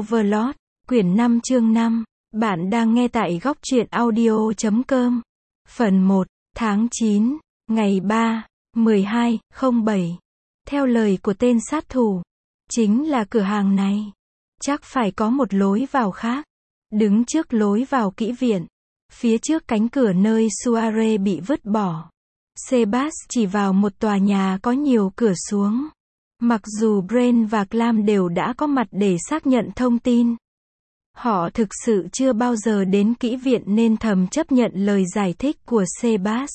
Overlord, quyển 5 chương 5. Bạn đang nghe tại góc truyện audio.com. Phần 1, tháng 9, ngày 3, 12, 07. Theo lời của tên sát thủ, chính là cửa hàng này. Chắc phải có một lối vào khác. Đứng trước lối vào kỹ viện, phía trước cánh cửa nơi Suarez bị vứt bỏ, Sebas chỉ vào một tòa nhà có nhiều cửa xuống. Mặc dù Brain và Clam đều đã có mặt để xác nhận thông tin, họ thực sự chưa bao giờ đến kỹ viện nên thầm chấp nhận lời giải thích của Sebas.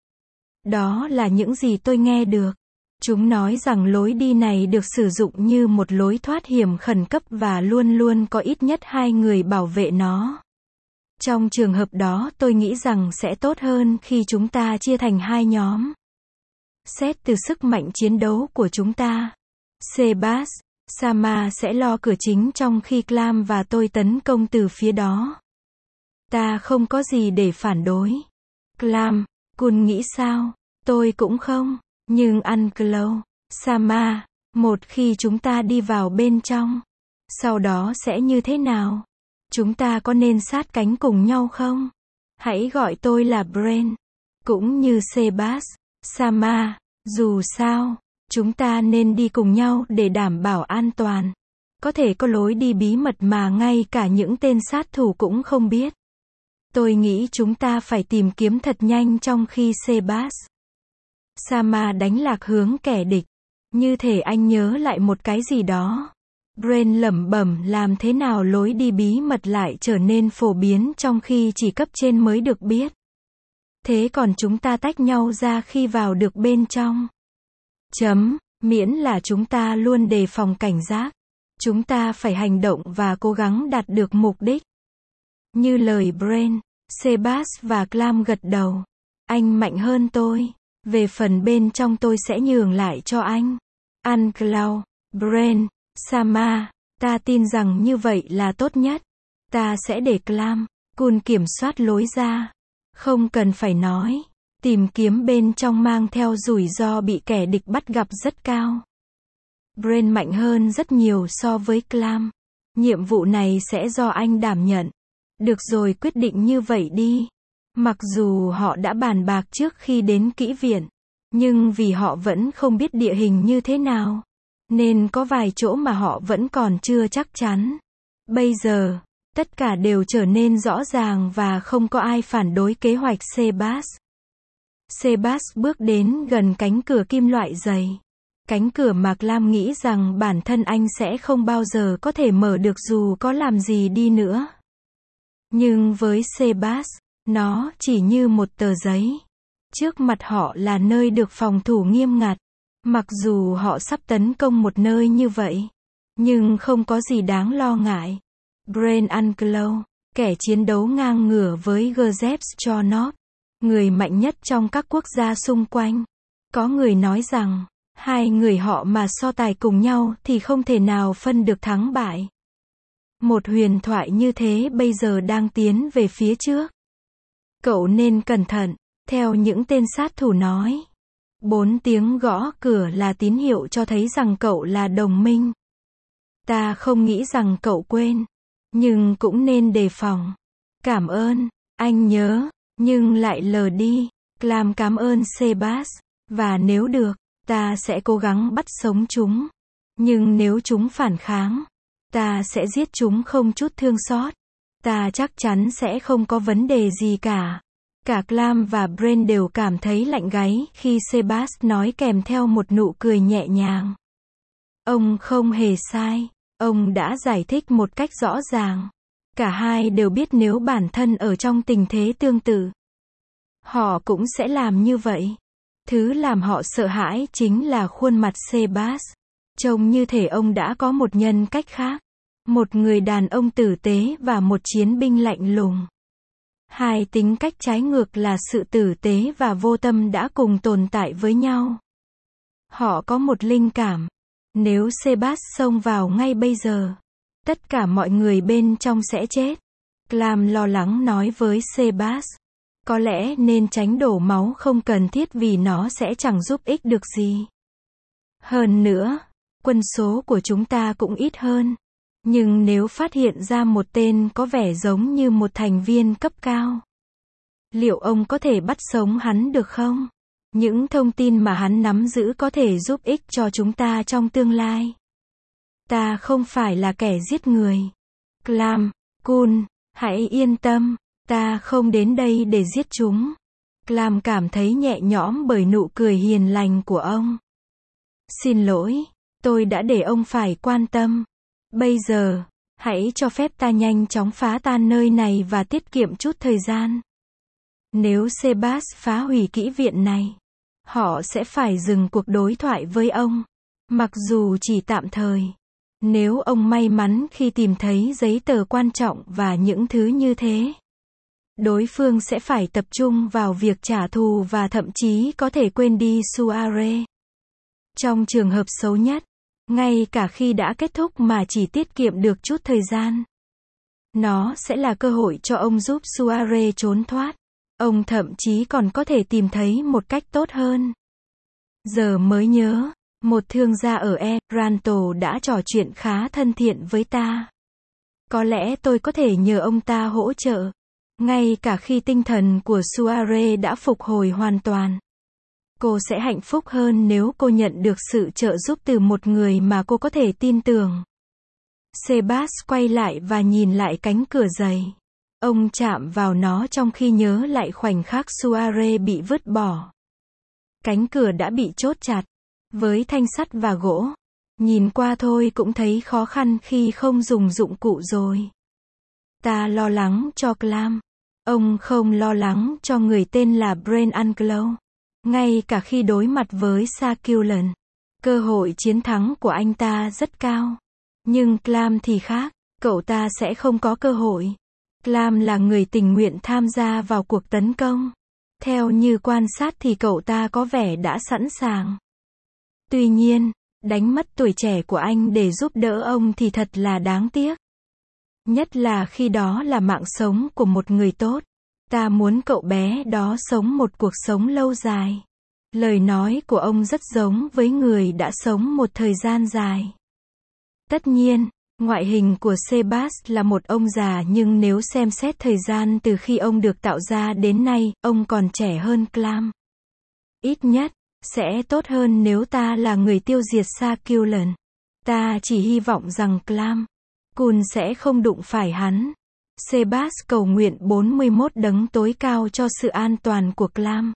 Đó là những gì tôi nghe được. Chúng nói rằng lối đi này được sử dụng như một lối thoát hiểm khẩn cấp và luôn luôn có ít nhất 2 người bảo vệ nó. Trong trường hợp đó tôi nghĩ rằng sẽ tốt hơn khi chúng ta chia thành 2 nhóm. Xét từ sức mạnh chiến đấu của chúng ta, Sebas, Sama sẽ lo cửa chính trong khi Clam và tôi tấn công từ phía đó. Ta không có gì để phản đối. Clam, Kun nghĩ sao? Tôi cũng không. Nhưng Unclow, Sama, một khi chúng ta đi vào bên trong, sau đó sẽ như thế nào? Chúng ta có nên sát cánh cùng nhau không? Hãy gọi tôi là Brain. Cũng như Sebas, Sama, dù sao, chúng ta nên đi cùng nhau để đảm bảo an toàn. Có thể có lối đi bí mật mà ngay cả những tên sát thủ cũng không biết. Tôi nghĩ chúng ta phải tìm kiếm thật nhanh trong khi Sebas, Sama đánh lạc hướng kẻ địch. Như thể anh nhớ lại một cái gì đó. Brain lẩm bẩm làm thế nào lối đi bí mật lại trở nên phổ biến trong khi chỉ cấp trên mới được biết. Thế còn chúng ta tách nhau ra khi vào được bên trong. Miễn là chúng ta luôn đề phòng cảnh giác. Chúng ta phải hành động và cố gắng đạt được mục đích. Như lời Brain, Sebas và Clam gật đầu. Anh mạnh hơn tôi. Về phần bên trong tôi sẽ nhường lại cho anh. Unclow, Brain, Sama, ta tin rằng như vậy là tốt nhất. Ta sẽ để Clam, Kun kiểm soát lối ra. Không cần phải nói, tìm kiếm bên trong mang theo rủi ro bị kẻ địch bắt gặp rất cao. Brain mạnh hơn rất nhiều so với Clam. Nhiệm vụ này sẽ do anh đảm nhận. Được rồi, quyết định như vậy đi. Mặc dù họ đã bàn bạc trước khi đến kỹ viện, nhưng vì họ vẫn không biết địa hình như thế nào, nên có vài chỗ mà họ vẫn còn chưa chắc chắn. Bây giờ, tất cả đều trở nên rõ ràng và không có ai phản đối kế hoạch Sebas. Sebas bước đến gần cánh cửa kim loại dày. Cánh cửa mà Clam nghĩ rằng bản thân anh sẽ không bao giờ có thể mở được dù có làm gì đi nữa. Nhưng với Sebas, nó chỉ như một tờ giấy. Trước mặt họ là nơi được phòng thủ nghiêm ngặt. Mặc dù họ sắp tấn công một nơi như vậy, nhưng không có gì đáng lo ngại. Brain Unclow, kẻ chiến đấu ngang ngửa với Gzebs Chonov, người mạnh nhất trong các quốc gia xung quanh. Có người nói rằng, 2 người họ mà so tài cùng nhau thì không thể nào phân được thắng bại. Một huyền thoại như thế bây giờ đang tiến về phía trước. Cậu nên cẩn thận, theo những tên sát thủ nói. 4 tiếng gõ cửa là tín hiệu cho thấy rằng cậu là đồng minh. Ta không nghĩ rằng cậu quên, nhưng cũng nên đề phòng. Cảm ơn, anh nhớ, nhưng lại lờ đi. Clam cảm ơn Sebas, và nếu được, ta sẽ cố gắng bắt sống chúng. Nhưng nếu chúng phản kháng, ta sẽ giết chúng không chút thương xót. Ta chắc chắn sẽ không có vấn đề gì cả. Cả Clam và Brain đều cảm thấy lạnh gáy khi Sebas nói kèm theo một nụ cười nhẹ nhàng. Ông không hề sai. Ông đã giải thích một cách rõ ràng. Cả hai đều biết nếu bản thân ở trong tình thế tương tự, họ cũng sẽ làm như vậy. Thứ làm họ sợ hãi chính là khuôn mặt Sebas. Trông như thể ông đã có một nhân cách khác. Một người đàn ông tử tế và một chiến binh lạnh lùng. 2 tính cách trái ngược là sự tử tế và vô tâm đã cùng tồn tại với nhau. Họ có một linh cảm. Nếu Sebas xông vào ngay bây giờ, tất cả mọi người bên trong sẽ chết. Clam lo lắng nói với Sebas. Có lẽ nên tránh đổ máu không cần thiết vì nó sẽ chẳng giúp ích được gì. Hơn nữa, quân số của chúng ta cũng ít hơn. Nhưng nếu phát hiện ra một tên có vẻ giống như một thành viên cấp cao, liệu ông có thể bắt sống hắn được không? Những thông tin mà hắn nắm giữ có thể giúp ích cho chúng ta trong tương lai. Ta không phải là kẻ giết người. Clam, Kun, hãy yên tâm, ta không đến đây để giết chúng. Clam cảm thấy nhẹ nhõm bởi nụ cười hiền lành của ông. Xin lỗi, tôi đã để ông phải quan tâm. Bây giờ, hãy cho phép ta nhanh chóng phá tan nơi này và tiết kiệm chút thời gian. Nếu Sebas phá hủy kỹ viện này, họ sẽ phải dừng cuộc đối thoại với ông. Mặc dù chỉ tạm thời. Nếu ông may mắn khi tìm thấy giấy tờ quan trọng và những thứ như thế, đối phương sẽ phải tập trung vào việc trả thù và thậm chí có thể quên đi Suare. Trong trường hợp xấu nhất, ngay cả khi đã kết thúc mà chỉ tiết kiệm được chút thời gian, nó sẽ là cơ hội cho ông giúp Suare trốn thoát. Ông thậm chí còn có thể tìm thấy một cách tốt hơn. Giờ mới nhớ, một thương gia ở Ranto đã trò chuyện khá thân thiện với ta. Có lẽ tôi có thể nhờ ông ta hỗ trợ. Ngay cả khi tinh thần của Suare đã phục hồi hoàn toàn. Cô sẽ hạnh phúc hơn nếu cô nhận được sự trợ giúp từ một người mà cô có thể tin tưởng. Sebas quay lại và nhìn lại cánh cửa dày. Ông chạm vào nó trong khi nhớ lại khoảnh khắc Suare bị vứt bỏ. Cánh cửa đã bị chốt chặt, với thanh sắt và gỗ. Nhìn qua thôi cũng thấy khó khăn khi không dùng dụng cụ rồi. Ta lo lắng cho Clam. Ông không lo lắng cho người tên là Brain Anglo. Ngay cả khi đối mặt với Sakulan, cơ hội chiến thắng của anh ta rất cao. Nhưng Clam thì khác, cậu ta sẽ không có cơ hội. Clam là người tình nguyện tham gia vào cuộc tấn công. Theo như quan sát thì cậu ta có vẻ đã sẵn sàng. Tuy nhiên, đánh mất tuổi trẻ của anh để giúp đỡ ông thì thật là đáng tiếc. Nhất là khi đó là mạng sống của một người tốt. Ta muốn cậu bé đó sống một cuộc sống lâu dài. Lời nói của ông rất giống với người đã sống một thời gian dài. Tất nhiên, ngoại hình của Sebas là một ông già, nhưng nếu xem xét thời gian từ khi ông được tạo ra đến nay, ông còn trẻ hơn Clam. Ít nhất, sẽ tốt hơn nếu ta là người tiêu diệt Sakulan. Ta chỉ hy vọng rằng Clam, Kun sẽ không đụng phải hắn. Sebas cầu nguyện 41 đấng tối cao cho sự an toàn của Clam.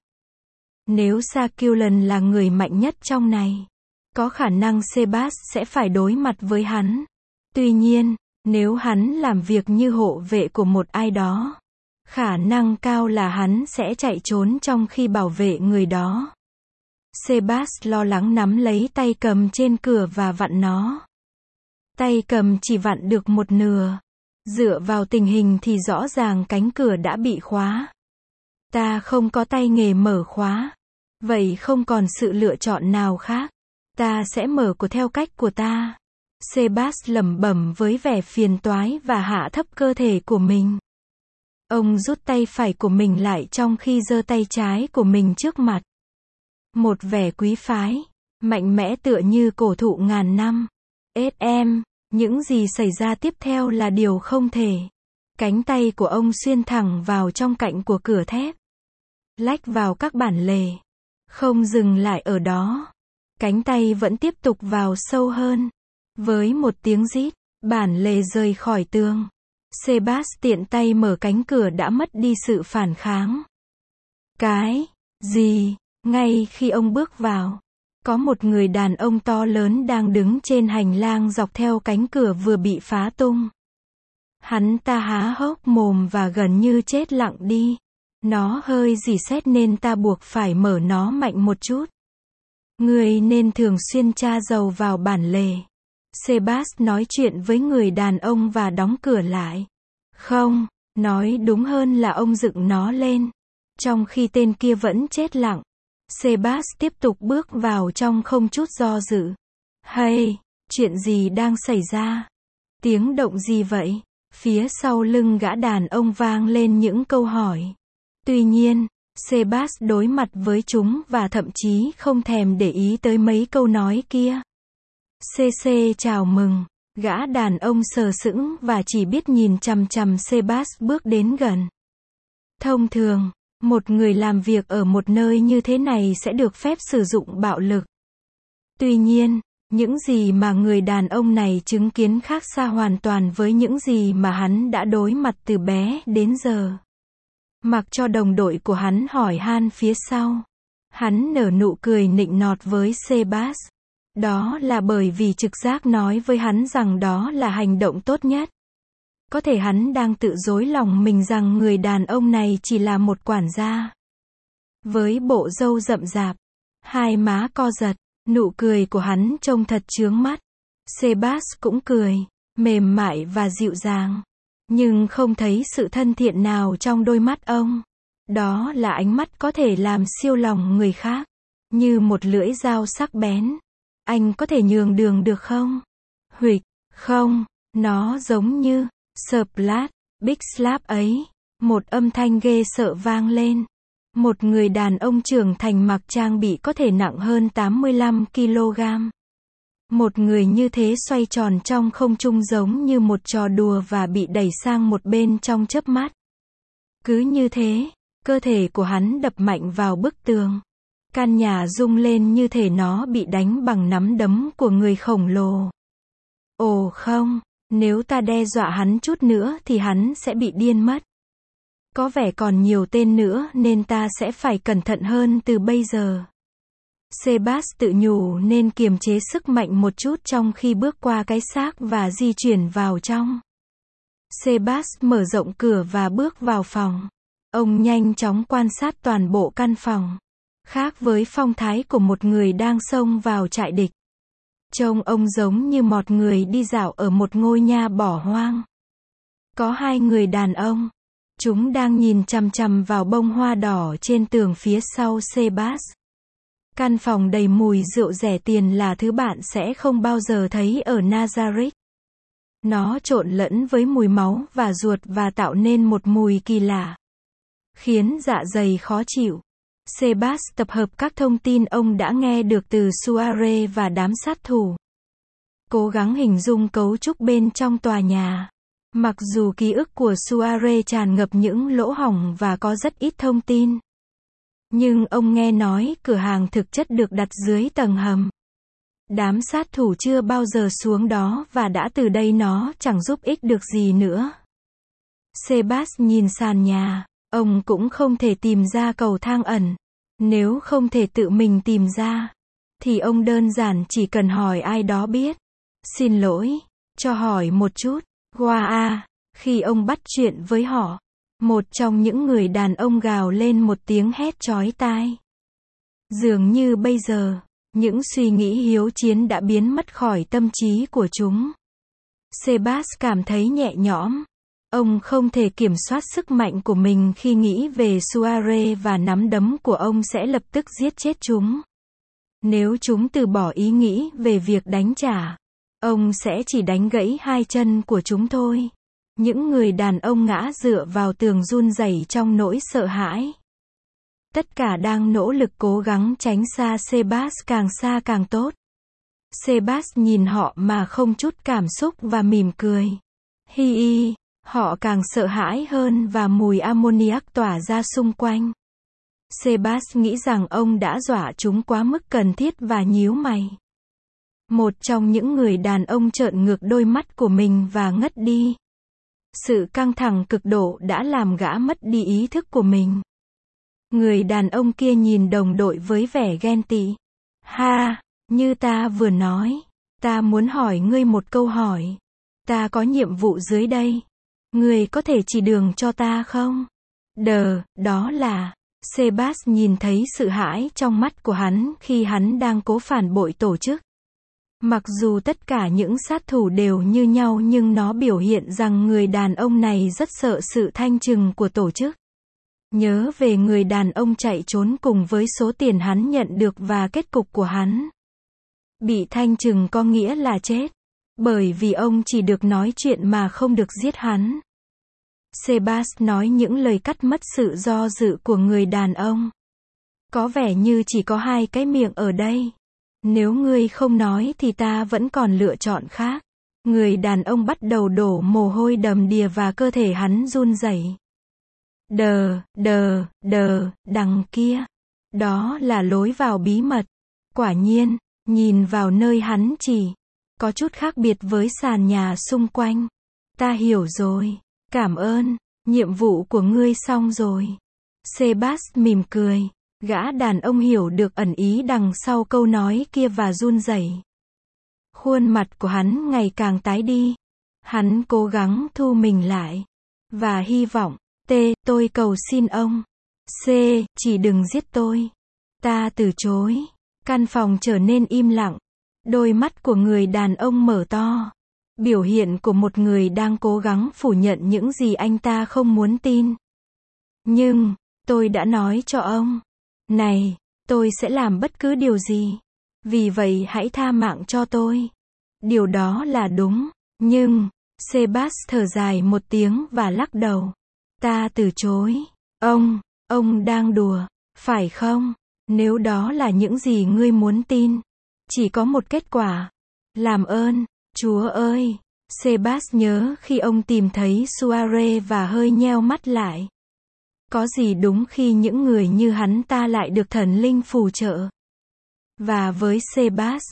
Nếu Sakulan là người mạnh nhất trong này, có khả năng Sebas sẽ phải đối mặt với hắn. Tuy nhiên, nếu hắn làm việc như hộ vệ của một ai đó, khả năng cao là hắn sẽ chạy trốn trong khi bảo vệ người đó. Sebas lo lắng nắm lấy tay cầm trên cửa và vặn nó. Tay cầm chỉ vặn được một nửa. Dựa vào tình hình thì rõ ràng cánh cửa đã bị khóa. Ta không có tay nghề mở khóa. Vậy không còn sự lựa chọn nào khác. Ta sẽ mở cửa theo cách của ta. Sebas lẩm bẩm với vẻ phiền toái và hạ thấp cơ thể của mình. Ông rút tay phải của mình lại trong khi giơ tay trái của mình trước mặt. Một vẻ quý phái, mạnh mẽ tựa như cổ thụ ngàn năm. SM, những gì xảy ra tiếp theo là điều không thể. Cánh tay của ông xuyên thẳng vào trong cạnh của cửa thép. Lách vào các bản lề. Không dừng lại ở đó. Cánh tay vẫn tiếp tục vào sâu hơn. Với một tiếng rít, bản lề rời khỏi tường. Sebas tiện tay mở cánh cửa đã mất đi sự phản kháng. Cái gì? Ngay khi ông bước vào, có một người đàn ông to lớn đang đứng trên hành lang dọc theo cánh cửa vừa bị phá tung. Hắn ta há hốc mồm và gần như chết lặng đi. Nó hơi rỉ sét nên ta buộc phải mở nó mạnh một chút. Người nên thường xuyên tra dầu vào bản lề. Sebas nói chuyện với người đàn ông và đóng cửa lại. Không, nói đúng hơn là ông dựng nó lên. Trong khi tên kia vẫn chết lặng, Sebas tiếp tục bước vào trong không chút do dự. Hey, chuyện gì đang xảy ra? Tiếng động gì vậy? Phía sau lưng gã đàn ông vang lên những câu hỏi. Tuy nhiên, Sebas đối mặt với chúng và thậm chí không thèm để ý tới mấy câu nói kia. CC chào mừng. Gã đàn ông sờ sững và chỉ biết nhìn chằm chằm Sebas bước đến gần. Thông thường, một người làm việc ở một nơi như thế này sẽ được phép sử dụng bạo lực. Tuy nhiên, những gì mà người đàn ông này chứng kiến khác xa hoàn toàn với những gì mà hắn đã đối mặt từ bé đến giờ. Mặc cho đồng đội của hắn hỏi han phía sau, hắn nở nụ cười nịnh nọt với Sebas. Đó là bởi vì trực giác nói với hắn rằng đó là hành động tốt nhất. Có thể hắn đang tự dối lòng mình rằng người đàn ông này chỉ là một quản gia. Với bộ râu rậm rạp, hai má co giật, nụ cười của hắn trông thật chướng mắt. Sebas cũng cười, mềm mại và dịu dàng. Nhưng không thấy sự thân thiện nào trong đôi mắt ông. Đó là ánh mắt có thể làm siêu lòng người khác. Như một lưỡi dao sắc bén. Anh có thể nhường đường được không? Huỵch, không, nó giống như Splash, Big Slap ấy. Một âm thanh ghê sợ vang lên. Một người đàn ông trưởng thành mặc trang bị có thể nặng hơn 85 kg. Một người như thế xoay tròn trong không trung giống như một trò đùa và bị đẩy sang một bên trong chớp mắt. Cứ như thế, cơ thể của hắn đập mạnh vào bức tường. Căn nhà rung lên như thể nó bị đánh bằng nắm đấm của người khổng lồ. Ồ không, nếu ta đe dọa hắn chút nữa thì hắn sẽ bị điên mất. Có vẻ còn nhiều tên nữa nên ta sẽ phải cẩn thận hơn từ bây giờ. Sebas tự nhủ nên kiềm chế sức mạnh một chút trong khi bước qua cái xác và di chuyển vào trong. Sebas mở rộng cửa và bước vào phòng. Ông nhanh chóng quan sát toàn bộ căn phòng. Khác với phong thái của một người đang xông vào trại địch. Trông ông giống như một người đi dạo ở một ngôi nhà bỏ hoang. Có hai người đàn ông. Chúng đang nhìn chằm chằm vào bông hoa đỏ trên tường phía sau Sebas. Căn phòng đầy mùi rượu rẻ tiền là thứ bạn sẽ không bao giờ thấy ở Nazareth. Nó trộn lẫn với mùi máu và ruột và tạo nên một mùi kỳ lạ. Khiến dạ dày khó chịu. Sebas tập hợp các thông tin ông đã nghe được từ Suare và đám sát thủ. Cố gắng hình dung cấu trúc bên trong tòa nhà. Mặc dù ký ức của Suare tràn ngập những lỗ hổng và có rất ít thông tin. Nhưng ông nghe nói cửa hàng thực chất được đặt dưới tầng hầm. Đám sát thủ chưa bao giờ xuống đó và đã từ đây nó chẳng giúp ích được gì nữa. Sebas nhìn sàn nhà. Ông cũng không thể tìm ra cầu thang ẩn. Nếu không thể tự mình tìm ra, thì ông đơn giản chỉ cần hỏi ai đó biết. Xin lỗi, cho hỏi một chút. Wow, khi ông bắt chuyện với họ, một trong những người đàn ông gào lên một tiếng hét chói tai. Dường như bây giờ, những suy nghĩ hiếu chiến đã biến mất khỏi tâm trí của chúng. Sebas cảm thấy nhẹ nhõm. Ông không thể kiểm soát sức mạnh của mình khi nghĩ về Suare và nắm đấm của ông sẽ lập tức giết chết chúng. Nếu chúng từ bỏ ý nghĩ về việc đánh trả, ông sẽ chỉ đánh gãy hai chân của chúng thôi. Những người đàn ông ngã dựa vào tường run rẩy trong nỗi sợ hãi. Tất cả đang nỗ lực cố gắng tránh xa Sebas càng xa càng tốt. Sebas nhìn họ mà không chút cảm xúc và mỉm cười. Hi hi. Họ càng sợ hãi hơn và mùi ammoniac tỏa ra xung quanh. Sebas nghĩ rằng ông đã dọa chúng quá mức cần thiết và nhíu mày. Một trong những người đàn ông trợn ngược đôi mắt của mình và ngất đi. Sự căng thẳng cực độ đã làm gã mất đi ý thức của mình. Người đàn ông kia nhìn đồng đội với vẻ ghen tị. Ha, như ta vừa nói, ta muốn hỏi ngươi một câu hỏi. Ta có nhiệm vụ dưới đây. Ngươi có thể chỉ đường cho ta không? Đó là... Sebas nhìn thấy sự hãi trong mắt của hắn khi hắn đang cố phản bội tổ chức. Mặc dù tất cả những sát thủ đều như nhau nhưng nó biểu hiện rằng người đàn ông này rất sợ sự thanh trừng của tổ chức. Nhớ về người đàn ông chạy trốn cùng với số tiền hắn nhận được và kết cục của hắn. Bị thanh trừng có nghĩa là chết. Bởi vì ông chỉ được nói chuyện mà không được giết hắn. Sebas nói những lời cắt mất sự do dự của người đàn ông. Có vẻ như chỉ có hai cái miệng ở đây. Nếu ngươi không nói thì ta vẫn còn lựa chọn khác. Người đàn ông bắt đầu đổ mồ hôi đầm đìa và cơ thể hắn run rẩy. Đằng kia. Đó là lối vào bí mật. Quả nhiên, nhìn vào nơi hắn chỉ, có chút khác biệt với sàn nhà xung quanh. Ta hiểu rồi. Cảm ơn. Nhiệm vụ của ngươi xong rồi. Sebas mỉm cười. Gã đàn ông hiểu được ẩn ý đằng sau câu nói kia và run rẩy. Khuôn mặt của hắn ngày càng tái đi. Hắn cố gắng thu mình lại. Và hy vọng. Tôi cầu xin ông. Chỉ đừng giết tôi. Ta từ chối. Căn phòng trở nên im lặng. Đôi mắt của người đàn ông mở to. Biểu hiện của một người đang cố gắng phủ nhận những gì anh ta không muốn tin. Nhưng, tôi đã nói cho ông. Này, tôi sẽ làm bất cứ điều gì. Vì vậy hãy tha mạng cho tôi. Điều đó là đúng. Nhưng, Sebas thở dài một tiếng và lắc đầu. Ta từ chối. Ông đang đùa, phải không? Nếu đó là những gì ngươi muốn tin, chỉ có một kết quả. Làm ơn, Chúa ơi. Sebas nhớ khi ông tìm thấy Suarez và hơi nheo mắt lại. Có gì đúng khi những người như hắn ta lại được thần linh phù trợ. Và với Sebas,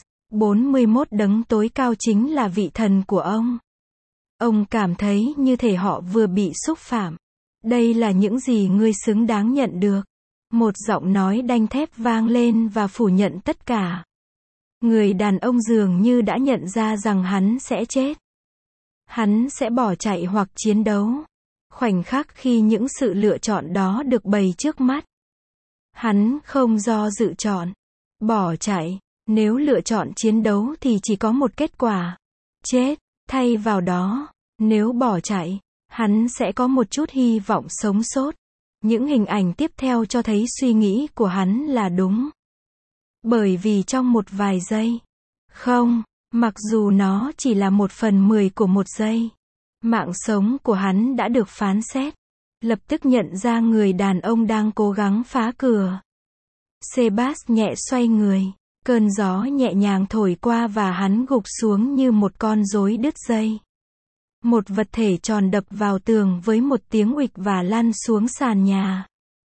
41 đấng tối cao chính là vị thần của ông. Ông cảm thấy như thể họ vừa bị xúc phạm. Đây là những gì ngươi xứng đáng nhận được. Một giọng nói đanh thép vang lên và phủ nhận tất cả. Người đàn ông dường như đã nhận ra rằng hắn sẽ chết. Hắn sẽ bỏ chạy hoặc chiến đấu. Khoảnh khắc khi những sự lựa chọn đó được bày trước mắt. Hắn không do dự chọn. Bỏ chạy. Nếu lựa chọn chiến đấu thì chỉ có một kết quả. Chết. Thay vào đó, nếu bỏ chạy, hắn sẽ có một chút hy vọng sống sót. Những hình ảnh tiếp theo cho thấy suy nghĩ của hắn là đúng. Bởi vì trong một vài giây, mặc dù nó chỉ là 1/10 của một giây, mạng sống của hắn đã được phán xét. Lập tức nhận ra người đàn ông đang cố gắng phá cửa. Sebas nhẹ xoay người. Cơn gió nhẹ nhàng thổi qua và hắn gục xuống như một con rối đứt dây. Một vật thể tròn đập vào tường với một tiếng uịch và lăn xuống sàn nhà.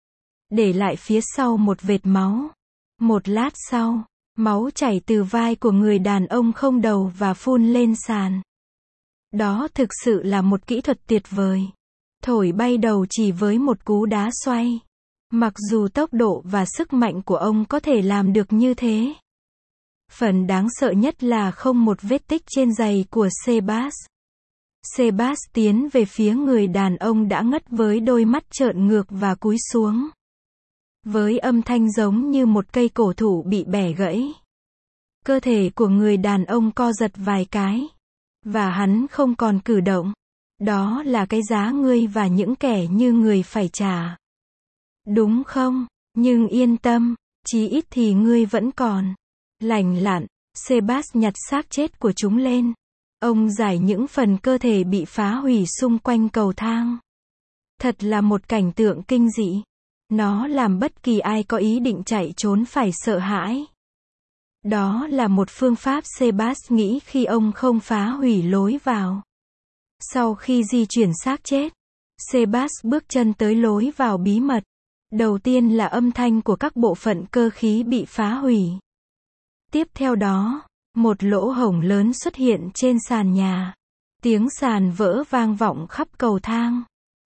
Để lại phía sau một vệt máu. Một lát sau, máu chảy từ vai của người đàn ông không đầu và phun lên sàn. Đó thực sự là một kỹ thuật tuyệt vời. Thổi bay đầu chỉ với một cú đá xoay. Mặc dù tốc độ và sức mạnh của ông có thể làm được như thế. Phần đáng sợ nhất là không một vết tích trên giày của Sebas. Sebas tiến về phía người đàn ông đã ngất với đôi mắt trợn ngược và cúi xuống. Với âm thanh giống như một cây cổ thụ bị bẻ gãy. Cơ thể của người đàn ông co giật vài cái. Và hắn không còn cử động. Đó là cái giá ngươi và những kẻ như người phải trả. Đúng không? Nhưng yên tâm, chí ít thì ngươi vẫn còn. Lành lặn, Sebas nhặt xác chết của chúng lên. Ông giải những phần cơ thể bị phá hủy xung quanh cầu thang. Thật là một cảnh tượng kinh dị. Nó làm bất kỳ ai có ý định chạy trốn phải sợ hãi. Đó là một phương pháp Sebas nghĩ khi ông không phá hủy lối vào. Sau khi di chuyển xác chết, Sebas bước chân tới lối vào bí mật. Đầu tiên là âm thanh của các bộ phận cơ khí bị phá hủy. Tiếp theo đó, một lỗ hổng lớn xuất hiện trên sàn nhà. Tiếng sàn vỡ vang vọng khắp cầu thang.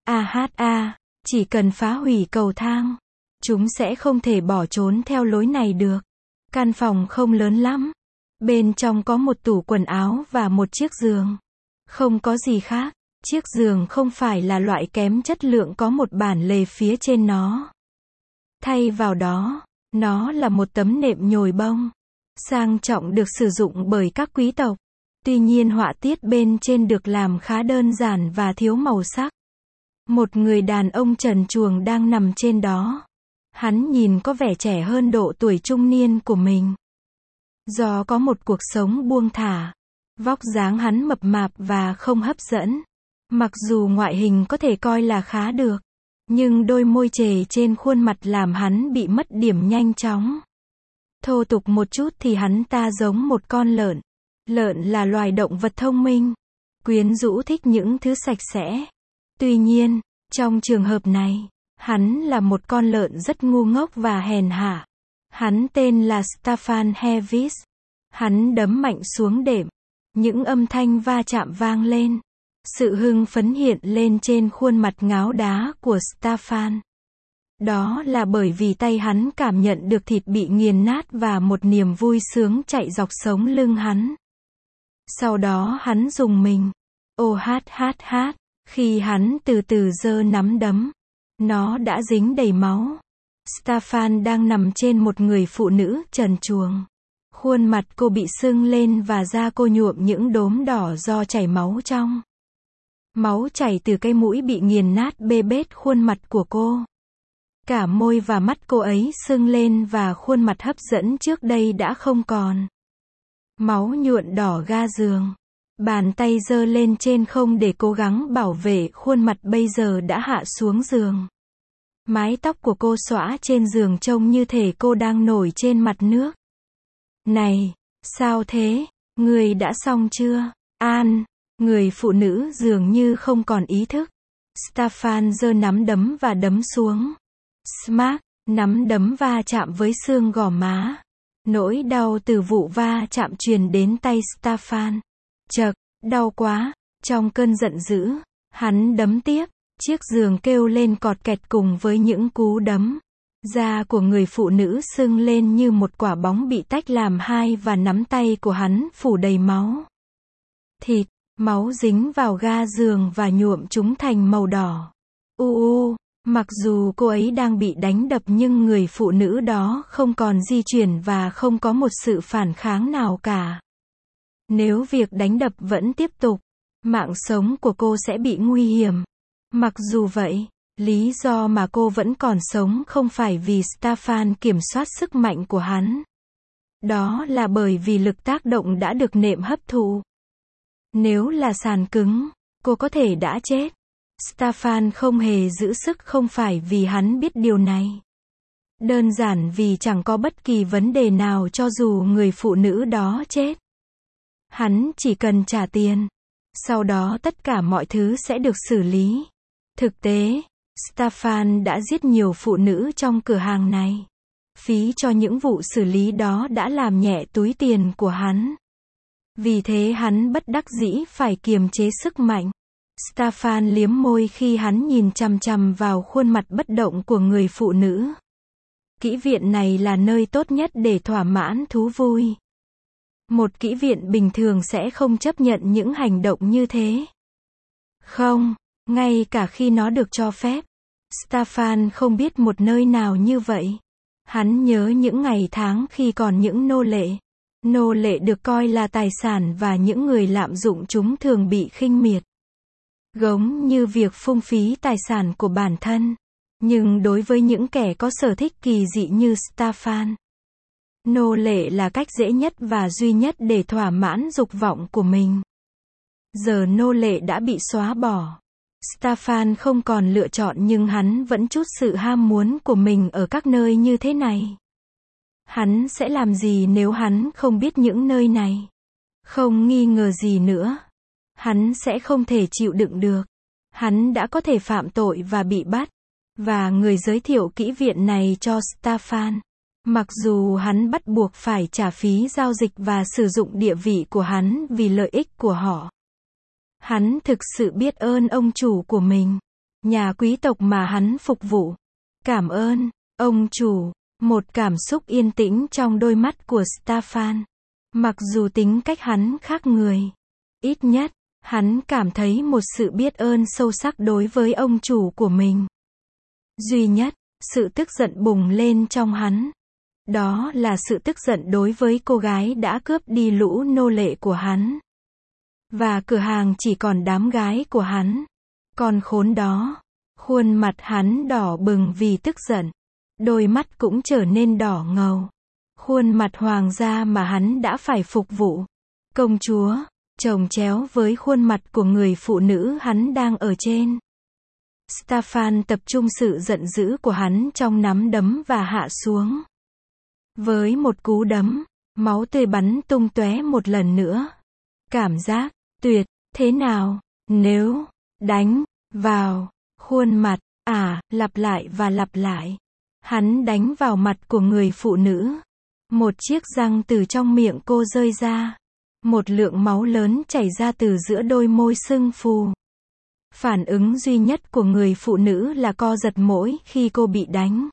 Chỉ cần phá hủy cầu thang, chúng sẽ không thể bỏ trốn theo lối này được. Căn phòng không lớn lắm. Bên trong có một tủ quần áo và một chiếc giường. Không có gì khác. Chiếc giường không phải là loại kém chất lượng có một bản lề phía trên nó. Thay vào đó, nó là một tấm nệm nhồi bông. Sang trọng được sử dụng bởi các quý tộc. Tuy nhiên họa tiết bên trên được làm khá đơn giản và thiếu màu sắc. Một người đàn ông trần truồng đang nằm trên đó. Hắn nhìn có vẻ trẻ hơn độ tuổi trung niên của mình. Do có một cuộc sống buông thả, vóc dáng hắn mập mạp và không hấp dẫn. Mặc dù ngoại hình có thể coi là khá được, nhưng đôi môi trề trên khuôn mặt làm hắn bị mất điểm nhanh chóng. Thô tục một chút thì hắn ta giống một con lợn. Lợn là loài động vật thông minh, quyến rũ, thích những thứ sạch sẽ. Tuy nhiên, trong trường hợp này, hắn là một con lợn rất ngu ngốc và hèn hạ. Hắn tên là Stefan Hevis. Hắn đấm mạnh xuống đệm. Những âm thanh va chạm vang lên. Sự hưng phấn hiện lên trên khuôn mặt ngáo đá của Stefan. Đó là bởi vì tay hắn cảm nhận được thịt bị nghiền nát và một niềm vui sướng chạy dọc sống lưng hắn. Sau đó hắn dùng mình. Ô hát hát hát. Khi hắn từ từ giơ nắm đấm, nó đã dính đầy máu. Stefan đang nằm trên một người phụ nữ trần truồng. Khuôn mặt cô bị sưng lên và da cô nhuộm những đốm đỏ do chảy máu trong. Máu chảy từ cái mũi bị nghiền nát bê bết khuôn mặt của cô. Cả môi và mắt cô ấy sưng lên và khuôn mặt hấp dẫn trước đây đã không còn. Máu nhuộn đỏ ga giường. Bàn tay giơ lên trên không để cố gắng bảo vệ khuôn mặt bây giờ đã hạ xuống giường. Mái tóc của cô xõa trên giường trông như thể cô đang nổi trên mặt nước. Này, sao thế? Người đã xong chưa? An, người phụ nữ dường như không còn ý thức. Stefan giơ nắm đấm và đấm xuống. Smack, nắm đấm va chạm với xương gò má. Nỗi đau từ vụ va chạm truyền đến tay Stefan. Chậc, đau quá. Trong cơn giận dữ, hắn đấm tiếp. Chiếc giường kêu lên cọt kẹt cùng với những cú đấm. Da của người phụ nữ sưng lên như một quả bóng bị tách làm hai và nắm tay của hắn phủ đầy máu. Thịt, máu dính vào ga giường và nhuộm chúng thành màu đỏ. Mặc dù cô ấy đang bị đánh đập nhưng người phụ nữ đó không còn di chuyển và không có một sự phản kháng nào cả. Nếu việc đánh đập vẫn tiếp tục, mạng sống của cô sẽ bị nguy hiểm. Mặc dù vậy, lý do mà cô vẫn còn sống không phải vì Stefan kiểm soát sức mạnh của hắn. Đó là bởi vì lực tác động đã được nệm hấp thụ. Nếu là sàn cứng, cô có thể đã chết. Stefan không hề giữ sức không phải vì hắn biết điều này. Đơn giản vì chẳng có bất kỳ vấn đề nào cho dù người phụ nữ đó chết. Hắn chỉ cần trả tiền. Sau đó tất cả mọi thứ sẽ được xử lý. Thực tế, Stefan đã giết nhiều phụ nữ trong cửa hàng này. Phí cho những vụ xử lý đó đã làm nhẹ túi tiền của hắn. Vì thế hắn bất đắc dĩ phải kiềm chế sức mạnh. Stefan liếm môi khi hắn nhìn chằm chằm vào khuôn mặt bất động của người phụ nữ. Kỹ viện này là nơi tốt nhất để thỏa mãn thú vui. Một kỹ viện bình thường sẽ không chấp nhận những hành động như thế. Không, ngay cả khi nó được cho phép. Stefan không biết một nơi nào như vậy. Hắn nhớ những ngày tháng khi còn những nô lệ. Nô lệ được coi là tài sản và những người lạm dụng chúng thường bị khinh miệt. Giống như việc phung phí tài sản của bản thân. Nhưng đối với những kẻ có sở thích kỳ dị như Stefan, nô lệ là cách dễ nhất và duy nhất để thỏa mãn dục vọng của mình. Giờ nô lệ đã bị xóa bỏ. Stefan không còn lựa chọn nhưng hắn vẫn trút sự ham muốn của mình ở các nơi như thế này. Hắn sẽ làm gì nếu hắn không biết những nơi này? Không nghi ngờ gì nữa. Hắn sẽ không thể chịu đựng được. Hắn đã có thể phạm tội và bị bắt. Và người giới thiệu kỹ viện này cho Stefan. Mặc dù hắn bắt buộc phải trả phí giao dịch và sử dụng địa vị của hắn vì lợi ích của họ. Hắn thực sự biết ơn ông chủ của mình. Nhà quý tộc mà hắn phục vụ. Cảm ơn, ông chủ. Một cảm xúc yên tĩnh trong đôi mắt của Stefan. Mặc dù tính cách hắn khác người. Ít nhất, hắn cảm thấy một sự biết ơn sâu sắc đối với ông chủ của mình. Duy nhất, sự tức giận bùng lên trong hắn. Đó là sự tức giận đối với cô gái đã cướp đi lũ nô lệ của hắn. Và cửa hàng chỉ còn đám gái của hắn. Con khốn đó. Khuôn mặt hắn đỏ bừng vì tức giận. Đôi mắt cũng trở nên đỏ ngầu. Khuôn mặt hoàng gia mà hắn đã phải phục vụ. Công chúa, chồng chéo với khuôn mặt của người phụ nữ hắn đang ở trên. Stefan tập trung sự giận dữ của hắn trong nắm đấm và hạ xuống. Với một cú đấm, Máu tươi bắn tung tóe một lần nữa. Cảm giác tuyệt, thế nào, nếu đánh vào khuôn mặt, lặp lại và lặp lại. Hắn đánh vào mặt của người phụ nữ. Một chiếc răng từ trong miệng cô rơi ra. Một lượng máu lớn chảy ra từ giữa đôi môi sưng phù. Phản ứng duy nhất của người phụ nữ là co giật mỗi khi cô bị đánh.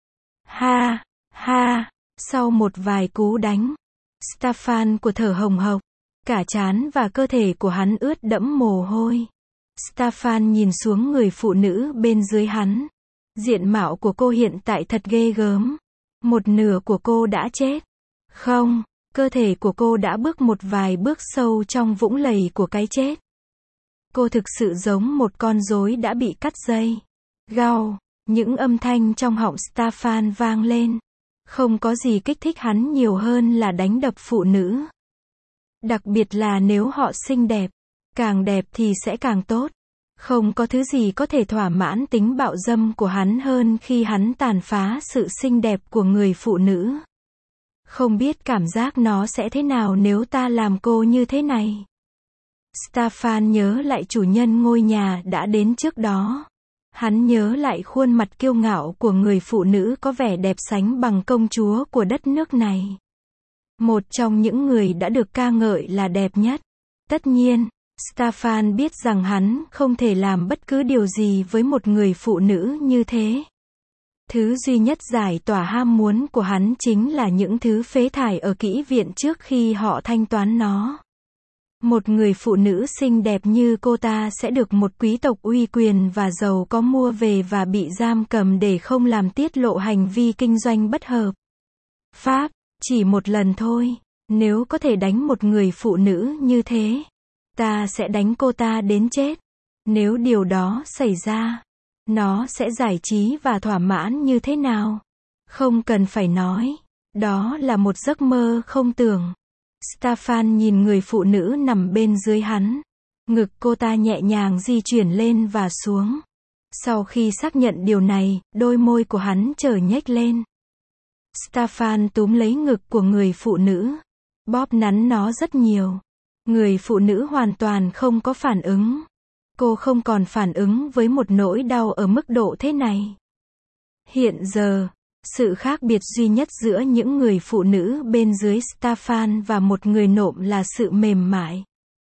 Ha, ha, sau một vài cú đánh, Stefan của thở hồng hộc, cả trán và cơ thể của hắn ướt đẫm mồ hôi. Stefan nhìn xuống người phụ nữ bên dưới hắn. Diện mạo của cô hiện tại thật ghê gớm. Một nửa của cô đã chết. Không, cơ thể của cô đã bước một vài bước sâu trong vũng lầy của cái chết. Cô thực sự giống một con rối đã bị cắt dây. Gào, những âm thanh trong họng Stefan vang lên. Không có gì kích thích hắn nhiều hơn là đánh đập phụ nữ. Đặc biệt là nếu họ xinh đẹp. Càng đẹp thì sẽ càng tốt. Không có thứ gì có thể thỏa mãn tính bạo dâm của hắn hơn khi hắn tàn phá sự xinh đẹp của người phụ nữ. Không biết cảm giác nó sẽ thế nào nếu ta làm cô như thế này. Stefan nhớ lại chủ nhân ngôi nhà đã đến trước đó. Hắn nhớ lại khuôn mặt kiêu ngạo của người phụ nữ có vẻ đẹp sánh bằng công chúa của đất nước này. Một trong những người đã được ca ngợi là đẹp nhất. Tất nhiên, Stefan biết rằng hắn không thể làm bất cứ điều gì với một người phụ nữ như thế. Thứ duy nhất giải tỏa ham muốn của hắn chính là những thứ phế thải ở kỹ viện trước khi họ thanh toán nó. Một người phụ nữ xinh đẹp như cô ta sẽ được một quý tộc uy quyền và giàu có mua về và bị giam cầm để không làm tiết lộ hành vi kinh doanh bất hợp pháp. Chỉ một lần thôi, nếu có thể đánh một người phụ nữ như thế, ta sẽ đánh cô ta đến chết. Nếu điều đó xảy ra, nó sẽ giải trí và thỏa mãn như thế nào? Không cần phải nói, đó là một giấc mơ không tưởng. Stefan nhìn người phụ nữ nằm bên dưới hắn. Ngực cô ta nhẹ nhàng di chuyển lên và xuống. Sau khi xác nhận điều này, đôi môi của hắn trở nhếch lên. Stefan túm lấy ngực của người phụ nữ, bóp nắn nó rất nhiều. Người phụ nữ hoàn toàn không có phản ứng. Cô không còn phản ứng với một nỗi đau ở mức độ thế này. Hiện giờ, sự khác biệt duy nhất giữa những người phụ nữ bên dưới Stefan và một người nộm là sự mềm mại.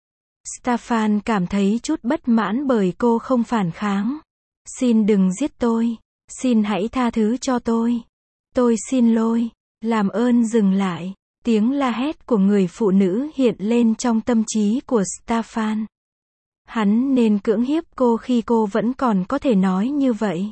Stefan cảm thấy chút bất mãn bởi cô không phản kháng. Xin đừng giết tôi. Xin hãy tha thứ cho tôi. Tôi xin lỗi. Làm ơn dừng lại. Tiếng la hét của người phụ nữ hiện lên trong tâm trí của Stefan. Hắn nên cưỡng hiếp cô khi cô vẫn còn có thể nói như vậy.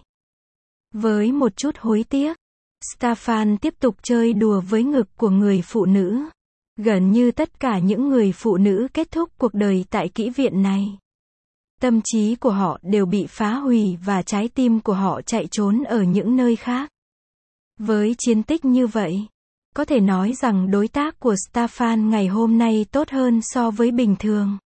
Với một chút hối tiếc, Stefan tiếp tục chơi đùa với ngực của người phụ nữ. Gần như tất cả những người phụ nữ kết thúc cuộc đời tại kỹ viện này. Tâm trí của họ đều bị phá hủy và trái tim của họ chạy trốn ở những nơi khác. Với chiến tích như vậy, có thể nói rằng đối tác của Stefan ngày hôm nay tốt hơn so với bình thường.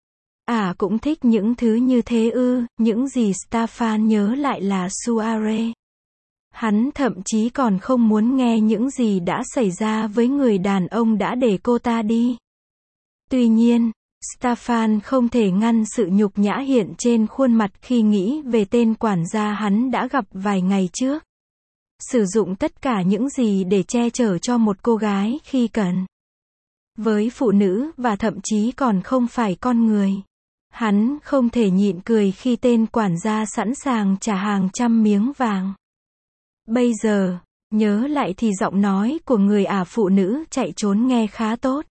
Cũng thích những thứ như thế ư? Những gì Stefan nhớ lại là soirée. Hắn thậm chí còn không muốn nghe những gì đã xảy ra với người đàn ông đã để cô ta đi. Tuy nhiên, Stefan không thể ngăn sự nhục nhã hiện trên khuôn mặt khi nghĩ về tên quản gia hắn đã gặp vài ngày trước. Sử dụng tất cả những gì để che chở cho một cô gái khi cần. Với phụ nữ và thậm chí còn không phải con người. Hắn không thể nhịn cười khi tên quản gia sẵn sàng trả hàng trăm miếng vàng. Bây giờ, nhớ lại thì giọng nói của người phụ nữ chạy trốn nghe khá tốt.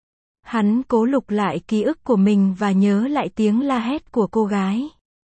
Hắn cố lục lại ký ức của mình và nhớ lại tiếng la hét của cô gái.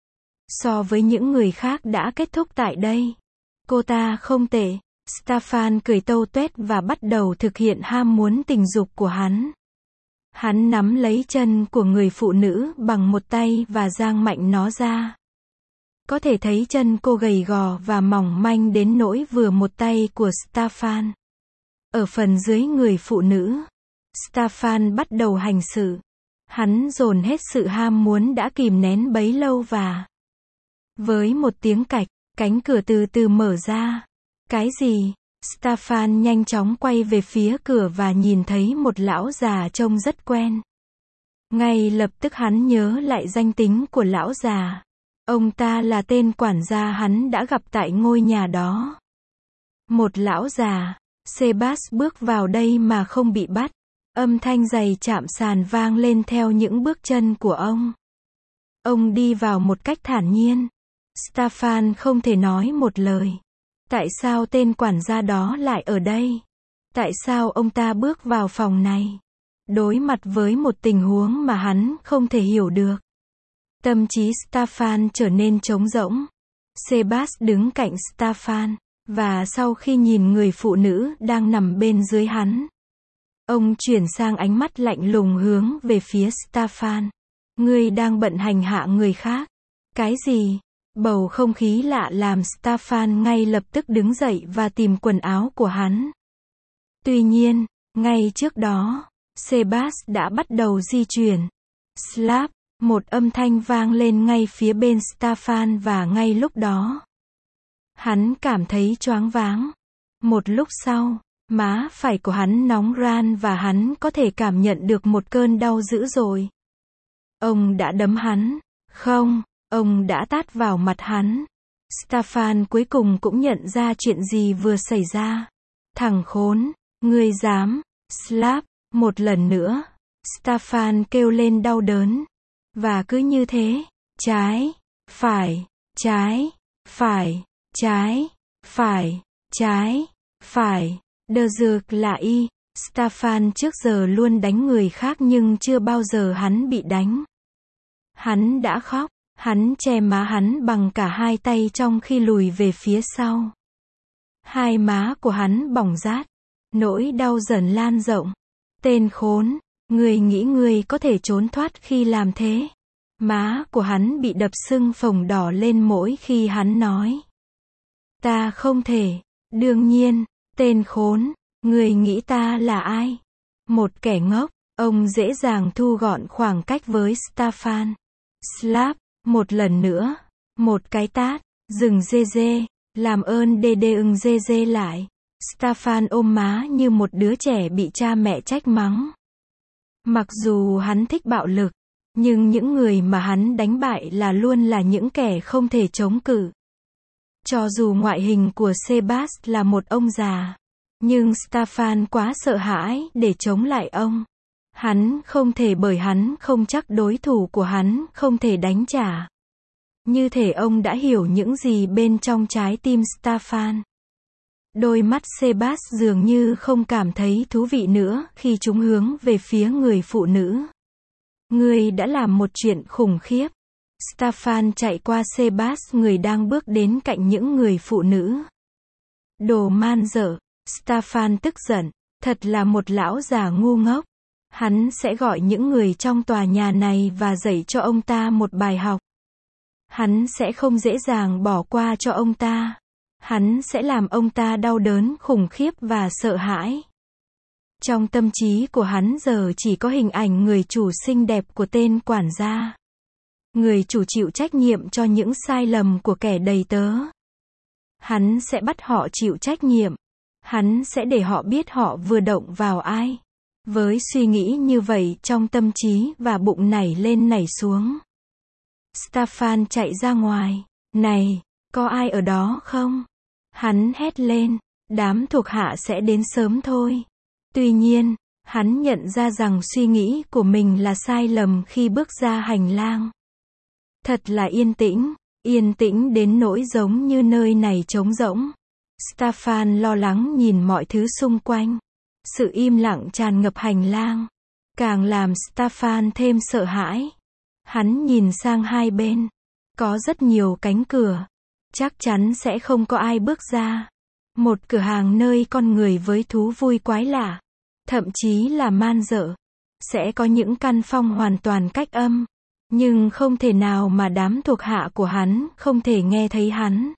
So với những người khác đã kết thúc tại đây, cô ta không tệ. Stefan cười tâu tuét và bắt đầu thực hiện ham muốn tình dục của hắn. Hắn nắm lấy chân của người phụ nữ bằng một tay và giang mạnh nó ra. Có thể thấy chân cô gầy gò và mỏng manh đến nỗi vừa một tay của Stefan. Ở phần dưới người phụ nữ, Stefan bắt đầu hành sự. Hắn dồn hết sự ham muốn đã kìm nén bấy lâu và với một tiếng cạch, cánh cửa từ từ mở ra. Cái gì? Staffan nhanh chóng quay về phía cửa và nhìn thấy một lão già trông rất quen. Ngay lập tức hắn nhớ lại danh tính của lão già. Ông ta là tên quản gia hắn đã gặp tại ngôi nhà đó. Một lão già. Sebas bước vào đây mà không bị bắt. Âm thanh giày chạm sàn vang lên theo những bước chân của ông. Ông đi vào một cách thản nhiên. Staffan không thể nói một lời. Tại sao tên quản gia đó lại ở đây? Tại sao ông ta bước vào phòng này? Đối mặt với một tình huống mà hắn không thể hiểu được. Tâm trí Staffan trở nên trống rỗng. Sebas đứng cạnh Staffan, và sau khi nhìn người phụ nữ đang nằm bên dưới hắn, ông chuyển sang ánh mắt lạnh lùng hướng về phía Staffan. Ngươi đang bận hành hạ người khác. Cái gì? Bầu không khí lạ làm Staffan ngay lập tức đứng dậy và tìm quần áo của hắn. Tuy nhiên, ngay trước đó, Sebas đã bắt đầu di chuyển. Slap, một âm thanh vang lên ngay phía bên Staffan và ngay lúc đó, hắn cảm thấy choáng váng. Một lúc sau, má phải của hắn nóng ran và hắn có thể cảm nhận được một cơn đau dữ dội. Ông đã đấm hắn. Không, ông đã tát vào mặt hắn. Staffan cuối cùng cũng nhận ra chuyện gì vừa xảy ra. Thằng khốn, ngươi dám. Slap, một lần nữa. Staffan kêu lên đau đớn. Và cứ như thế, trái, phải, trái, phải, trái, phải, trái, phải. Đờ dược là y. Staffan trước giờ luôn đánh người khác nhưng chưa bao giờ hắn bị đánh. Hắn đã khóc. Hắn che má hắn bằng cả hai tay trong khi lùi về phía sau. Hai má của hắn bỏng rát. Nỗi đau dần lan rộng. Tên khốn, ngươi nghĩ ngươi có thể trốn thoát khi làm thế? Má của hắn bị đập sưng phồng đỏ lên mỗi khi hắn nói. Ta không thể. Đương nhiên, tên khốn, ngươi nghĩ ta là ai? Một kẻ ngốc. Ông dễ dàng thu gọn khoảng cách với Staffan. Slap, một lần nữa. Một cái tát. Dừng dê dê. Làm ơn đê đê ưng dê dê lại. Staffan ôm má như một đứa trẻ bị cha mẹ trách mắng. Mặc dù hắn thích bạo lực, nhưng những người mà hắn đánh bại luôn là những kẻ không thể chống cự. Cho dù ngoại hình của Sebas là một ông già, nhưng Staffan quá sợ hãi để chống lại ông. Hắn không thể bởi hắn không chắc đối thủ của hắn không thể đánh trả. Như thể ông đã hiểu những gì bên trong trái tim Staffan. Đôi mắt Sebas dường như không cảm thấy thú vị nữa khi chúng hướng về phía người phụ nữ. Ngươi đã làm một chuyện khủng khiếp. Staffan chạy qua Sebas người đang bước đến cạnh những người phụ nữ. Đồ man dợ. Staffan tức giận. Thật là một lão già ngu ngốc. Hắn sẽ gọi những người trong tòa nhà này và dạy cho ông ta một bài học. Hắn sẽ không dễ dàng bỏ qua cho ông ta. Hắn sẽ làm ông ta đau đớn khủng khiếp và sợ hãi. Trong tâm trí của hắn giờ chỉ có hình ảnh người chủ xinh đẹp của tên quản gia. Người chủ chịu trách nhiệm cho những sai lầm của kẻ đầy tớ. Hắn sẽ bắt họ chịu trách nhiệm. Hắn sẽ để họ biết họ vừa động vào ai. Với suy nghĩ như vậy trong tâm trí và bụng nảy lên nảy xuống, Staffan chạy ra ngoài. Này, có ai ở đó không? Hắn hét lên. Đám thuộc hạ sẽ đến sớm thôi. Tuy nhiên, hắn nhận ra rằng suy nghĩ của mình là sai lầm khi bước ra hành lang. Thật là yên tĩnh đến nỗi giống như nơi này trống rỗng. Staffan lo lắng nhìn mọi thứ xung quanh. Sự im lặng tràn ngập hành lang, càng làm Staffan thêm sợ hãi. Hắn nhìn sang hai bên. Có rất nhiều cánh cửa. Chắc chắn sẽ không có ai bước ra. Một cửa hàng nơi con người với thú vui quái lạ, thậm chí là man dợ. Sẽ có những căn phòng hoàn toàn cách âm. Nhưng không thể nào mà đám thuộc hạ của hắn không thể nghe thấy hắn.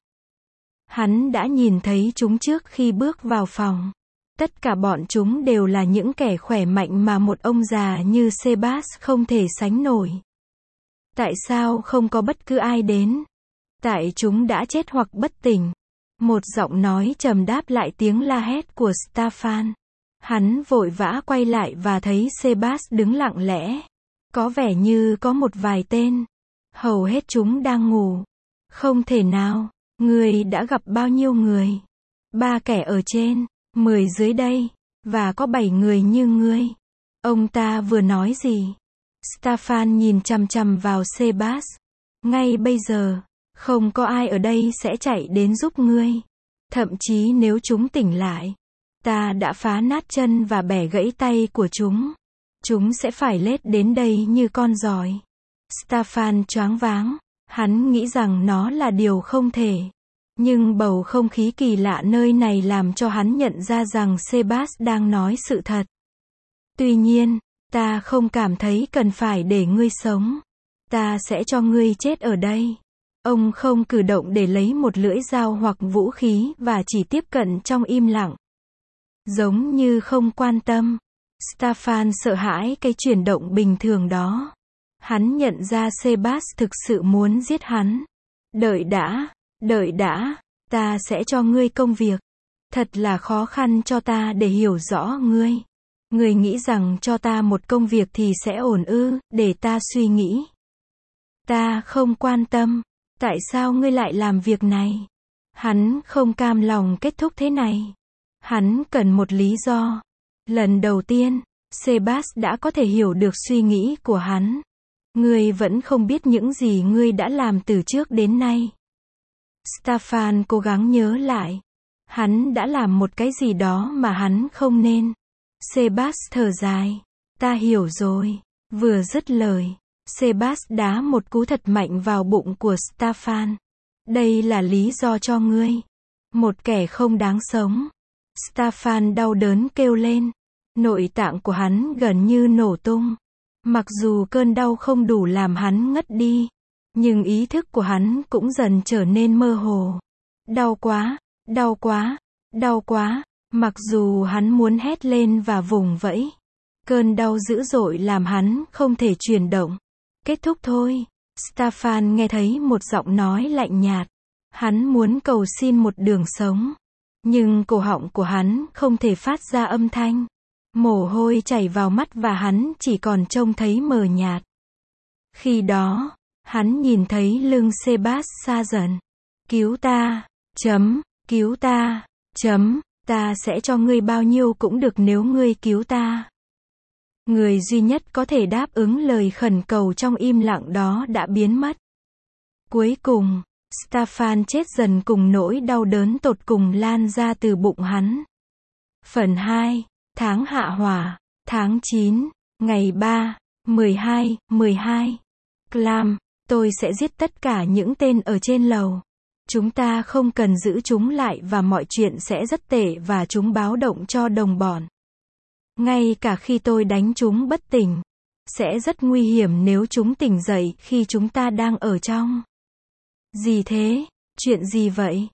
Hắn đã nhìn thấy chúng trước khi bước vào phòng. Tất cả bọn chúng đều là những kẻ khỏe mạnh mà một ông già như Sebas không thể sánh nổi. Tại sao không có bất cứ ai đến? Tại chúng đã chết hoặc bất tỉnh. Một giọng nói trầm đáp lại tiếng la hét của Stefan. Hắn vội vã quay lại và thấy Sebas đứng lặng lẽ. Có vẻ như có một vài tên. Hầu hết chúng đang ngủ. Không thể nào. Ngươi đã gặp bao nhiêu người? 3 kẻ ở trên, 10 dưới đây, và có 7 người như ngươi. Ông ta vừa nói gì? Stefan nhìn chằm chằm vào Sebas. Ngay bây giờ, không có ai ở đây sẽ chạy đến giúp ngươi. Thậm chí nếu chúng tỉnh lại, ta đã phá nát chân và bẻ gãy tay của chúng. Chúng sẽ phải lết đến đây như con giòi. Stefan choáng váng. Hắn nghĩ rằng nó là điều không thể. Nhưng bầu không khí kỳ lạ nơi này làm cho hắn nhận ra rằng Sebas đang nói sự thật. Tuy nhiên, ta không cảm thấy cần phải để ngươi sống. Ta sẽ cho ngươi chết ở đây. Ông không cử động để lấy một lưỡi dao hoặc vũ khí và chỉ tiếp cận trong im lặng. Giống như không quan tâm. Stefan sợ hãi cái chuyển động bình thường đó. Hắn nhận ra Sebas thực sự muốn giết hắn. Đợi đã, ta sẽ cho ngươi công việc. Thật là khó khăn cho ta để hiểu rõ ngươi. Ngươi nghĩ rằng cho ta một công việc thì sẽ ổn ư, để ta suy nghĩ. Ta không quan tâm. Tại sao ngươi lại làm việc này? Hắn không cam lòng kết thúc thế này. Hắn cần một lý do. Lần đầu tiên, Sebas đã có thể hiểu được suy nghĩ của hắn. Ngươi vẫn không biết những gì ngươi đã làm từ trước đến nay. Stefan cố gắng nhớ lại. Hắn đã làm một cái gì đó mà hắn không nên. Sebas thở dài. Ta hiểu rồi. Vừa dứt lời, Sebas đá một cú thật mạnh vào bụng của Stefan. Đây là lý do cho ngươi. Một kẻ không đáng sống. Stefan đau đớn kêu lên. Nội tạng của hắn gần như nổ tung. Mặc dù cơn đau không đủ làm hắn ngất đi, nhưng ý thức của hắn cũng dần trở nên mơ hồ. Đau quá, đau quá, đau quá. Mặc dù hắn muốn hét lên và vùng vẫy, cơn đau dữ dội làm hắn không thể chuyển động. Kết thúc thôi. Stefan nghe thấy một giọng nói lạnh nhạt. Hắn muốn cầu xin một đường sống. Nhưng cổ họng của hắn không thể phát ra âm thanh. Mồ hôi chảy vào mắt và hắn chỉ còn trông thấy mờ nhạt. Khi đó, hắn nhìn thấy lưng Sebas xa dần. Cứu ta, cứu ta, ta sẽ cho ngươi bao nhiêu cũng được nếu ngươi cứu ta. Người duy nhất có thể đáp ứng lời khẩn cầu trong im lặng đó đã biến mất. Cuối cùng, Stefan chết dần cùng nỗi đau đớn tột cùng lan ra từ bụng hắn. Phần 2. Tháng Hạ Hỏa, tháng 9, ngày 3, 12. Clam, tôi sẽ giết tất cả những tên ở trên lầu. Chúng ta không cần giữ chúng lại và mọi chuyện sẽ rất tệ và chúng báo động cho đồng bọn. Ngay cả khi tôi đánh chúng bất tỉnh, sẽ rất nguy hiểm nếu chúng tỉnh dậy khi chúng ta đang ở trong. Gì thế? Chuyện gì vậy?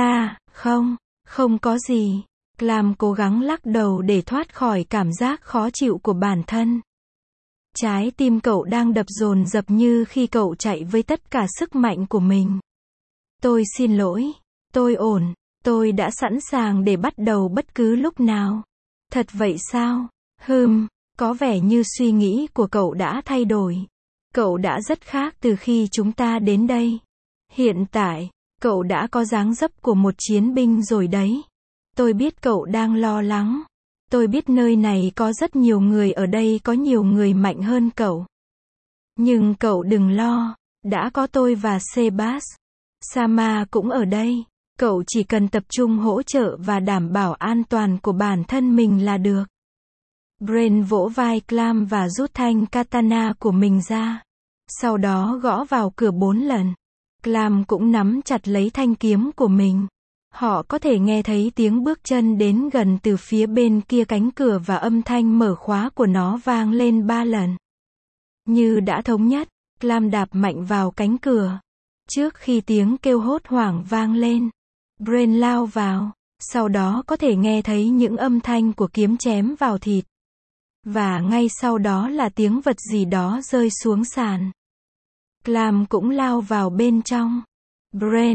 Không có gì. Clam cố gắng lắc đầu để thoát khỏi cảm giác khó chịu của bản thân. Trái tim cậu đang đập dồn dập như khi cậu chạy với tất cả sức mạnh của mình. Tôi xin lỗi. Tôi ổn. Tôi đã sẵn sàng để bắt đầu bất cứ lúc nào. Thật vậy sao? Có vẻ như suy nghĩ của cậu đã thay đổi. Cậu đã rất khác từ khi chúng ta đến đây. Hiện tại, cậu đã có dáng dấp của một chiến binh rồi đấy. Tôi biết cậu đang lo lắng. Tôi biết nơi này có rất nhiều người ở đây, có nhiều người mạnh hơn cậu. Nhưng cậu đừng lo, đã có tôi và Sebas. Sama cũng ở đây. Cậu chỉ cần tập trung hỗ trợ và đảm bảo an toàn của bản thân mình là được. Brain vỗ vai Clam và rút thanh katana của mình ra. Sau đó gõ vào cửa 4 lần. Clam cũng nắm chặt lấy thanh kiếm của mình. Họ có thể nghe thấy tiếng bước chân đến gần từ phía bên kia cánh cửa và âm thanh mở khóa của nó vang lên 3 lần. Như đã thống nhất, Clam đạp mạnh vào cánh cửa. Trước khi tiếng kêu hốt hoảng vang lên, Brain lao vào. Sau đó có thể nghe thấy những âm thanh của kiếm chém vào thịt. Và ngay sau đó là tiếng vật gì đó rơi xuống sàn. Clam cũng lao vào bên trong. Brain,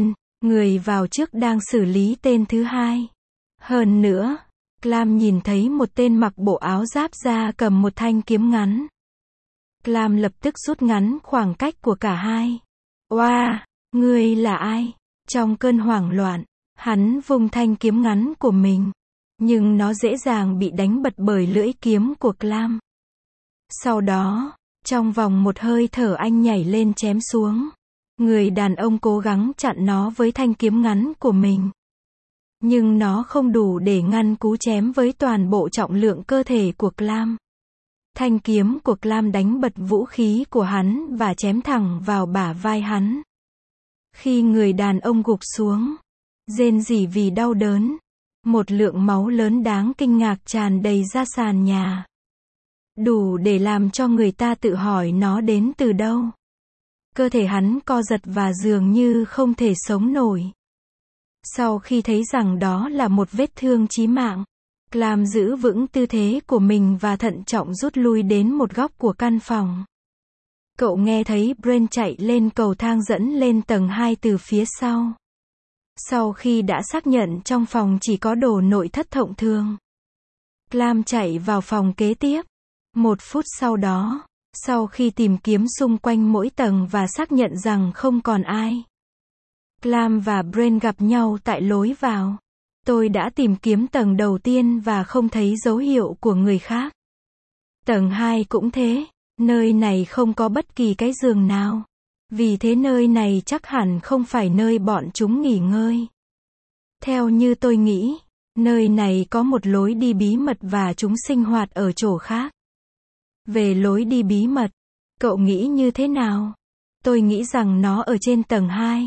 Người vào trước đang xử lý tên thứ hai. Hơn nữa, Clam nhìn thấy một tên mặc bộ áo giáp da cầm một thanh kiếm ngắn. Clam lập tức rút ngắn khoảng cách của cả hai. Oa, ngươi là ai? Trong cơn hoảng loạn, hắn vung thanh kiếm ngắn của mình. Nhưng nó dễ dàng bị đánh bật bởi lưỡi kiếm của Clam. Sau đó, trong vòng một hơi thở anh nhảy lên chém xuống. Người đàn ông cố gắng chặn nó với thanh kiếm ngắn của mình. Nhưng nó không đủ để ngăn cú chém với toàn bộ trọng lượng cơ thể của Clam. Thanh kiếm của Clam đánh bật vũ khí của hắn và chém thẳng vào bả vai hắn. Khi người đàn ông gục xuống, rên rỉ vì đau đớn, một lượng máu lớn đáng kinh ngạc tràn đầy ra sàn nhà. Đủ để làm cho người ta tự hỏi nó đến từ đâu. Cơ thể hắn co giật và dường như không thể sống nổi. Sau khi thấy rằng đó là một vết thương chí mạng, Clam giữ vững tư thế của mình và thận trọng rút lui đến một góc của căn phòng. Cậu nghe thấy Brent chạy lên cầu thang dẫn lên tầng 2 từ phía sau. Sau khi đã xác nhận trong phòng chỉ có đồ nội thất thông thường, Clam chạy vào phòng kế tiếp. 1 phút sau đó, sau khi tìm kiếm xung quanh mỗi tầng và xác nhận rằng không còn ai, Clam và Brent gặp nhau tại lối vào. Tôi đã tìm kiếm tầng đầu tiên và không thấy dấu hiệu của người khác. Tầng 2 cũng thế, nơi này không có bất kỳ cái giường nào. Vì thế nơi này chắc hẳn không phải nơi bọn chúng nghỉ ngơi. Theo như tôi nghĩ, nơi này có một lối đi bí mật và chúng sinh hoạt ở chỗ khác. Về lối đi bí mật, cậu nghĩ như thế nào? Tôi nghĩ rằng nó ở trên tầng 2.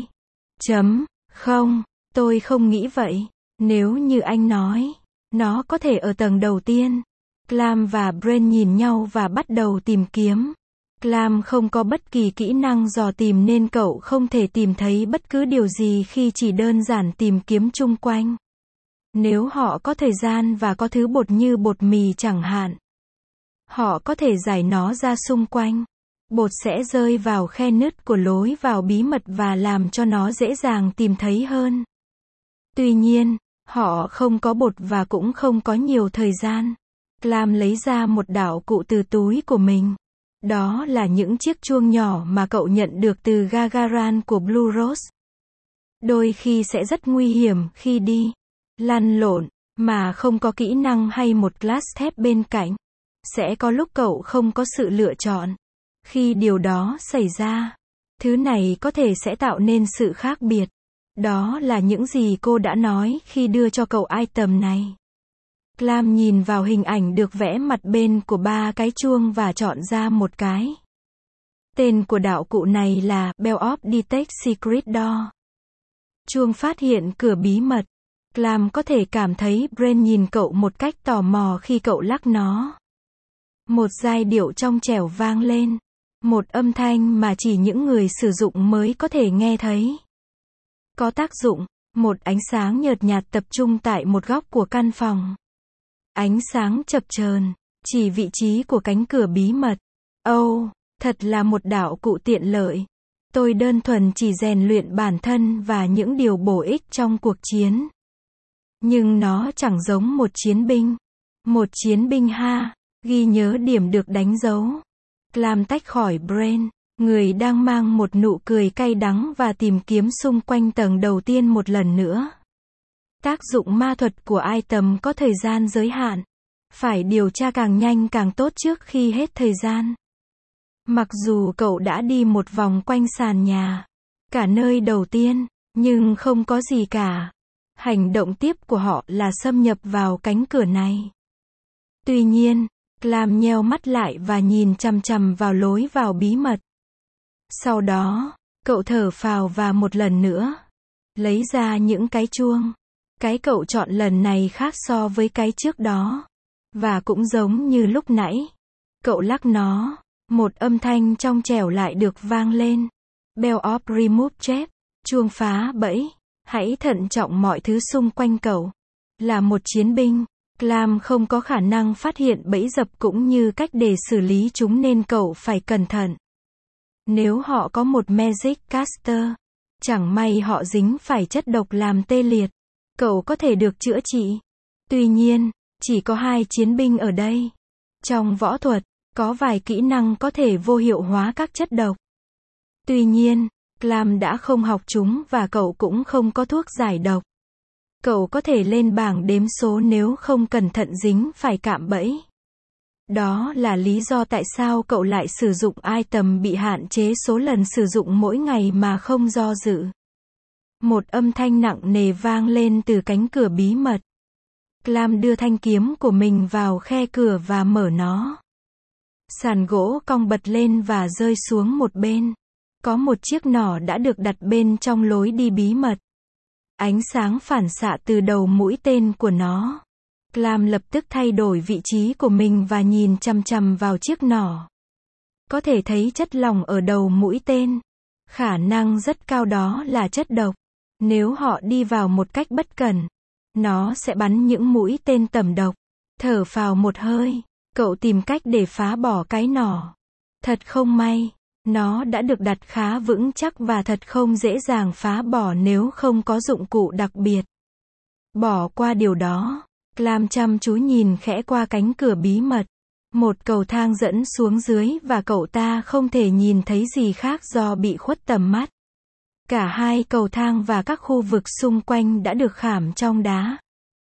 Không, tôi không nghĩ vậy. Nếu như anh nói, nó có thể ở tầng đầu tiên. Clam và Brent nhìn nhau và bắt đầu tìm kiếm. Clam không có bất kỳ kỹ năng dò tìm nên cậu không thể tìm thấy bất cứ điều gì khi chỉ đơn giản tìm kiếm chung quanh. Nếu họ có thời gian và có thứ bột như bột mì chẳng hạn, họ có thể rải nó ra xung quanh. Bột sẽ rơi vào khe nứt của lối vào bí mật và làm cho nó dễ dàng tìm thấy hơn. Tuy nhiên, họ không có bột và cũng không có nhiều thời gian. Clam lấy ra một đạo cụ từ túi của mình. Đó là những chiếc chuông nhỏ mà cậu nhận được từ Gagarin của Blue Rose. Đôi khi sẽ rất nguy hiểm khi đi lăn lộn mà không có kỹ năng hay một glass thép bên cạnh. Sẽ có lúc cậu không có sự lựa chọn. Khi điều đó xảy ra, thứ này có thể sẽ tạo nên sự khác biệt. Đó là những gì cô đã nói khi đưa cho cậu item này. Clam nhìn vào hình ảnh được vẽ mặt bên của 3 cái chuông và chọn ra một cái. Tên của đạo cụ này là Bell of Detect Secret Door. Chuông phát hiện cửa bí mật. Clam có thể cảm thấy Brent nhìn cậu một cách tò mò khi cậu lắc nó. Một giai điệu trong trẻo vang lên. Một âm thanh mà chỉ những người sử dụng mới có thể nghe thấy. Có tác dụng, một ánh sáng nhợt nhạt tập trung tại một góc của căn phòng. Ánh sáng chập chờn, chỉ vị trí của cánh cửa bí mật. Thật là một đạo cụ tiện lợi. Tôi đơn thuần chỉ rèn luyện bản thân và những điều bổ ích trong cuộc chiến. Nhưng nó chẳng giống một chiến binh. Một chiến binh ha, ghi nhớ điểm được đánh dấu. Clam tách khỏi Brent, người đang mang một nụ cười cay đắng và tìm kiếm xung quanh tầng đầu tiên một lần nữa. Tác dụng ma thuật của item có thời gian giới hạn. Phải điều tra càng nhanh càng tốt trước khi hết thời gian. Mặc dù cậu đã đi một vòng quanh sàn nhà, cả nơi đầu tiên, nhưng không có gì cả. Hành động tiếp của họ là xâm nhập vào cánh cửa này. Tuy nhiên, Clam nheo mắt lại và nhìn chằm chằm vào lối vào bí mật. Sau đó, cậu thở phào và một lần nữa, lấy ra những cái chuông. Cái cậu chọn lần này khác so với cái trước đó. Và cũng giống như lúc nãy, cậu lắc nó, một âm thanh trong trẻo lại được vang lên. Bell of Remove Trap, chuông phá bẫy. Hãy thận trọng mọi thứ xung quanh cậu. Là một chiến binh, Clam không có khả năng phát hiện bẫy dập cũng như cách để xử lý chúng nên cậu phải cẩn thận. Nếu họ có một Magic Caster, Chẳng may họ dính phải chất độc làm tê liệt. Cậu có thể được chữa trị. Tuy nhiên, chỉ có 2 chiến binh ở đây. Trong võ thuật, có vài kỹ năng có thể vô hiệu hóa các chất độc. Tuy nhiên, Clam đã không học chúng và cậu cũng không có thuốc giải độc. Cậu có thể lên bảng đếm số nếu không cẩn thận dính phải cạm bẫy. Đó là lý do tại sao cậu lại sử dụng item bị hạn chế số lần sử dụng mỗi ngày mà không do dự. Một âm thanh nặng nề vang lên từ cánh cửa bí mật. Clam đưa thanh kiếm của mình vào khe cửa và mở nó. Sàn gỗ cong bật lên và rơi xuống một bên. Có một chiếc nỏ đã được đặt bên trong lối đi bí mật. Ánh sáng phản xạ từ đầu mũi tên của nó. Clam lập tức thay đổi vị trí của mình và nhìn chằm chằm vào chiếc nỏ. Có thể thấy chất lỏng ở đầu mũi tên. Khả năng rất cao đó là chất độc. Nếu họ đi vào một cách bất cẩn, nó sẽ bắn những mũi tên tẩm độc. Thở phào một hơi, cậu tìm cách để phá bỏ cái nỏ. Thật không may, nó đã được đặt khá vững chắc và thật không dễ dàng phá bỏ nếu không có dụng cụ đặc biệt. Bỏ qua điều đó, Clam chăm chú nhìn khẽ qua cánh cửa bí mật. Một cầu thang dẫn xuống dưới và cậu ta không thể nhìn thấy gì khác do bị khuất tầm mắt. Cả 2 cầu thang và các khu vực xung quanh đã được khảm trong đá,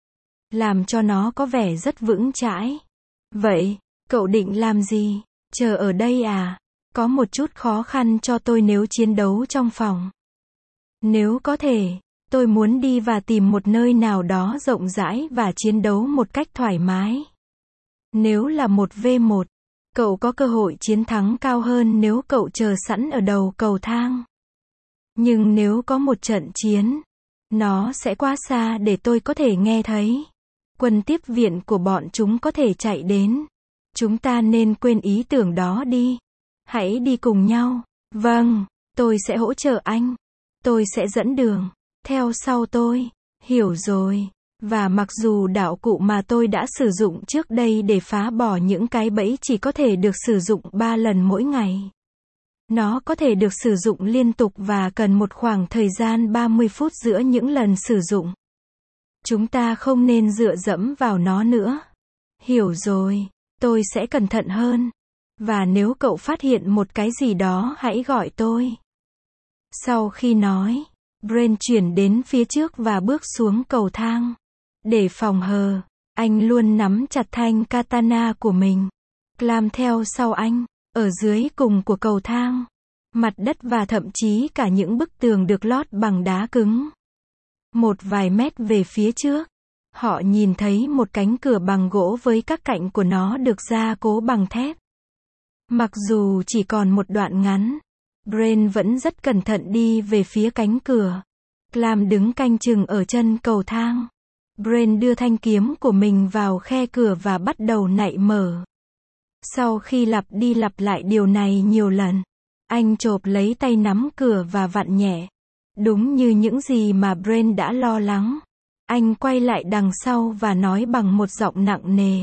làm cho nó có vẻ rất vững chãi. Vậy, cậu định làm gì? Chờ ở đây à? Có một chút khó khăn cho tôi nếu chiến đấu trong phòng. Nếu có thể, tôi muốn đi và tìm một nơi nào đó rộng rãi và chiến đấu một cách thoải mái. Nếu là 1v1, cậu có cơ hội chiến thắng cao hơn nếu cậu chờ sẵn ở đầu cầu thang. Nhưng nếu có một trận chiến, nó sẽ quá xa để tôi có thể nghe thấy. Quân tiếp viện của bọn chúng có thể chạy đến. Chúng ta nên quên ý tưởng đó đi. Hãy đi cùng nhau. Vâng, tôi sẽ hỗ trợ anh. Tôi sẽ dẫn đường. Theo sau tôi. Hiểu rồi. Và mặc dù đạo cụ mà tôi đã sử dụng trước đây để phá bỏ những cái bẫy chỉ có thể được sử dụng 3 lần mỗi ngày. Nó có thể được sử dụng liên tục và cần một khoảng thời gian 30 phút giữa những lần sử dụng. Chúng ta không nên dựa dẫm vào nó nữa. Hiểu rồi, tôi sẽ cẩn thận hơn. Và nếu cậu phát hiện một cái gì đó hãy gọi tôi. Sau khi nói, Brain chuyển đến phía trước và bước xuống cầu thang. Để phòng hờ, anh luôn nắm chặt thanh katana của mình. Clam theo sau anh, ở dưới cùng của cầu thang. Mặt đất và thậm chí cả những bức tường được lót bằng đá cứng. Một vài mét về phía trước, họ nhìn thấy một cánh cửa bằng gỗ với các cạnh của nó được gia cố bằng thép. Mặc dù chỉ còn một đoạn ngắn, Brain vẫn rất cẩn thận đi về phía cánh cửa. Clam đứng canh chừng ở chân cầu thang. Brain đưa thanh kiếm của mình vào khe cửa và bắt đầu nạy mở. Sau khi lặp đi lặp lại điều này nhiều lần, anh chộp lấy tay nắm cửa và vặn nhẹ. Đúng như những gì mà Brain đã lo lắng. Anh quay lại đằng sau và nói bằng một giọng nặng nề.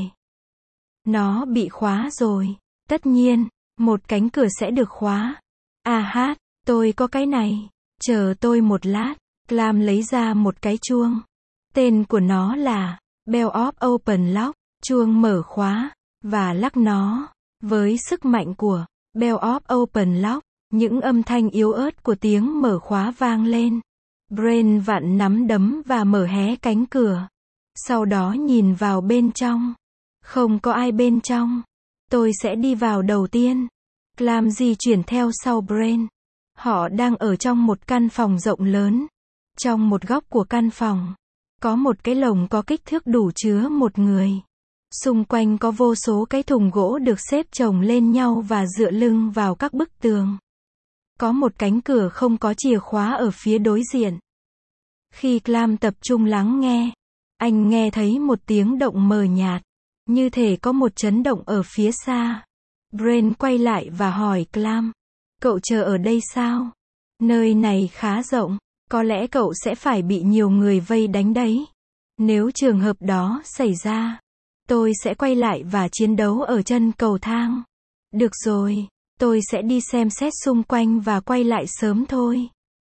Nó bị khóa rồi. Tất nhiên, một cánh cửa sẽ được khóa. À hát, tôi có cái này. Chờ tôi một lát. Clam lấy ra một cái chuông. Tên của nó là Bell of Open Lock, chuông mở khóa, và lắc nó. Với sức mạnh của Bell of Open Lock, những âm thanh yếu ớt của tiếng mở khóa vang lên. Brain vặn nắm đấm và mở hé cánh cửa. Sau đó nhìn vào bên trong. Không có ai bên trong. Tôi sẽ đi vào đầu tiên. Clam di chuyển theo sau Brain. Họ đang ở trong một căn phòng rộng lớn. Trong một góc của căn phòng, có một cái lồng có kích thước đủ chứa một người. Xung quanh có vô số cái thùng gỗ được xếp chồng lên nhau và dựa lưng vào các bức tường. Có một cánh cửa không có chìa khóa ở phía đối diện. Khi Clam tập trung lắng nghe, anh nghe thấy một tiếng động mờ nhạt, như thể có một chấn động ở phía xa. Brain quay lại và hỏi Clam, cậu chờ ở đây sao? Nơi này khá rộng, có lẽ cậu sẽ phải bị nhiều người vây đánh đấy. Nếu trường hợp đó xảy ra, tôi sẽ quay lại và chiến đấu ở chân cầu thang. Được rồi, tôi sẽ đi xem xét xung quanh và quay lại sớm thôi.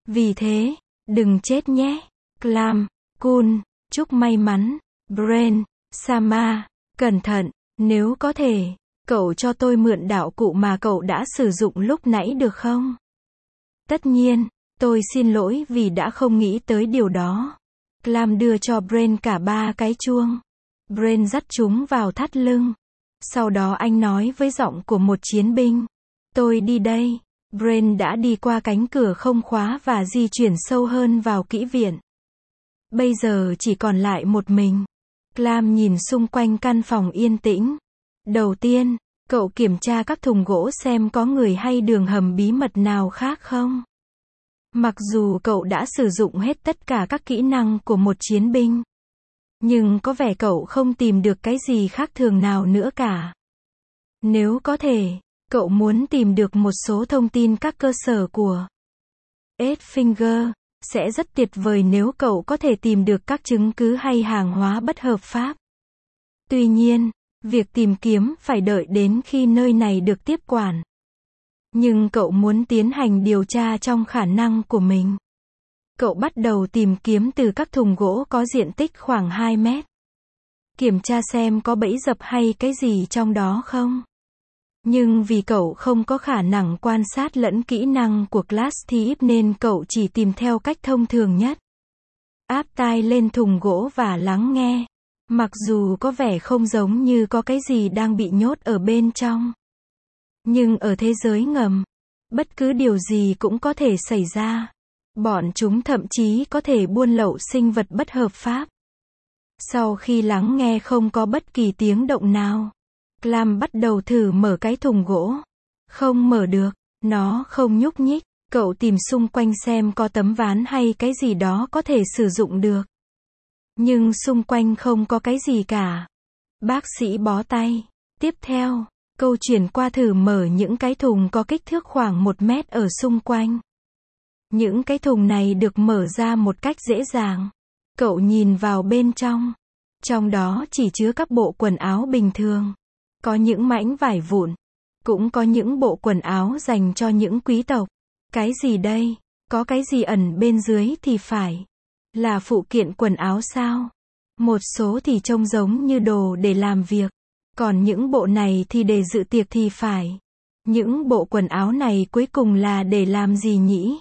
Vì thế, đừng chết nhé. Clam, Kun, chúc may mắn. Bren, Sama, cẩn thận, nếu có thể, cậu cho tôi mượn đạo cụ mà cậu đã sử dụng lúc nãy được không? Tất nhiên, tôi xin lỗi vì đã không nghĩ tới điều đó. Clam đưa cho Bren cả 3 cái chuông. Bren dắt chúng vào thắt lưng. Sau đó anh nói với giọng của một chiến binh. Tôi đi đây. Bren đã đi qua cánh cửa không khóa và di chuyển sâu hơn vào kỹ viện. Bây giờ chỉ còn lại một mình. Clam nhìn xung quanh căn phòng yên tĩnh. Đầu tiên, cậu kiểm tra các thùng gỗ xem có người hay đường hầm bí mật nào khác không. Mặc dù cậu đã sử dụng hết tất cả các kỹ năng của một chiến binh, nhưng có vẻ cậu không tìm được cái gì khác thường nào nữa cả. Nếu có thể, cậu muốn tìm được một số thông tin các cơ sở của Edfinger. Sẽ rất tuyệt vời nếu cậu có thể tìm được các chứng cứ hay hàng hóa bất hợp pháp. Tuy nhiên, việc tìm kiếm phải đợi đến khi nơi này được tiếp quản. Nhưng cậu muốn tiến hành điều tra trong khả năng của mình. Cậu bắt đầu tìm kiếm từ các thùng gỗ có diện tích khoảng 2 mét. Kiểm tra xem có bẫy dập hay cái gì trong đó không. Nhưng vì cậu không có khả năng quan sát lẫn kỹ năng của Class Thief nên cậu chỉ tìm theo cách thông thường nhất. Áp tai lên thùng gỗ và lắng nghe. Mặc dù có vẻ không giống như có cái gì đang bị nhốt ở bên trong. Nhưng ở thế giới ngầm, bất cứ điều gì cũng có thể xảy ra. Bọn chúng thậm chí có thể buôn lậu sinh vật bất hợp pháp. Sau khi lắng nghe không có bất kỳ tiếng động nào, Clam bắt đầu thử mở cái thùng gỗ. Không mở được, nó không nhúc nhích. Cậu tìm xung quanh xem có tấm ván hay cái gì đó có thể sử dụng được. Nhưng xung quanh không có cái gì cả. Bác sĩ bó tay. Tiếp theo, câu chuyển qua thử mở những cái thùng có kích thước khoảng 1 mét ở xung quanh. Những cái thùng này được mở ra một cách dễ dàng. Cậu nhìn vào bên trong. Trong đó chỉ chứa các bộ quần áo bình thường. Có những mảnh vải vụn. Cũng có những bộ quần áo dành cho những quý tộc. Cái gì đây? Có cái gì ẩn bên dưới thì phải. Là phụ kiện quần áo sao? Một số thì trông giống như đồ để làm việc. Còn những bộ này thì để dự tiệc thì phải. Những bộ quần áo này cuối cùng là để làm gì nhỉ?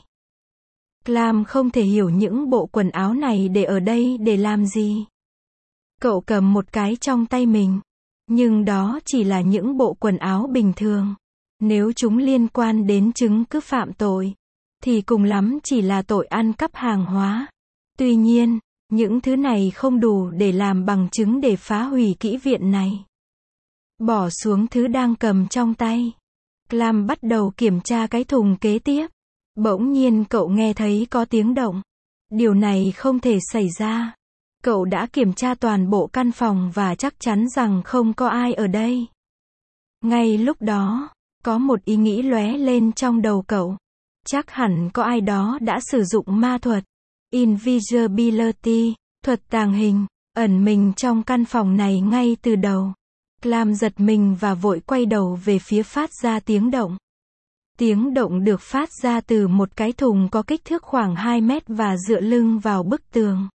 Clam không thể hiểu những bộ quần áo này để ở đây để làm gì. Cậu cầm một cái trong tay mình. Nhưng đó chỉ là những bộ quần áo bình thường. Nếu chúng liên quan đến chứng cứ phạm tội, thì cùng lắm chỉ là tội ăn cắp hàng hóa. Tuy nhiên, những thứ này không đủ để làm bằng chứng để phá hủy kỹ viện này. Bỏ xuống thứ đang cầm trong tay. Clam bắt đầu kiểm tra cái thùng kế tiếp. Bỗng nhiên cậu nghe thấy có tiếng động. Điều này không thể xảy ra. Cậu đã kiểm tra toàn bộ căn phòng và chắc chắn rằng không có ai ở đây. Ngay lúc đó, có một ý nghĩ lóe lên trong đầu cậu. Chắc hẳn có ai đó đã sử dụng ma thuật, invisibility, thuật tàng hình, ẩn mình trong căn phòng này ngay từ đầu. Clam giật mình và vội quay đầu về phía phát ra tiếng động. Tiếng động được phát ra từ một cái thùng có kích thước khoảng 2 mét và dựa lưng vào bức tường.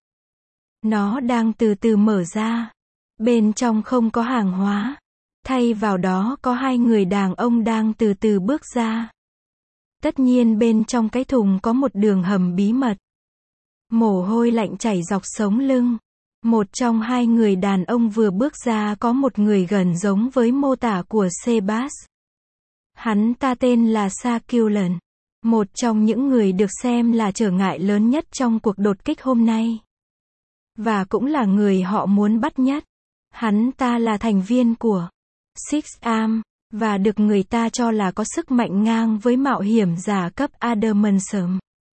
Nó đang từ từ mở ra. Bên trong không có hàng hóa. Thay vào đó có 2 người đàn ông đang từ từ bước ra. Tất nhiên bên trong cái thùng có một đường hầm bí mật. Mồ hôi lạnh chảy dọc sống lưng. Một trong 2 người đàn ông vừa bước ra có một người gần giống với mô tả của Sebas. Hắn ta tên là Sakulan. Một trong những người được xem là trở ngại lớn nhất trong cuộc đột kích hôm nay. Và cũng là người họ muốn bắt nhất. Hắn ta là thành viên của Six Arm, và được người ta cho là có sức mạnh ngang với mạo hiểm giả cấp Adamantium.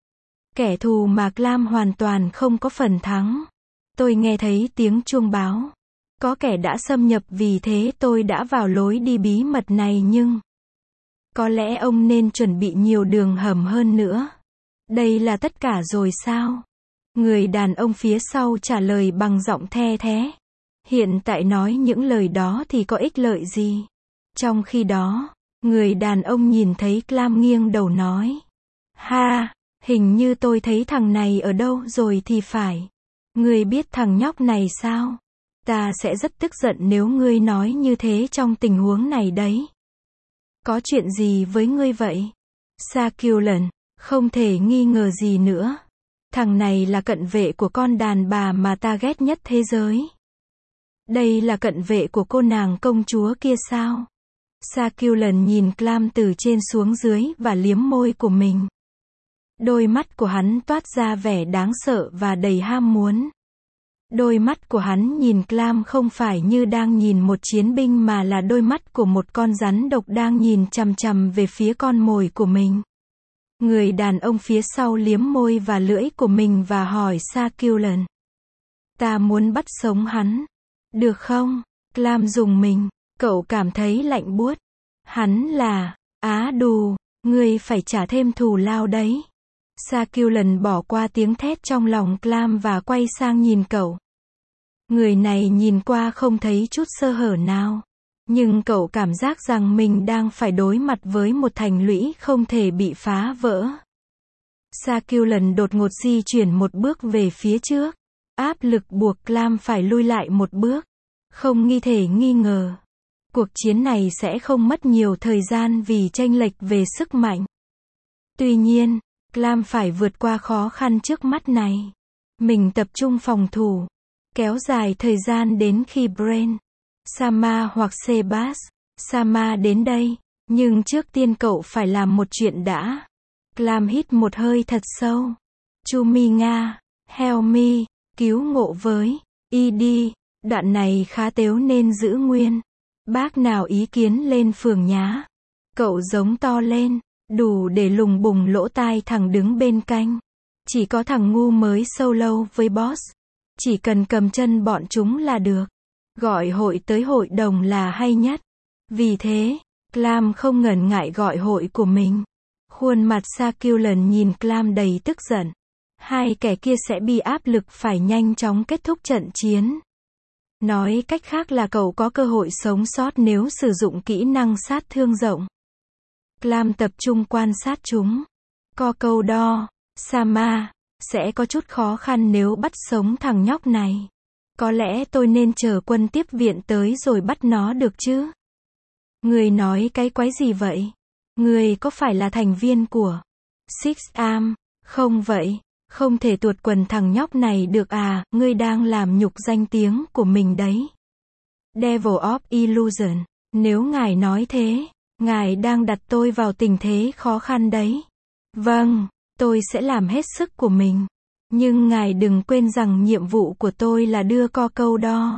Kẻ thù mà Clam hoàn toàn không có phần thắng. Tôi nghe thấy tiếng chuông báo. Có kẻ đã xâm nhập vì thế tôi đã vào lối đi bí mật này nhưng có lẽ ông nên chuẩn bị nhiều đường hầm hơn nữa. Đây là tất cả rồi sao? Người đàn ông phía sau trả lời bằng giọng the thé. Hiện tại nói những lời đó thì có ích lợi gì? Trong khi đó, người đàn ông nhìn thấy Clam nghiêng đầu nói. Ha, Hình như tôi thấy thằng này ở đâu rồi thì phải. Ngươi biết thằng nhóc này sao? Ta sẽ rất tức giận nếu ngươi nói như thế trong tình huống này đấy. Có chuyện gì với ngươi vậy? Sakulan, không thể nghi ngờ gì nữa. Thằng này là cận vệ của con đàn bà mà ta ghét nhất thế giới. Đây là cận vệ của cô nàng công chúa kia sao? Sakulan nhìn Clam từ trên xuống dưới và liếm môi của mình. Đôi mắt của hắn toát ra vẻ đáng sợ và đầy ham muốn. Đôi mắt của hắn nhìn Clam không phải như đang nhìn một chiến binh mà là đôi mắt của một con rắn độc đang nhìn chằm chằm về phía con mồi của mình. Người đàn ông phía sau liếm môi và lưỡi của mình và hỏi Sakulan. Ta muốn bắt sống hắn. Được không? Clam rùng mình. Cậu cảm thấy lạnh buốt. Hắn là, á đù, ngươi phải trả thêm thù lao đấy. Sakulan bỏ qua tiếng thét trong lòng Clam và quay sang nhìn cậu. Người này nhìn qua không thấy chút sơ hở nào. Nhưng cậu cảm giác rằng mình đang phải đối mặt với một thành lũy không thể bị phá vỡ. Sakulan đột ngột di chuyển một bước về phía trước. Áp lực buộc Clam phải lui lại một bước. Không thể nghi ngờ. Cuộc chiến này sẽ không mất nhiều thời gian vì chênh lệch về sức mạnh. Tuy nhiên, Clam phải vượt qua khó khăn trước mắt này. Mình tập trung phòng thủ. Kéo dài thời gian đến khi Brain, Sama hoặc Sebas, Sama đến đây. Nhưng trước tiên cậu phải làm một chuyện đã. Clam hít một hơi thật sâu. Chumi Nga, help me, cứu ngộ với, đi. Đoạn này khá tếu nên giữ nguyên. Bác nào ý kiến lên phường nhá. Cậu giống to lên, đủ để lùng bùng lỗ tai thằng đứng bên cạnh. Chỉ có thằng ngu mới solo với boss. Chỉ cần cầm chân bọn chúng là được. Gọi hội tới hội đồng là hay nhất. Vì thế, Clam không ngần ngại gọi hội của mình. Khuôn mặt Sakulan nhìn Clam đầy tức giận. Hai kẻ kia sẽ bị áp lực phải nhanh chóng kết thúc trận chiến. Nói cách khác là cậu có cơ hội sống sót nếu sử dụng kỹ năng sát thương rộng. Clam tập trung quan sát chúng. Có câu đo, Sama, sẽ có chút khó khăn nếu bắt sống thằng nhóc này. Có lẽ tôi nên chờ quân tiếp viện tới rồi bắt nó được chứ? Người nói cái quái gì vậy? Người có phải là thành viên của Six Arm? Không vậy. Không thể tuột quần thằng nhóc này được à, ngươi đang làm nhục danh tiếng của mình đấy. Devil of Illusion, nếu ngài nói thế, ngài đang đặt tôi vào tình thế khó khăn đấy. Vâng, tôi sẽ làm hết sức của mình. Nhưng ngài đừng quên rằng nhiệm vụ của tôi là đưa co câu đo.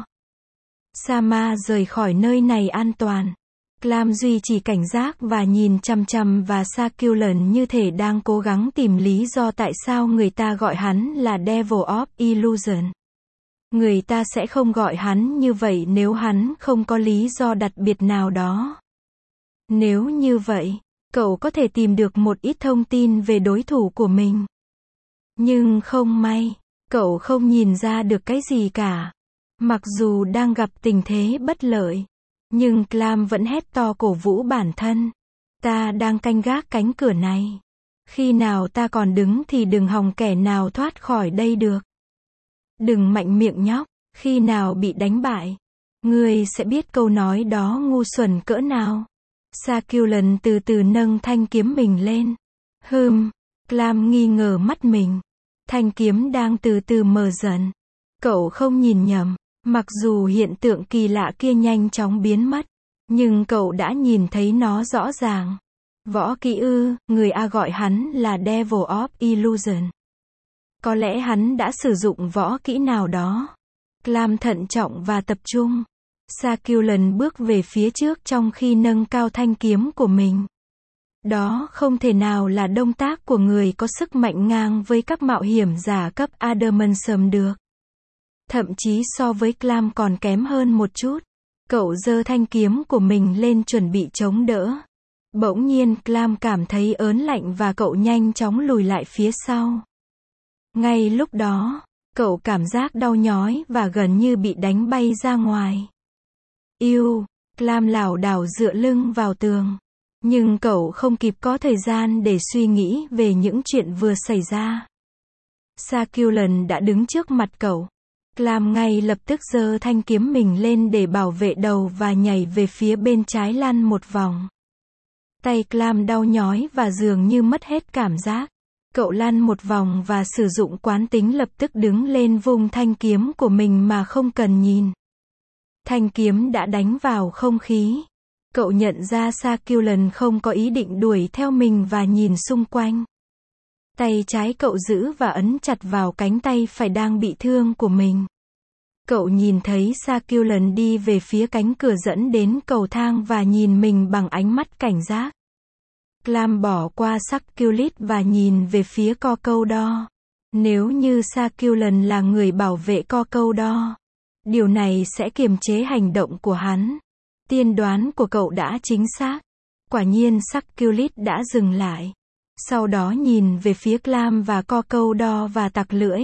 Sama rời khỏi nơi này an toàn. Clam duy trì cảnh giác và nhìn chằm chằm và Sakulan như thể đang cố gắng tìm lý do tại sao người ta gọi hắn là Devil of Illusion. Người ta sẽ không gọi hắn như vậy nếu hắn không có lý do đặc biệt nào đó. Nếu như vậy, cậu có thể tìm được một ít thông tin về đối thủ của mình. Nhưng không may, cậu không nhìn ra được cái gì cả. Mặc dù đang gặp tình thế bất lợi. Nhưng Clam vẫn hét to cổ vũ bản thân. Ta đang canh gác cánh cửa này. Khi nào ta còn đứng thì đừng hòng kẻ nào thoát khỏi đây được. Đừng mạnh miệng nhóc, khi nào bị đánh bại. Ngươi sẽ biết câu nói đó ngu xuẩn cỡ nào. Sakulan từ từ nâng thanh kiếm mình lên. Clam nghi ngờ mắt mình. Thanh kiếm đang từ từ mờ dần. Cậu không nhìn nhầm. Mặc dù hiện tượng kỳ lạ kia nhanh chóng biến mất, nhưng cậu đã nhìn thấy nó rõ ràng. Võ kỹ ư, người A gọi hắn là Devil of Illusion. Có lẽ hắn đã sử dụng võ kỹ nào đó. Clam thận trọng và tập trung. Sakulan bước về phía trước trong khi nâng cao thanh kiếm của mình. Đó không thể nào là động tác của người có sức mạnh ngang với các mạo hiểm giả cấp Adamantium được. Thậm chí so với Clam còn kém hơn một chút. Cậu giơ thanh kiếm của mình lên chuẩn bị chống đỡ. Bỗng nhiên Clam cảm thấy ớn lạnh và cậu nhanh chóng lùi lại phía sau. Ngay lúc đó, cậu cảm giác đau nhói và gần như bị đánh bay ra ngoài. Clam lảo đảo dựa lưng vào tường. Nhưng cậu không kịp có thời gian để suy nghĩ về những chuyện vừa xảy ra. Sakulan đã đứng trước mặt cậu. Clam ngay lập tức giơ thanh kiếm mình lên để bảo vệ đầu và nhảy về phía bên trái lăn một vòng. Tay Clam đau nhói và dường như mất hết cảm giác. Cậu lăn một vòng và sử dụng quán tính lập tức đứng lên vung thanh kiếm của mình mà không cần nhìn. Thanh kiếm đã đánh vào không khí. Cậu nhận ra Sakulan không có ý định đuổi theo mình và nhìn xung quanh. Tay trái cậu giữ và ấn chặt vào cánh tay phải đang bị thương của mình. Cậu nhìn thấy Sakulan đi về phía cánh cửa dẫn đến cầu thang và nhìn mình bằng ánh mắt cảnh giác. Clam bỏ qua Sakulit và nhìn về phía Crocodile. Nếu như Sakulan là người bảo vệ Crocodile, điều này sẽ kiềm chế hành động của hắn. Tiên đoán của cậu đã chính xác. Quả nhiên Sakulit đã dừng lại. Sau đó nhìn về phía Clam và Crocodile và tặc lưỡi.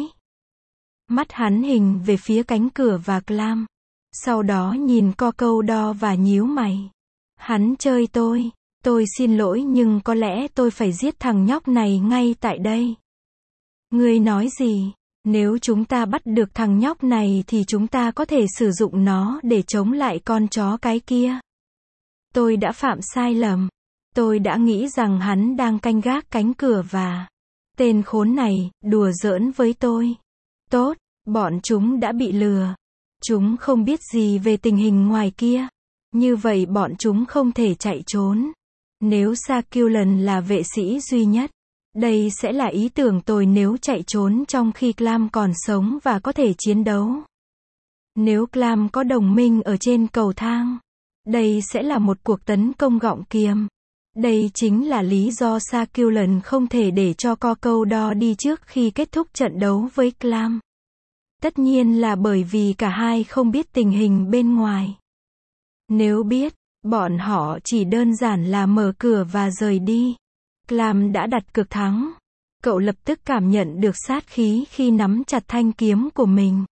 Mắt hắn hình về phía cánh cửa và Clam. Sau đó nhìn Crocodile và nhíu mày. Hắn chơi tôi xin lỗi nhưng có lẽ tôi phải giết thằng nhóc này ngay tại đây. Ngươi nói gì? Nếu chúng ta bắt được thằng nhóc này thì chúng ta có thể sử dụng nó để chống lại con chó cái kia. Tôi đã phạm sai lầm. Tôi đã nghĩ rằng hắn đang canh gác cánh cửa và tên khốn này đùa giỡn với tôi. Tốt, bọn chúng đã bị lừa. Chúng không biết gì về tình hình ngoài kia. Như vậy bọn chúng không thể chạy trốn. Nếu Sakulan là vệ sĩ duy nhất, đây sẽ là ý tưởng tồi nếu chạy trốn trong khi Clam còn sống và có thể chiến đấu. Nếu Clam có đồng minh ở trên cầu thang, đây sẽ là một cuộc tấn công gọng kiềm. Đây chính là lý do Sakulan không thể để cho Crocodile đi trước khi kết thúc trận đấu với Clam. Tất nhiên là bởi vì cả hai không biết tình hình bên ngoài. Nếu biết, bọn họ chỉ đơn giản là mở cửa và rời đi. Clam đã đặt cược thắng. Cậu lập tức cảm nhận được sát khí khi nắm chặt thanh kiếm của mình.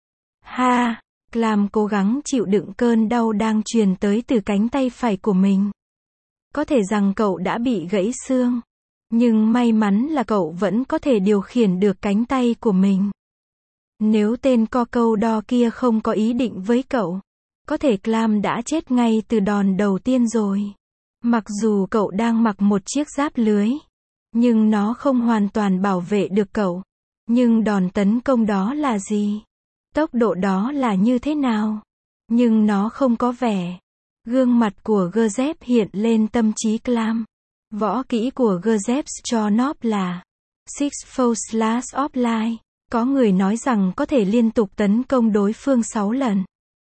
Ha! Clam cố gắng chịu đựng cơn đau đang truyền tới từ cánh tay phải của mình. Có thể rằng cậu đã bị gãy xương. Nhưng may mắn là cậu vẫn có thể điều khiển được cánh tay của mình. Nếu tên Crocodile kia không có ý định với cậu, có thể Clam đã chết ngay từ đòn đầu tiên rồi. Mặc dù cậu đang mặc một chiếc giáp lưới, nhưng nó không hoàn toàn bảo vệ được cậu. Nhưng đòn tấn công đó là gì? Tốc độ đó là như thế nào? Nhưng nó không có vẻ. Gương mặt của Gazep hiện lên tâm trí Clam. Võ kỹ của Gazep cho Nop là Six-fold slash offline. Có người nói rằng có thể liên tục tấn công đối phương 6 lần.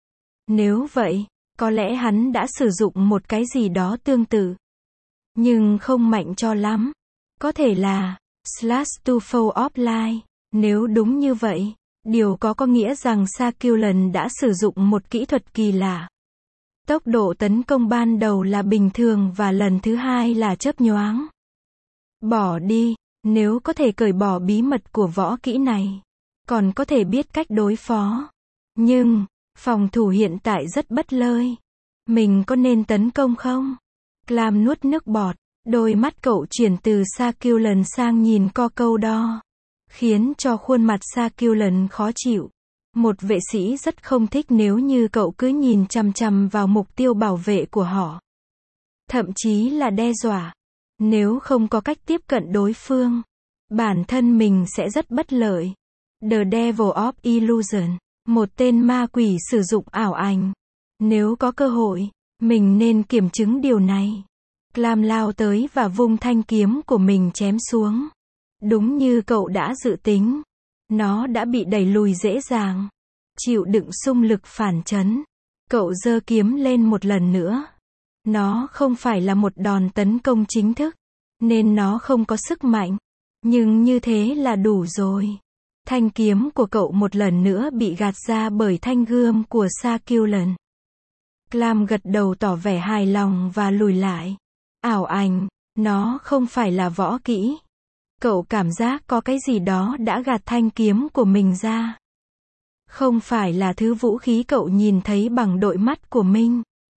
Nếu vậy, có lẽ hắn đã sử dụng một cái gì đó tương tự. Nhưng không mạnh cho lắm. Có thể là slash two-fold offline. Nếu đúng như vậy, điều có nghĩa rằng Sakulan đã sử dụng một kỹ thuật kỳ lạ. Tốc độ tấn công ban đầu là bình thường và lần thứ hai là chớp nhoáng. Bỏ đi, nếu có thể cởi bỏ bí mật của võ kỹ này, còn có thể biết cách đối phó. Nhưng, phòng thủ hiện tại rất bất lợi. Mình có nên tấn công không? Clam nuốt nước bọt, đôi mắt cậu chuyển từ Sakulan sang nhìn Crocodile, khiến cho khuôn mặt Sakulan khó chịu. Một vệ sĩ rất không thích nếu như cậu cứ nhìn chằm chằm vào mục tiêu bảo vệ của họ. Thậm chí là đe dọa. Nếu không có cách tiếp cận đối phương, bản thân mình sẽ rất bất lợi. The Devil of Illusion, một tên ma quỷ sử dụng ảo ảnh. Nếu có cơ hội, mình nên kiểm chứng điều này. Clam lao tới và vung thanh kiếm của mình chém xuống. Đúng như cậu đã dự tính. Nó đã bị đẩy lùi dễ dàng. Chịu đựng xung lực phản chấn. Cậu giơ kiếm lên một lần nữa. Nó không phải là một đòn tấn công chính thức, nên nó không có sức mạnh. Nhưng như thế là đủ rồi. Thanh kiếm của cậu một lần nữa bị gạt ra bởi thanh gươm của Sakulan. Clam gật đầu tỏ vẻ hài lòng và lùi lại. Ảo ảnh, nó không phải là võ kỹ. Cậu cảm giác có cái gì đó đã gạt thanh kiếm của mình ra. Không phải là thứ vũ khí cậu nhìn thấy bằng đôi mắt của mình.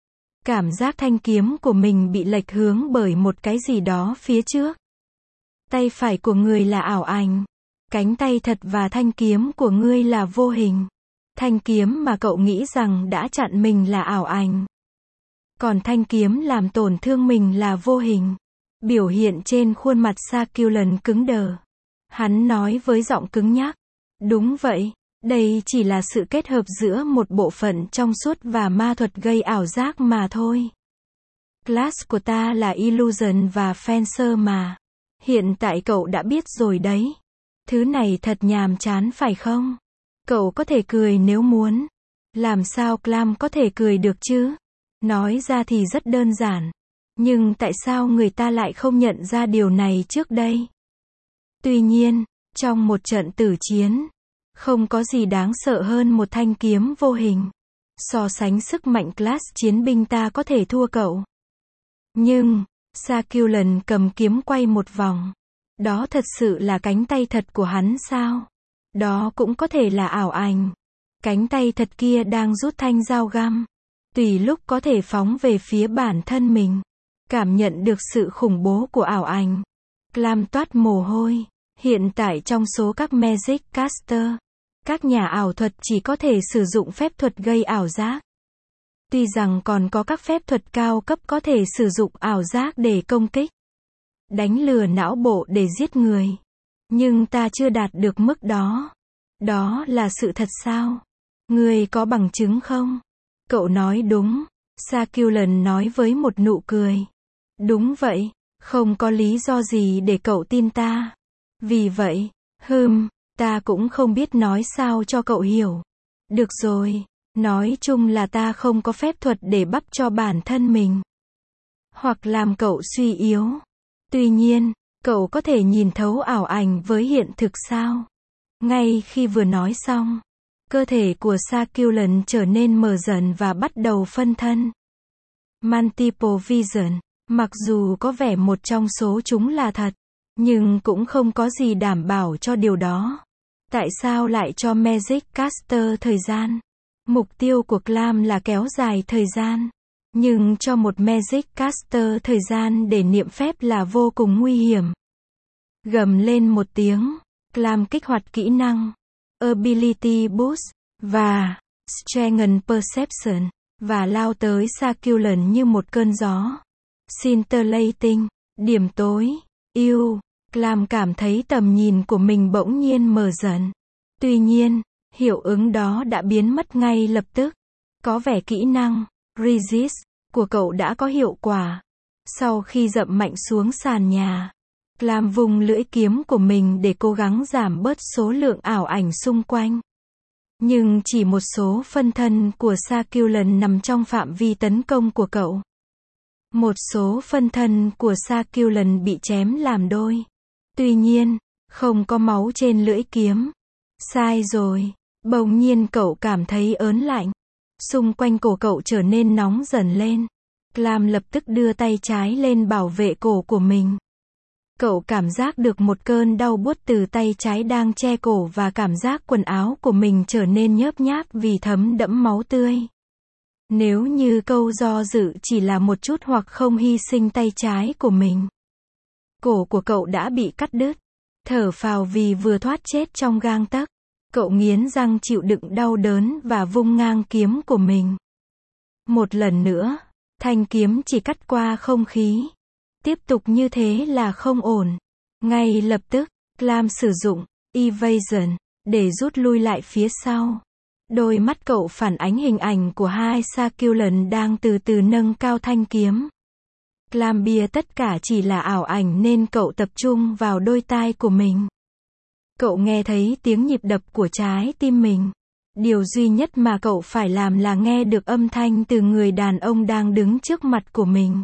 Cảm giác thanh kiếm của mình bị lệch hướng bởi một cái gì đó phía trước. Tay phải của người là ảo ảnh. Cánh tay thật và thanh kiếm của ngươi là vô hình. Thanh kiếm mà cậu nghĩ rằng đã chặn mình là ảo ảnh. Còn thanh kiếm làm tổn thương mình là vô hình. Biểu hiện trên khuôn mặt Sakulan cứng đờ. Hắn nói với giọng cứng nhắc. Đúng vậy, đây chỉ là sự kết hợp giữa một bộ phận trong suốt và ma thuật gây ảo giác mà thôi. Class của ta là Illusion và Fencer mà. Hiện tại cậu đã biết rồi đấy. Thứ này thật nhàm chán phải không? Cậu có thể cười nếu muốn. Làm sao Clam có thể cười được chứ? Nói ra thì rất đơn giản. Nhưng tại sao người ta lại không nhận ra điều này trước đây? Tuy nhiên, trong một trận tử chiến, không có gì đáng sợ hơn một thanh kiếm vô hình. So sánh sức mạnh class chiến binh ta có thể thua cậu. Nhưng, Sakulan cầm kiếm quay một vòng. Đó thật sự là cánh tay thật của hắn sao? Đó cũng có thể là ảo ảnh. Cánh tay thật kia đang rút thanh dao găm. Tùy lúc có thể phóng về phía bản thân mình. Cảm nhận được sự khủng bố của ảo ảnh. Clam toát mồ hôi. Hiện tại trong số các Magic Caster, các nhà ảo thuật chỉ có thể sử dụng phép thuật gây ảo giác. Tuy rằng còn có các phép thuật cao cấp có thể sử dụng ảo giác để công kích. Đánh lừa não bộ để giết người. Nhưng ta chưa đạt được mức đó. Đó là sự thật sao? Ngươi có bằng chứng không? Cậu nói đúng. Sakulan nói với một nụ cười. Đúng vậy, không có lý do gì để cậu tin ta. Vì vậy, ta cũng không biết nói sao cho cậu hiểu. Được rồi, nói chung là ta không có phép thuật để bắp cho bản thân mình. Hoặc làm cậu suy yếu. Tuy nhiên, cậu có thể nhìn thấu ảo ảnh với hiện thực sao? Ngay khi vừa nói xong, cơ thể của Sakulan trở nên mờ dần và bắt đầu phân thân. Multiple Vision, mặc dù có vẻ một trong số chúng là thật, nhưng cũng không có gì đảm bảo cho điều đó. Tại sao lại cho Magic Caster thời gian? Mục tiêu của Clam là kéo dài thời gian. Nhưng cho một Magic Caster thời gian để niệm phép là vô cùng nguy hiểm. Gầm lên một tiếng, Clam kích hoạt kỹ năng Ability Boost và Strengthen Perception và lao tới Sakulan như một cơn gió. Scintillating, điểm tối, Clam cảm thấy tầm nhìn của mình bỗng nhiên mờ dần. Tuy nhiên, hiệu ứng đó đã biến mất ngay lập tức. Có vẻ kỹ năng Resist của cậu đã có hiệu quả. Sau khi dậm mạnh xuống sàn nhà, Clam vùng lưỡi kiếm của mình để cố gắng giảm bớt số lượng ảo ảnh xung quanh. Nhưng chỉ một số phân thân của Sakulan nằm trong phạm vi tấn công của cậu. Một số phân thân của Sakulan bị chém làm đôi. Tuy nhiên, không có máu trên lưỡi kiếm. Sai rồi. Bỗng nhiên cậu cảm thấy ớn lạnh. Xung quanh cổ cậu trở nên nóng dần lên. Clam lập tức đưa tay trái lên bảo vệ cổ của mình. Cậu cảm giác được một cơn đau buốt từ tay trái đang che cổ và cảm giác quần áo của mình trở nên nhớp nháp vì thấm đẫm máu tươi. Nếu như câu do dự chỉ là một chút hoặc không hy sinh tay trái của mình. Cổ của cậu đã bị cắt đứt. Thở phào vì vừa thoát chết trong gang tấc. Cậu nghiến răng chịu đựng đau đớn và vung ngang kiếm của mình. Một lần nữa, thanh kiếm chỉ cắt qua không khí. Tiếp tục như thế là không ổn. Ngay lập tức, Clam sử dụng Evasion để rút lui lại phía sau. Đôi mắt cậu phản ánh hình ảnh của hai Sakulan đang từ từ nâng cao thanh kiếm. Clam bia tất cả chỉ là ảo ảnh nên cậu tập trung vào đôi tai của mình. Cậu nghe thấy tiếng nhịp đập của trái tim mình. Điều duy nhất mà cậu phải làm là nghe được âm thanh từ người đàn ông đang đứng trước mặt của mình.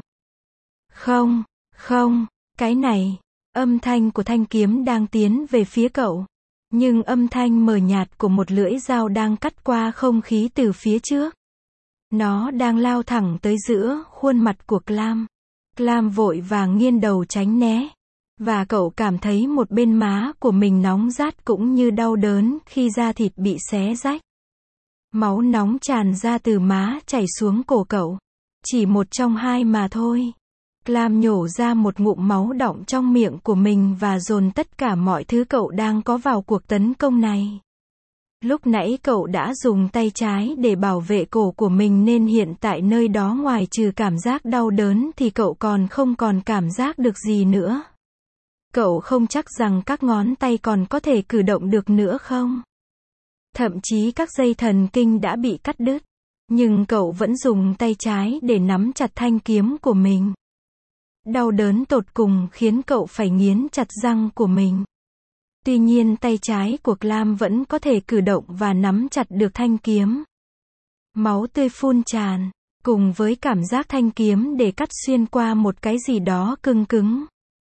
Không, cái này. Âm thanh của thanh kiếm đang tiến về phía cậu. Nhưng âm thanh mờ nhạt của một lưỡi dao đang cắt qua không khí từ phía trước. Nó đang lao thẳng tới giữa khuôn mặt của Clam. Clam vội vàng nghiêng đầu tránh né. Và cậu cảm thấy một bên má của mình nóng rát cũng như đau đớn khi da thịt bị xé rách. Máu nóng tràn ra từ má chảy xuống cổ cậu. Chỉ một trong hai mà thôi. Clam nhổ ra một ngụm máu đọng trong miệng của mình và dồn tất cả mọi thứ cậu đang có vào cuộc tấn công này. Lúc nãy cậu đã dùng tay trái để bảo vệ cổ của mình nên hiện tại nơi đó ngoài trừ cảm giác đau đớn thì cậu còn không còn cảm giác được gì nữa. Cậu không chắc rằng các ngón tay còn có thể cử động được nữa không? Thậm chí các dây thần kinh đã bị cắt đứt. Nhưng cậu vẫn dùng tay trái để nắm chặt thanh kiếm của mình. Đau đớn tột cùng khiến cậu phải nghiến chặt răng của mình. Tuy nhiên tay trái của Clam vẫn có thể cử động và nắm chặt được thanh kiếm. Máu tươi phun tràn, cùng với cảm giác thanh kiếm để cắt xuyên qua một cái gì đó cứng cứng.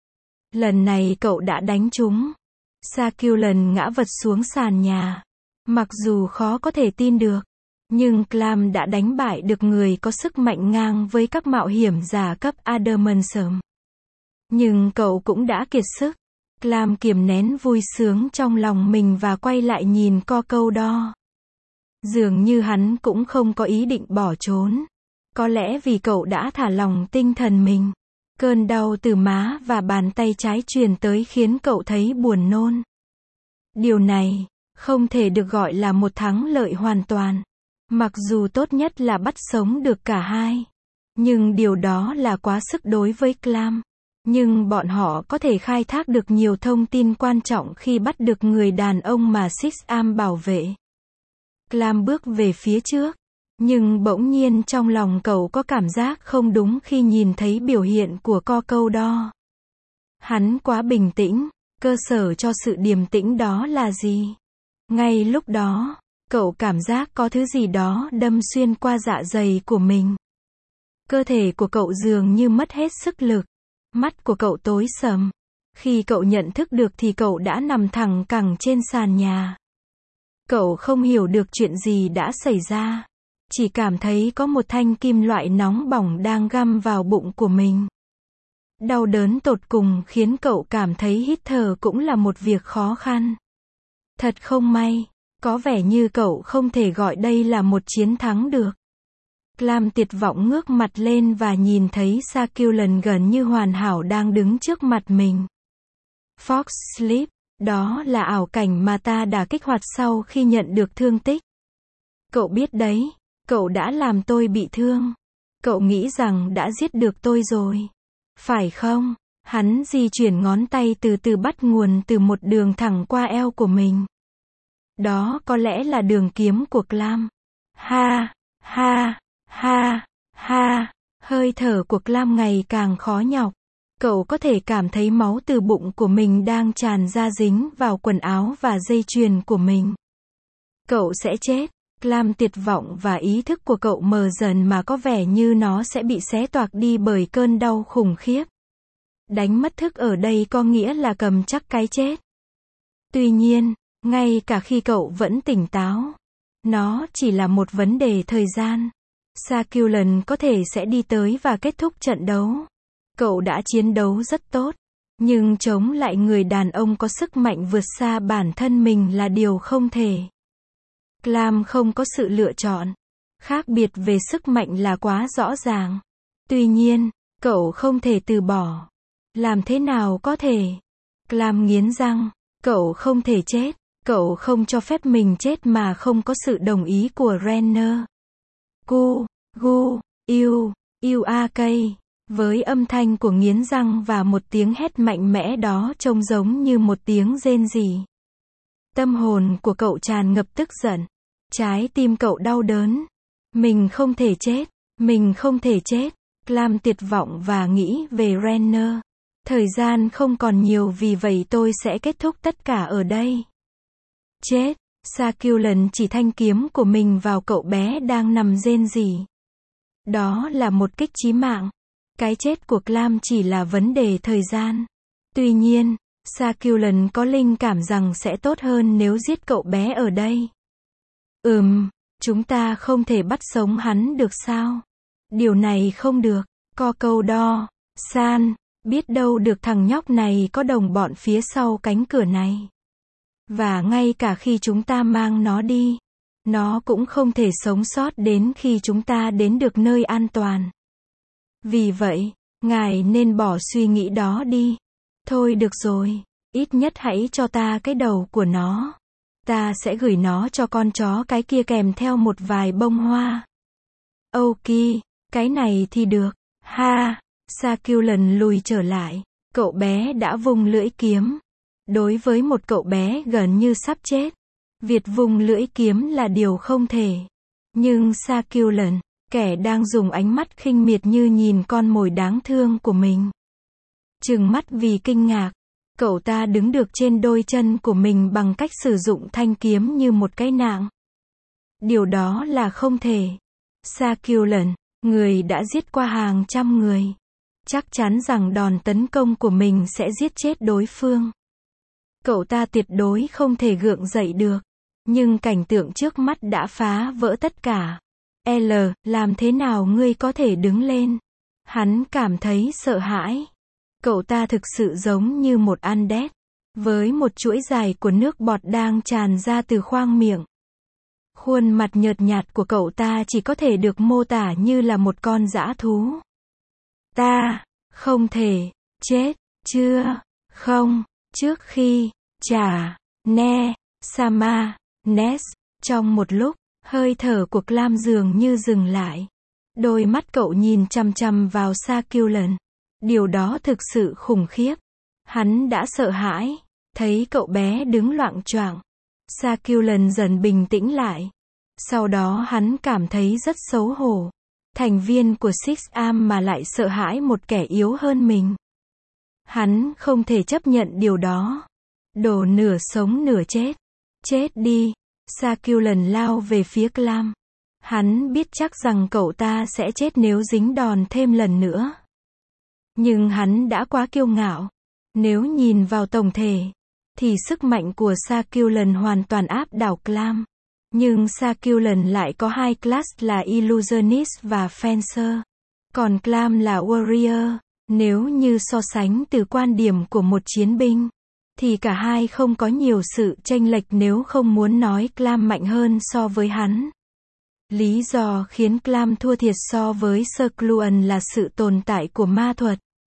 Lần này cậu đã đánh trúng. Sakulan ngã vật xuống sàn nhà. Mặc dù khó có thể tin được, nhưng Clam đã đánh bại được người có sức mạnh ngang với các mạo hiểm giả cấp Adamantium. Nhưng cậu cũng đã kiệt sức. Clam kiềm nén vui sướng trong lòng mình và quay lại nhìn Crocodile. Dường như hắn cũng không có ý định bỏ trốn. Có lẽ vì cậu đã thả lỏng tinh thần mình. Cơn đau từ má và bàn tay trái truyền tới khiến cậu thấy buồn nôn. Điều này không thể được gọi là một thắng lợi hoàn toàn. Mặc dù tốt nhất là bắt sống được cả hai. Nhưng điều đó là quá sức đối với Clam. Nhưng bọn họ có thể khai thác được nhiều thông tin quan trọng khi bắt được người đàn ông mà Six-Arm bảo vệ. Clam bước về phía trước. Nhưng bỗng nhiên trong lòng cậu có cảm giác không đúng khi nhìn thấy biểu hiện của Crocodile. Hắn quá bình tĩnh. Cơ sở cho sự điềm tĩnh đó là gì? Ngay lúc đó, cậu cảm giác có thứ gì đó đâm xuyên qua dạ dày của mình. Cơ thể của cậu dường như mất hết sức lực. Mắt của cậu tối sầm. Khi cậu nhận thức được thì cậu đã nằm thẳng cẳng trên sàn nhà. Cậu không hiểu được chuyện gì đã xảy ra. Chỉ cảm thấy có một thanh kim loại nóng bỏng đang găm vào bụng của mình. Đau đớn tột cùng khiến cậu cảm thấy hít thở cũng là một việc khó khăn. Thật không may, có vẻ như cậu không thể gọi đây là một chiến thắng được. Clam tuyệt vọng ngước mặt lên và nhìn thấy Sakulan gần như hoàn hảo đang đứng trước mặt mình. Fox Sleep, đó là ảo cảnh mà ta đã kích hoạt sau khi nhận được thương tích. Cậu biết đấy, cậu đã làm tôi bị thương. Cậu nghĩ rằng đã giết được tôi rồi. Phải không? Hắn di chuyển ngón tay từ từ bắt nguồn từ một đường thẳng qua eo của mình. Đó có lẽ là đường kiếm của Clam. Ha, ha, ha, ha. Hơi thở của Clam ngày càng khó nhọc. Cậu có thể cảm thấy máu từ bụng của mình đang tràn ra dính vào quần áo và dây chuyền của mình. Cậu sẽ chết. Clam tuyệt vọng và ý thức của cậu mờ dần mà có vẻ như nó sẽ bị xé toạc đi bởi cơn đau khủng khiếp. Đánh mất thức ở đây có nghĩa là cầm chắc cái chết. Tuy nhiên, ngay cả khi cậu vẫn tỉnh táo, nó chỉ là một vấn đề thời gian. Sakulan có thể sẽ đi tới và kết thúc trận đấu. Cậu đã chiến đấu rất tốt, nhưng chống lại người đàn ông có sức mạnh vượt xa bản thân mình là điều không thể. Clam không có sự lựa chọn. Khác biệt về sức mạnh là quá rõ ràng. Tuy nhiên, cậu không thể từ bỏ. Làm thế nào có thể? Clam nghiến răng. Cậu không thể chết. Cậu không cho phép mình chết mà không có sự đồng ý của Renner. U-A-K. Với âm thanh của nghiến răng và một tiếng hét mạnh mẽ đó trông giống như một tiếng rên rỉ. Tâm hồn của cậu tràn ngập tức giận. Trái tim cậu đau đớn. Mình không thể chết. Mình không thể chết. Clam tuyệt vọng và nghĩ về Renner. Thời gian không còn nhiều vì vậy tôi sẽ kết thúc tất cả ở đây. Chết. Sakulan chỉ thanh kiếm của mình vào cậu bé đang nằm rên rỉ. Đó là một kích chí mạng. Cái chết của Clam chỉ là vấn đề thời gian. Tuy nhiên, Sakulan có linh cảm rằng sẽ tốt hơn nếu giết cậu bé ở đây. Chúng ta không thể bắt sống hắn được sao? Điều này không được. Crocodile san, biết đâu được thằng nhóc này có đồng bọn phía sau cánh cửa này. Và ngay cả khi chúng ta mang nó đi, nó cũng không thể sống sót đến khi chúng ta đến được nơi an toàn. Vì vậy, ngài nên bỏ suy nghĩ đó đi. Thôi được rồi, ít nhất hãy cho ta cái đầu của nó. Ta sẽ gửi nó cho con chó cái kia kèm theo một vài bông hoa. Ok, cái này thì được. Ha, Sakulan lùi trở lại. Cậu bé đã vung lưỡi kiếm. Đối với một cậu bé gần như sắp chết, việc vung lưỡi kiếm là điều không thể. Nhưng Sakulan, kẻ đang dùng ánh mắt khinh miệt như nhìn con mồi đáng thương của mình, trừng mắt vì kinh ngạc. Cậu ta đứng được trên đôi chân của mình bằng cách sử dụng thanh kiếm như một cái nạng. Điều đó là không thể. Sakulan, người đã giết qua hàng trăm người, chắc chắn rằng đòn tấn công của mình sẽ giết chết đối phương. Cậu ta tuyệt đối không thể gượng dậy được. Nhưng cảnh tượng trước mắt đã phá vỡ tất cả. Làm thế nào ngươi có thể đứng lên? Hắn cảm thấy sợ hãi. Cậu ta thực sự giống như một undead, với một chuỗi dài của nước bọt đang tràn ra từ khoang miệng. Khuôn mặt nhợt nhạt của cậu ta chỉ có thể được mô tả như là một con dã thú. Ta không thể chết, chưa? Không, trước khi Sama Ness, trong một lúc, hơi thở của Clam dường như dừng lại. Đôi mắt cậu nhìn chằm chằm vào Sakulan. Điều đó thực sự khủng khiếp. Hắn đã sợ hãi, thấy cậu bé đứng loạng choạng. Sakulan dần bình tĩnh lại. Sau đó hắn cảm thấy rất xấu hổ. Thành viên của Six Arm mà lại sợ hãi một kẻ yếu hơn mình. Hắn không thể chấp nhận điều đó. Đồ nửa sống nửa chết. Chết đi. Sakulan lao về phía Clam. Hắn biết chắc rằng cậu ta sẽ chết nếu dính đòn thêm lần nữa. Nhưng hắn đã quá kiêu ngạo. Nếu nhìn vào tổng thể, thì sức mạnh của Sakulan hoàn toàn áp đảo Clam. Nhưng Sakulan lại có hai class là Illusionist và Fencer. Còn Clam là Warrior. Nếu như so sánh từ quan điểm của một chiến binh, thì cả hai không có nhiều sự chênh lệch nếu không muốn nói Clam mạnh hơn so với hắn. Lý do khiến Clam thua thiệt so với Sakulan là sự tồn tại của ma thuật.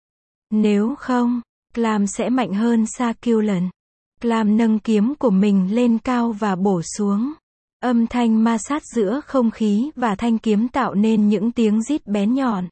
Nếu không, Clam sẽ mạnh hơn Sakulan. Clam nâng kiếm của mình lên cao và bổ xuống. Âm thanh ma sát giữa không khí và thanh kiếm tạo nên những tiếng rít bén nhọn.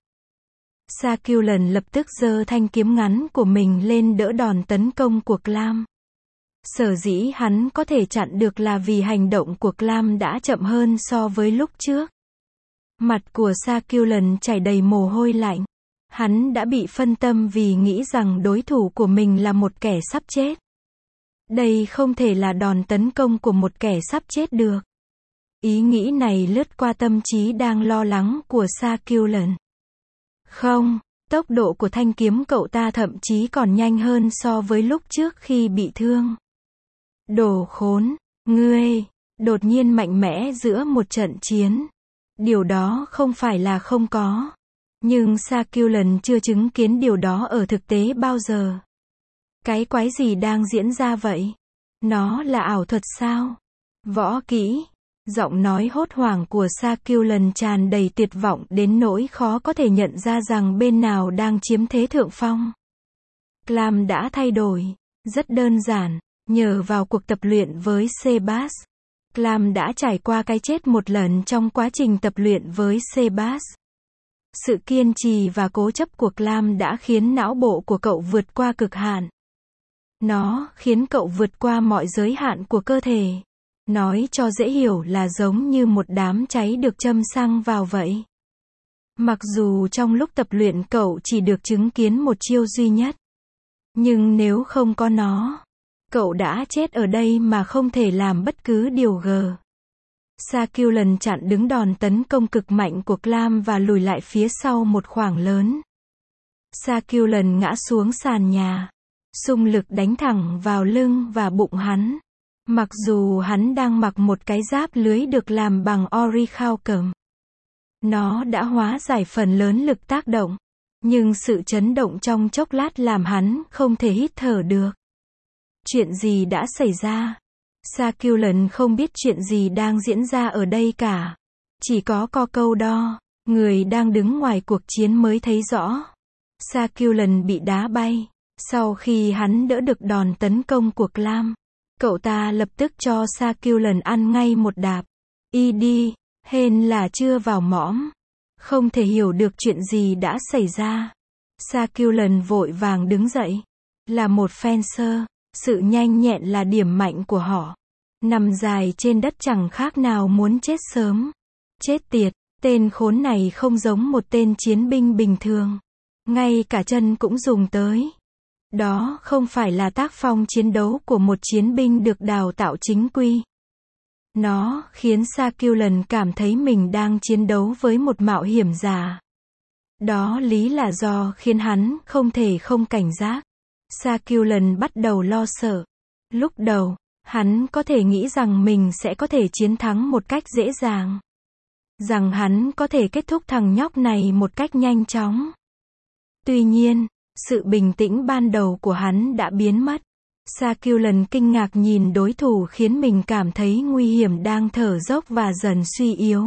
Sakulan lập tức giơ thanh kiếm ngắn của mình lên đỡ đòn tấn công của Clam. Sở dĩ hắn có thể chặn được là vì hành động của Clam đã chậm hơn so với lúc trước. Mặt của Sakulan chảy đầy mồ hôi lạnh. Hắn đã bị phân tâm vì nghĩ rằng đối thủ của mình là một kẻ sắp chết. Đây không thể là đòn tấn công của một kẻ sắp chết được. Ý nghĩ này lướt qua tâm trí đang lo lắng của Sakulan. Không, tốc độ của thanh kiếm cậu ta thậm chí còn nhanh hơn so với lúc trước khi bị thương. Đồ khốn, ngươi, đột nhiên mạnh mẽ giữa một trận chiến. Điều đó không phải là không có. Nhưng Sakulan chưa chứng kiến điều đó ở thực tế bao giờ. Cái quái gì đang diễn ra vậy? Nó là ảo thuật sao? Võ kỹ. Giọng nói hốt hoảng của Sakulan tràn đầy tuyệt vọng đến nỗi khó có thể nhận ra rằng bên nào đang chiếm thế thượng phong. Clam đã thay đổi. Rất đơn giản. Nhờ vào cuộc tập luyện với Sebas, Clam đã trải qua cái chết một lần trong quá trình tập luyện với Sebas. Sự kiên trì và cố chấp của Clam đã khiến não bộ của cậu vượt qua cực hạn. Nó khiến cậu vượt qua mọi giới hạn của cơ thể. Nói cho dễ hiểu là giống như một đám cháy được châm xăng vào vậy. Mặc dù trong lúc tập luyện cậu chỉ được chứng kiến một chiêu duy nhất. Nhưng nếu không có nó, cậu đã chết ở đây mà không thể làm bất cứ điều gờ. Sakulan chặn đứng đòn tấn công cực mạnh của Clam và lùi lại phía sau một khoảng lớn. Sakulan ngã xuống sàn nhà. Xung lực đánh thẳng vào lưng và bụng hắn. Mặc dù hắn đang mặc một cái giáp lưới được làm bằng orichalcum. Nó đã hóa giải phần lớn lực tác động. Nhưng sự chấn động trong chốc lát làm hắn không thể hít thở được. Chuyện gì đã xảy ra? Sakulan không biết chuyện gì đang diễn ra ở đây cả. Chỉ có câu đo. Người đang đứng ngoài cuộc chiến mới thấy rõ. Sakulan bị đá bay. Sau khi hắn đỡ được đòn tấn công của Clam, cậu ta lập tức cho Sakulan ăn ngay một đạp. Đi, hên là chưa vào mõm. Không thể hiểu được chuyện gì đã xảy ra. Sakulan vội vàng đứng dậy. Là một fencer, sự nhanh nhẹn là điểm mạnh của họ. Nằm dài trên đất chẳng khác nào muốn chết sớm. Chết tiệt, tên khốn này không giống một tên chiến binh bình thường. Ngay cả chân cũng dùng tới. Đó không phải là tác phong chiến đấu của một chiến binh được đào tạo chính quy. Nó khiến Sakulan cảm thấy mình đang chiến đấu với một mạo hiểm giả. Đó lý là do khiến hắn không thể không cảnh giác. Sakulan bắt đầu lo sợ. Lúc đầu, hắn có thể nghĩ rằng mình sẽ có thể chiến thắng một cách dễ dàng. Rằng hắn có thể kết thúc thằng nhóc này một cách nhanh chóng. Tuy nhiên, sự bình tĩnh ban đầu của hắn đã biến mất. Sakulan kinh ngạc nhìn đối thủ khiến mình cảm thấy nguy hiểm đang thở dốc và dần suy yếu.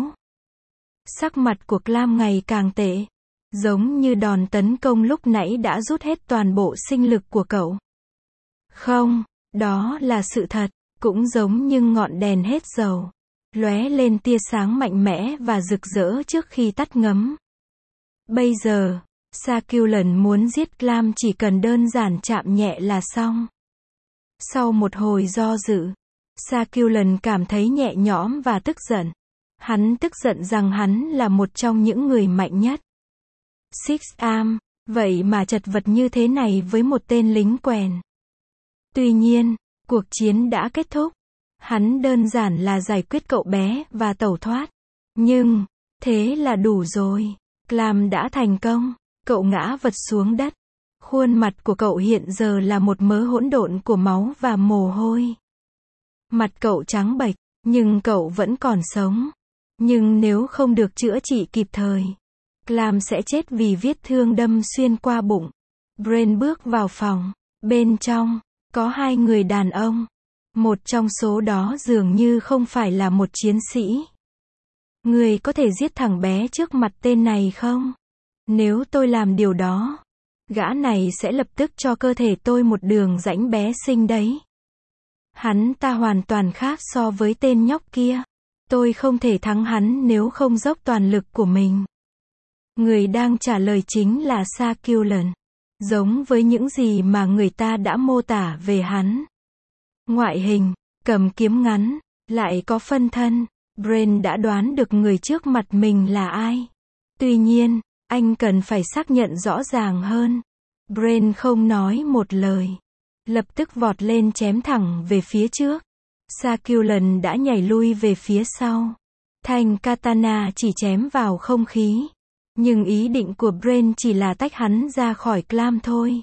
Sắc mặt của Clam ngày càng tệ. Giống như đòn tấn công lúc nãy đã rút hết toàn bộ sinh lực của cậu. Không, đó là sự thật. Cũng giống như ngọn đèn hết dầu. Lóe lên tia sáng mạnh mẽ và rực rỡ trước khi tắt ngấm. Bây giờ, Sakulan muốn giết Clam chỉ cần đơn giản chạm nhẹ là xong. Sau một hồi do dự, Sakulan cảm thấy nhẹ nhõm và tức giận. Hắn tức giận rằng hắn là một trong những người mạnh nhất. Six Arm, vậy mà chật vật như thế này với một tên lính quèn. Tuy nhiên, cuộc chiến đã kết thúc. Hắn đơn giản là giải quyết cậu bé và tẩu thoát. Nhưng, thế là đủ rồi. Clam đã thành công. Cậu ngã vật xuống đất. Khuôn mặt của cậu hiện giờ là một mớ hỗn độn của máu và mồ hôi. Mặt cậu trắng bệch, nhưng cậu vẫn còn sống. Nhưng nếu không được chữa trị kịp thời, Clam sẽ chết vì vết thương đâm xuyên qua bụng. Brain bước vào phòng. Bên trong, có hai người đàn ông. Một trong số đó dường như không phải là một chiến sĩ. Người có thể giết thằng bé trước mặt tên này không? Nếu tôi làm điều đó, gã này sẽ lập tức cho cơ thể tôi một đường rãnh bé xinh đấy. Hắn ta hoàn toàn khác so với tên nhóc kia. Tôi không thể thắng hắn nếu không dốc toàn lực của mình. Người đang trả lời chính là Sakulan. Giống với những gì mà người ta đã mô tả về hắn. Ngoại hình, cầm kiếm ngắn, lại có phân thân. Brain đã đoán được người trước mặt mình là ai. Tuy nhiên, anh cần phải xác nhận rõ ràng hơn. Brain không nói một lời. Lập tức vọt lên chém thẳng về phía trước. Sakulan đã nhảy lui về phía sau. Thanh katana chỉ chém vào không khí. Nhưng ý định của Brain chỉ là tách hắn ra khỏi Clam thôi.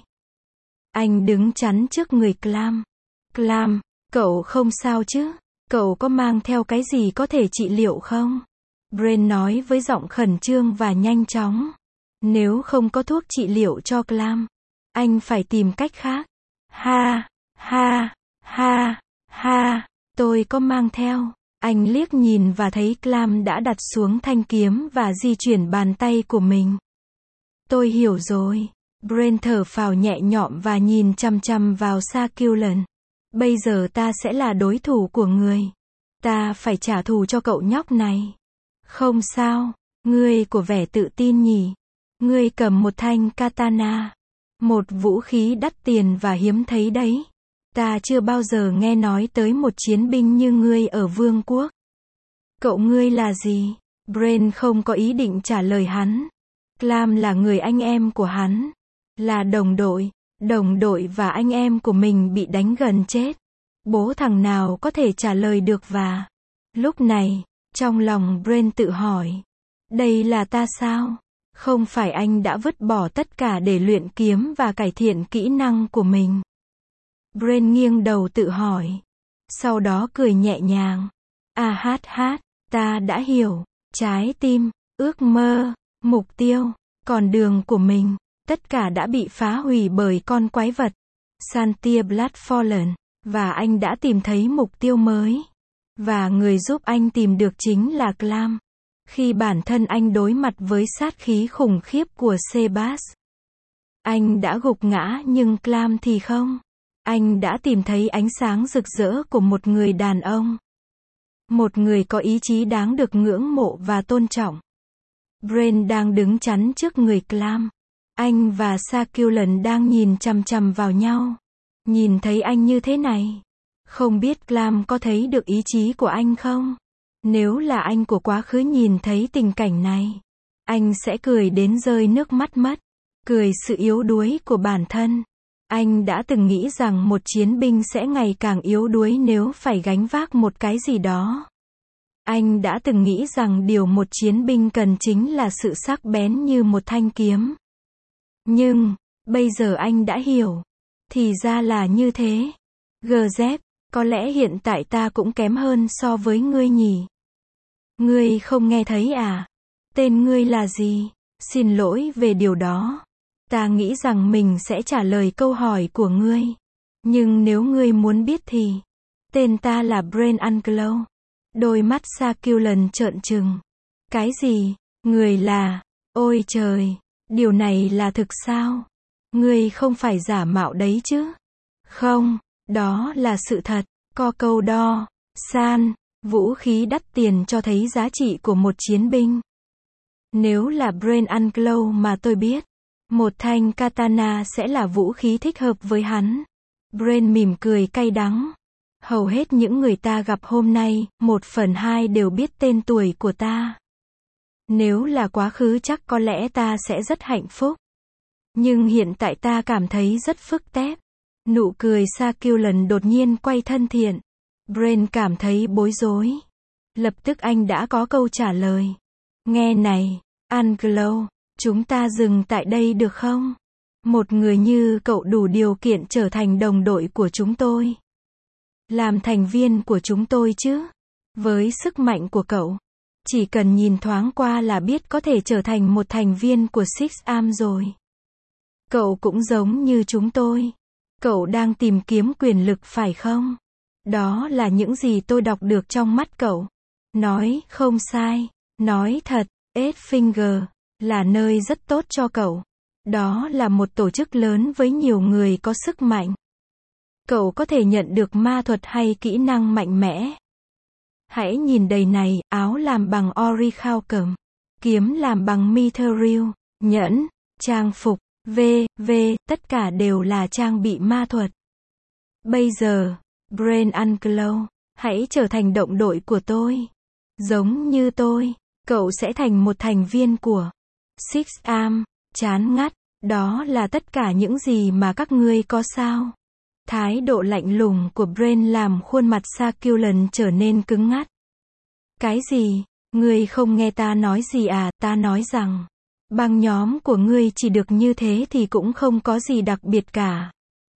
Anh đứng chắn trước người Clam. Clam, cậu không sao chứ? Cậu có mang theo cái gì có thể trị liệu không? Brain nói với giọng khẩn trương và nhanh chóng. Nếu không có thuốc trị liệu cho Clam, anh phải tìm cách khác. Ha, ha, ha, ha, tôi có mang theo. Anh liếc nhìn và thấy Clam đã đặt xuống thanh kiếm và di chuyển bàn tay của mình. Tôi hiểu rồi. Brain thở phào nhẹ nhõm và nhìn chằm chằm vào Sakulan. Bây giờ ta sẽ là đối thủ của người. Ta phải trả thù cho cậu nhóc này. Không sao, ngươi của vẻ tự tin nhỉ. Ngươi cầm một thanh katana. Một vũ khí đắt tiền và hiếm thấy đấy. Ta chưa bao giờ nghe nói tới một chiến binh như ngươi ở vương quốc. Cậu ngươi là gì? Brain không có ý định trả lời hắn. Clam là người anh em của hắn. Là đồng đội và anh em của mình bị đánh gần chết. Bố thằng nào có thể trả lời được và... Lúc này, trong lòng Brain tự hỏi. Đây là ta sao? Không phải anh đã vứt bỏ tất cả để luyện kiếm và cải thiện kỹ năng của mình. Brain nghiêng đầu tự hỏi. Sau đó cười nhẹ nhàng. Ta đã hiểu. Trái tim, ước mơ, mục tiêu, con đường của mình, tất cả đã bị phá hủy bởi con quái vật. Santia Bloodfallen. Và anh đã tìm thấy mục tiêu mới. Và người giúp anh tìm được chính là Clam. Khi bản thân anh đối mặt với sát khí khủng khiếp của Sebas, anh đã gục ngã nhưng Clam thì không. Anh đã tìm thấy ánh sáng rực rỡ của một người đàn ông. Một người có ý chí đáng được ngưỡng mộ và tôn trọng. Brain đang đứng chắn trước người Clam. Anh và Sakulan đang nhìn chằm chằm vào nhau. Nhìn thấy anh như thế này. Không biết Clam có thấy được ý chí của anh không? Nếu là anh của quá khứ nhìn thấy tình cảnh này, anh sẽ cười đến rơi nước mắt mất. Cười sự yếu đuối của bản thân. Anh đã từng nghĩ rằng một chiến binh sẽ ngày càng yếu đuối nếu phải gánh vác một cái gì đó. Anh đã từng nghĩ rằng điều một chiến binh cần chính là sự sắc bén như một thanh kiếm. Nhưng, bây giờ anh đã hiểu. Thì ra là như thế. Gzeb, có lẽ hiện tại ta cũng kém hơn so với ngươi nhỉ? Ngươi không nghe thấy à? Tên ngươi là gì? Xin lỗi về điều đó. Ta nghĩ rằng mình sẽ trả lời câu hỏi của ngươi. Nhưng nếu ngươi muốn biết thì, tên ta là Brain Angelo. Đôi mắt Sakulan trợn trừng. Cái gì? Người là... Ôi trời! Điều này là thực sao? Ngươi không phải giả mạo đấy chứ? Không, đó là sự thật. Có câu đo, san, vũ khí đắt tiền cho thấy giá trị của một chiến binh. Nếu là Brain Angelo mà tôi biết, một thanh katana sẽ là vũ khí thích hợp với hắn. Brain mỉm cười cay đắng. Hầu hết những người ta gặp hôm nay, 1/2 đều biết tên tuổi của ta. Nếu là quá khứ chắc có lẽ ta sẽ rất hạnh phúc. Nhưng hiện tại ta cảm thấy rất phức tạp. Nụ cười Sakulan đột nhiên quay thân thiện. Brain cảm thấy bối rối. Lập tức anh đã có câu trả lời. Nghe này, Angelo, chúng ta dừng tại đây được không? Một người như cậu đủ điều kiện trở thành đồng đội của chúng tôi. Làm thành viên của chúng tôi chứ. Với sức mạnh của cậu, chỉ cần nhìn thoáng qua là biết có thể trở thành một thành viên của Six Arm rồi. Cậu cũng giống như chúng tôi. Cậu đang tìm kiếm quyền lực phải không? Đó là những gì tôi đọc được trong mắt cậu. Nói không sai. Nói thật, Eight-Finger là nơi rất tốt cho cậu. Đó là một tổ chức lớn với nhiều người có sức mạnh. Cậu có thể nhận được ma thuật hay kỹ năng mạnh mẽ. Hãy nhìn đầy này, áo làm bằng orichalcum, kiếm làm bằng mithril, nhẫn, trang phục, tất cả đều là trang bị ma thuật. Bây giờ, Brain Angelo, hãy trở thành đồng đội của tôi. Giống như tôi, cậu sẽ thành một thành viên của Six Arm. Chán ngắt, đó là tất cả những gì mà các ngươi có sao? Thái độ lạnh lùng của Brain làm khuôn mặt Sakulan trở nên cứng ngắt. Cái gì? Ngươi không nghe ta nói gì à? Ta nói rằng, băng nhóm của ngươi chỉ được như thế thì cũng không có gì đặc biệt cả.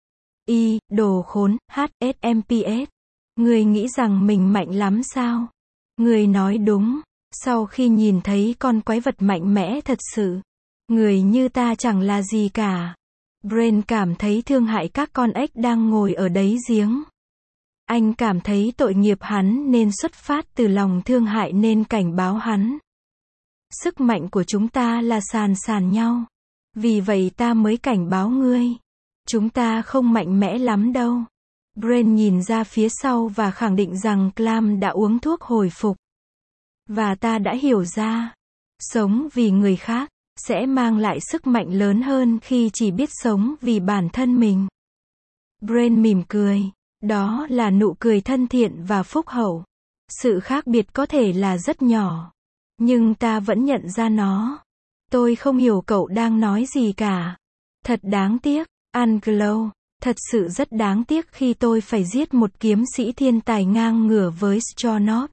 Đồ khốn, HSMPS. Ngươi nghĩ rằng mình mạnh lắm sao? Ngươi nói đúng. Sau khi nhìn thấy con quái vật mạnh mẽ thật sự, người như ta chẳng là gì cả. Brain cảm thấy thương hại các con ếch đang ngồi ở đáy giếng. Anh cảm thấy tội nghiệp hắn nên xuất phát từ lòng thương hại nên cảnh báo hắn. Sức mạnh của chúng ta là sàn nhau. Vì vậy ta mới cảnh báo ngươi. Chúng ta không mạnh mẽ lắm đâu. Brain nhìn ra phía sau và khẳng định rằng Clam đã uống thuốc hồi phục. Và ta đã hiểu ra. Sống vì người khác sẽ mang lại sức mạnh lớn hơn khi chỉ biết sống vì bản thân mình. Brain mỉm cười. Đó là nụ cười thân thiện và phúc hậu. Sự khác biệt có thể là rất nhỏ. Nhưng ta vẫn nhận ra nó. Tôi không hiểu cậu đang nói gì cả. Thật đáng tiếc, Angelo. Thật sự rất đáng tiếc khi tôi phải giết một kiếm sĩ thiên tài ngang ngửa với Stronov.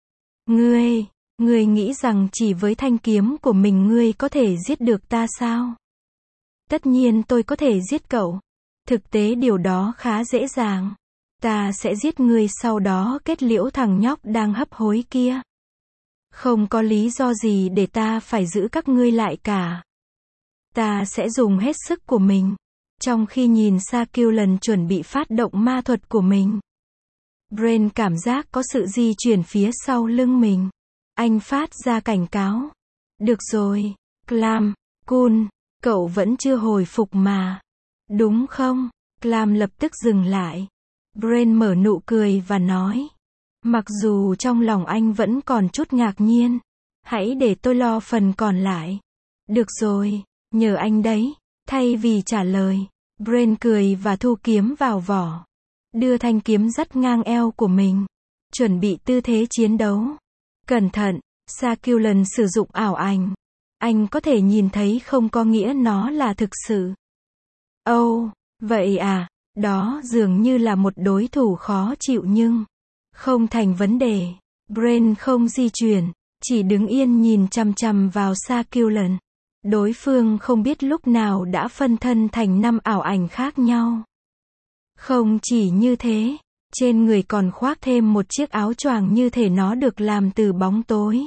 Ngươi nghĩ rằng chỉ với thanh kiếm của mình ngươi có thể giết được ta sao? Tất nhiên tôi có thể giết cậu. Thực tế điều đó khá dễ dàng. Ta sẽ giết ngươi sau đó kết liễu thằng nhóc đang hấp hối kia. Không có lý do gì để ta phải giữ các ngươi lại cả. Ta sẽ dùng hết sức của mình. Trong khi nhìn Sakulan chuẩn bị phát động ma thuật của mình, Brain cảm giác có sự di chuyển phía sau lưng mình. Anh phát ra cảnh cáo. Được rồi, Clam, Cool, cậu vẫn chưa hồi phục mà. Đúng không? Clam lập tức dừng lại. Brain mở nụ cười và nói. Mặc dù trong lòng anh vẫn còn chút ngạc nhiên. Hãy để tôi lo phần còn lại. Được rồi, nhờ anh đấy. Thay vì trả lời, Brain cười và thu kiếm vào vỏ. Đưa thanh kiếm dắt ngang eo của mình. Chuẩn bị tư thế chiến đấu. Cẩn thận, Sakulan sử dụng ảo ảnh. Anh có thể nhìn thấy không có nghĩa nó là thực sự. Ồ, vậy à, đó dường như là một đối thủ khó chịu nhưng không thành vấn đề. Brain không di chuyển, chỉ đứng yên nhìn chằm chằm vào Sakulan. Đối phương không biết lúc nào đã phân thân thành 5 ảo ảnh khác nhau. Không chỉ như thế, trên người còn khoác thêm một chiếc áo choàng như thể nó được làm từ bóng tối.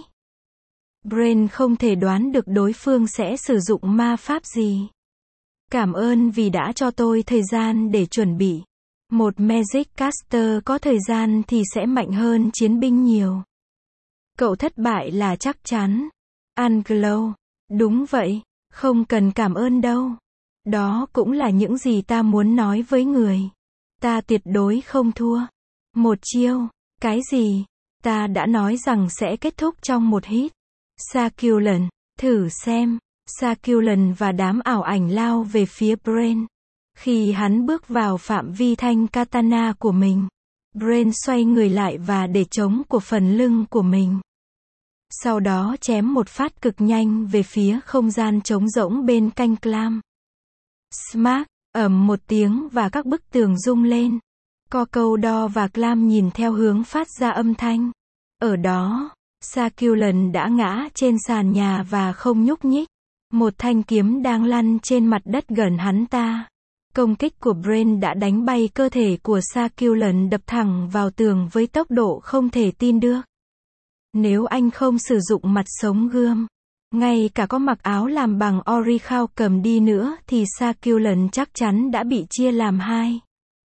Brain không thể đoán được đối phương sẽ sử dụng ma pháp gì. Cảm ơn vì đã cho tôi thời gian để chuẩn bị. Một Magic Caster có thời gian thì sẽ mạnh hơn chiến binh nhiều. Cậu thất bại là chắc chắn. Angelo. Đúng vậy, không cần cảm ơn đâu. Đó cũng là những gì ta muốn nói với người. Ta tuyệt đối không thua. Một chiêu. Cái gì? Ta đã nói rằng sẽ kết thúc trong một hit. Sakulan. Thử xem. Sakulan và đám ảo ảnh lao về phía Brain. Khi hắn bước vào phạm vi thanh katana của mình, Brain xoay người lại và để trống của phần lưng của mình. Sau đó chém một phát cực nhanh về phía không gian trống rỗng bên cạnh Clam. Smack, ầm một tiếng và các bức tường rung lên. Crocodile và Clam nhìn theo hướng phát ra âm thanh. Ở đó, Sakulan đã ngã trên sàn nhà và không nhúc nhích. Một thanh kiếm đang lăn trên mặt đất gần hắn ta. Công kích của Brain đã đánh bay cơ thể của Sakulan đập thẳng vào tường với tốc độ không thể tin được. Nếu anh không sử dụng mặt sống gươm, ngay cả có mặc áo làm bằng Orichalcum cầm đi nữa thì Sakulan chắc chắn đã bị chia làm hai.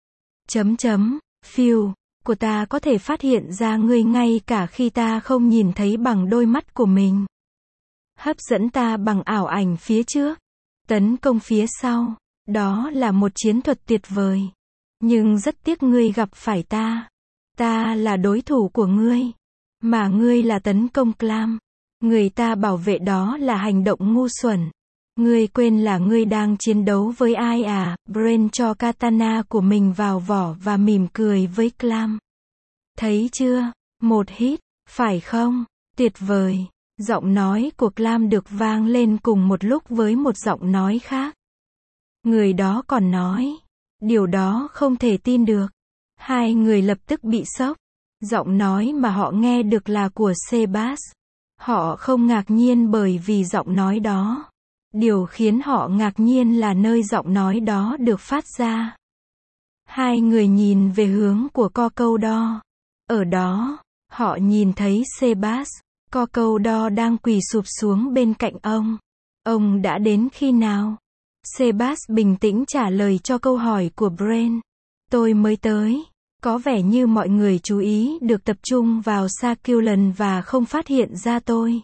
Phiêu, của ta có thể phát hiện ra ngươi ngay cả khi ta không nhìn thấy bằng đôi mắt của mình. Hấp dẫn ta bằng ảo ảnh phía trước. Tấn công phía sau. Đó là một chiến thuật tuyệt vời. Nhưng rất tiếc ngươi gặp phải ta. Ta là đối thủ của ngươi. Mà ngươi là tấn công Clam. Người ta bảo vệ đó là hành động ngu xuẩn. Ngươi quên là ngươi đang chiến đấu với ai à? Brain cho katana của mình vào vỏ và mỉm cười với Clam. Thấy chưa? Một hit, phải không? Tuyệt vời. Giọng nói của Clam được vang lên cùng một lúc với một giọng nói khác. Người đó còn nói. Điều đó không thể tin được. Hai người lập tức bị sốc. Giọng nói mà họ nghe được là của Sebas. Họ không ngạc nhiên bởi vì giọng nói đó. Điều khiến họ ngạc nhiên là nơi giọng nói đó được phát ra. Hai người nhìn về hướng của Crocodile. Ở đó, họ nhìn thấy Sebas. Crocodile đang quỳ sụp xuống bên cạnh ông. Ông đã đến khi nào? Sebas bình tĩnh trả lời cho câu hỏi của Brain. Tôi mới tới. Có vẻ như mọi người chú ý được tập trung vào Sakulan và không phát hiện ra tôi.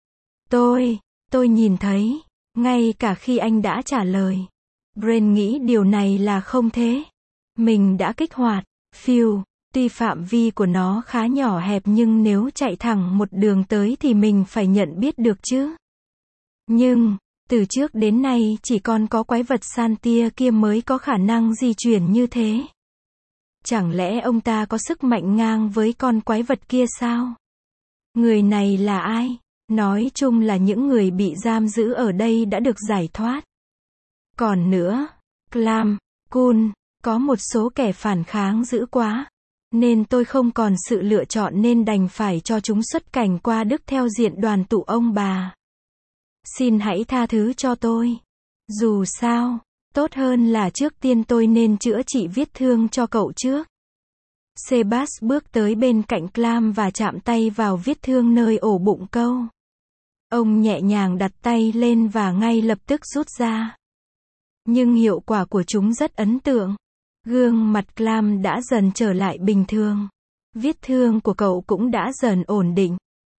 Tôi nhìn thấy. Ngay cả khi anh đã trả lời. Brain nghĩ điều này là không thế. Mình đã kích hoạt. Phiêu. Tuy phạm vi của nó khá nhỏ hẹp nhưng nếu chạy thẳng một đường tới thì mình phải nhận biết được chứ. Nhưng, từ trước đến nay chỉ còn có quái vật Santia kia mới có khả năng di chuyển như thế. Chẳng lẽ ông ta có sức mạnh ngang với con quái vật kia sao? Người này là ai? Nói chung là những người bị giam giữ ở đây đã được giải thoát. Còn nữa, Clam, Cool, có một số kẻ phản kháng dữ quá. Nên tôi không còn sự lựa chọn nên đành phải cho chúng xuất cảnh qua Đức theo diện đoàn tụ ông bà. Xin hãy tha thứ cho tôi. Dù sao, tốt hơn là trước tiên tôi nên chữa trị vết thương cho cậu trước. Sebas bước tới bên cạnh Clam và chạm tay vào vết thương nơi ổ bụng câu. Ông nhẹ nhàng đặt tay lên và ngay lập tức rút ra. Nhưng hiệu quả của chúng rất ấn tượng. Gương mặt Clam đã dần trở lại bình thường. Vết thương của cậu cũng đã dần ổn định.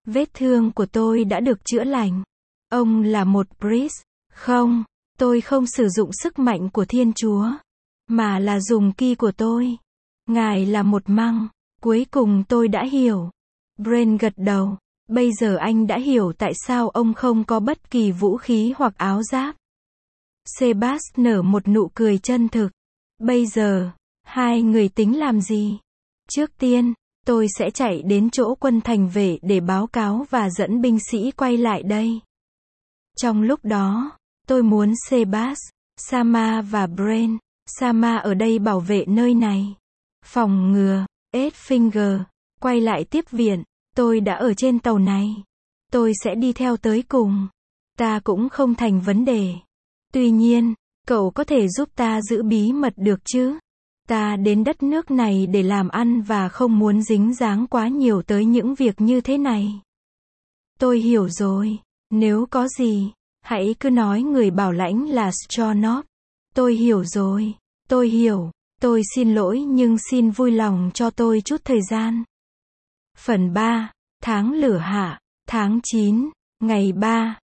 Vết thương của tôi đã được chữa lành. Ông là một priest. Không, tôi không sử dụng sức mạnh của Thiên Chúa, mà là dùng ki của tôi. Ngài là một măng. Cuối cùng tôi đã hiểu. Brain gật đầu. Bây giờ anh đã hiểu tại sao ông không có bất kỳ vũ khí hoặc áo giáp. Sebas nở một nụ cười chân thực. Bây giờ, hai người tính làm gì? Trước tiên, tôi sẽ chạy đến chỗ quân thành vệ để báo cáo và dẫn binh sĩ quay lại đây. Trong lúc đó, tôi muốn Sebas, Sama và Brain. Sama ở đây bảo vệ nơi này. Phòng ngừa, Edfinger, quay lại tiếp viện. Tôi đã ở trên tàu này. Tôi sẽ đi theo tới cùng. Ta cũng không thành vấn đề. Tuy nhiên, cậu có thể giúp ta giữ bí mật được chứ? Ta đến đất nước này để làm ăn và không muốn dính dáng quá nhiều tới những việc như thế này. Tôi hiểu rồi. Nếu có gì, hãy cứ nói người bảo lãnh là Stronov. Tôi hiểu rồi. Tôi hiểu. Tôi xin lỗi nhưng xin vui lòng cho tôi chút thời gian. Phần 3. Tháng lửa hạ. Tháng 9. Ngày 3.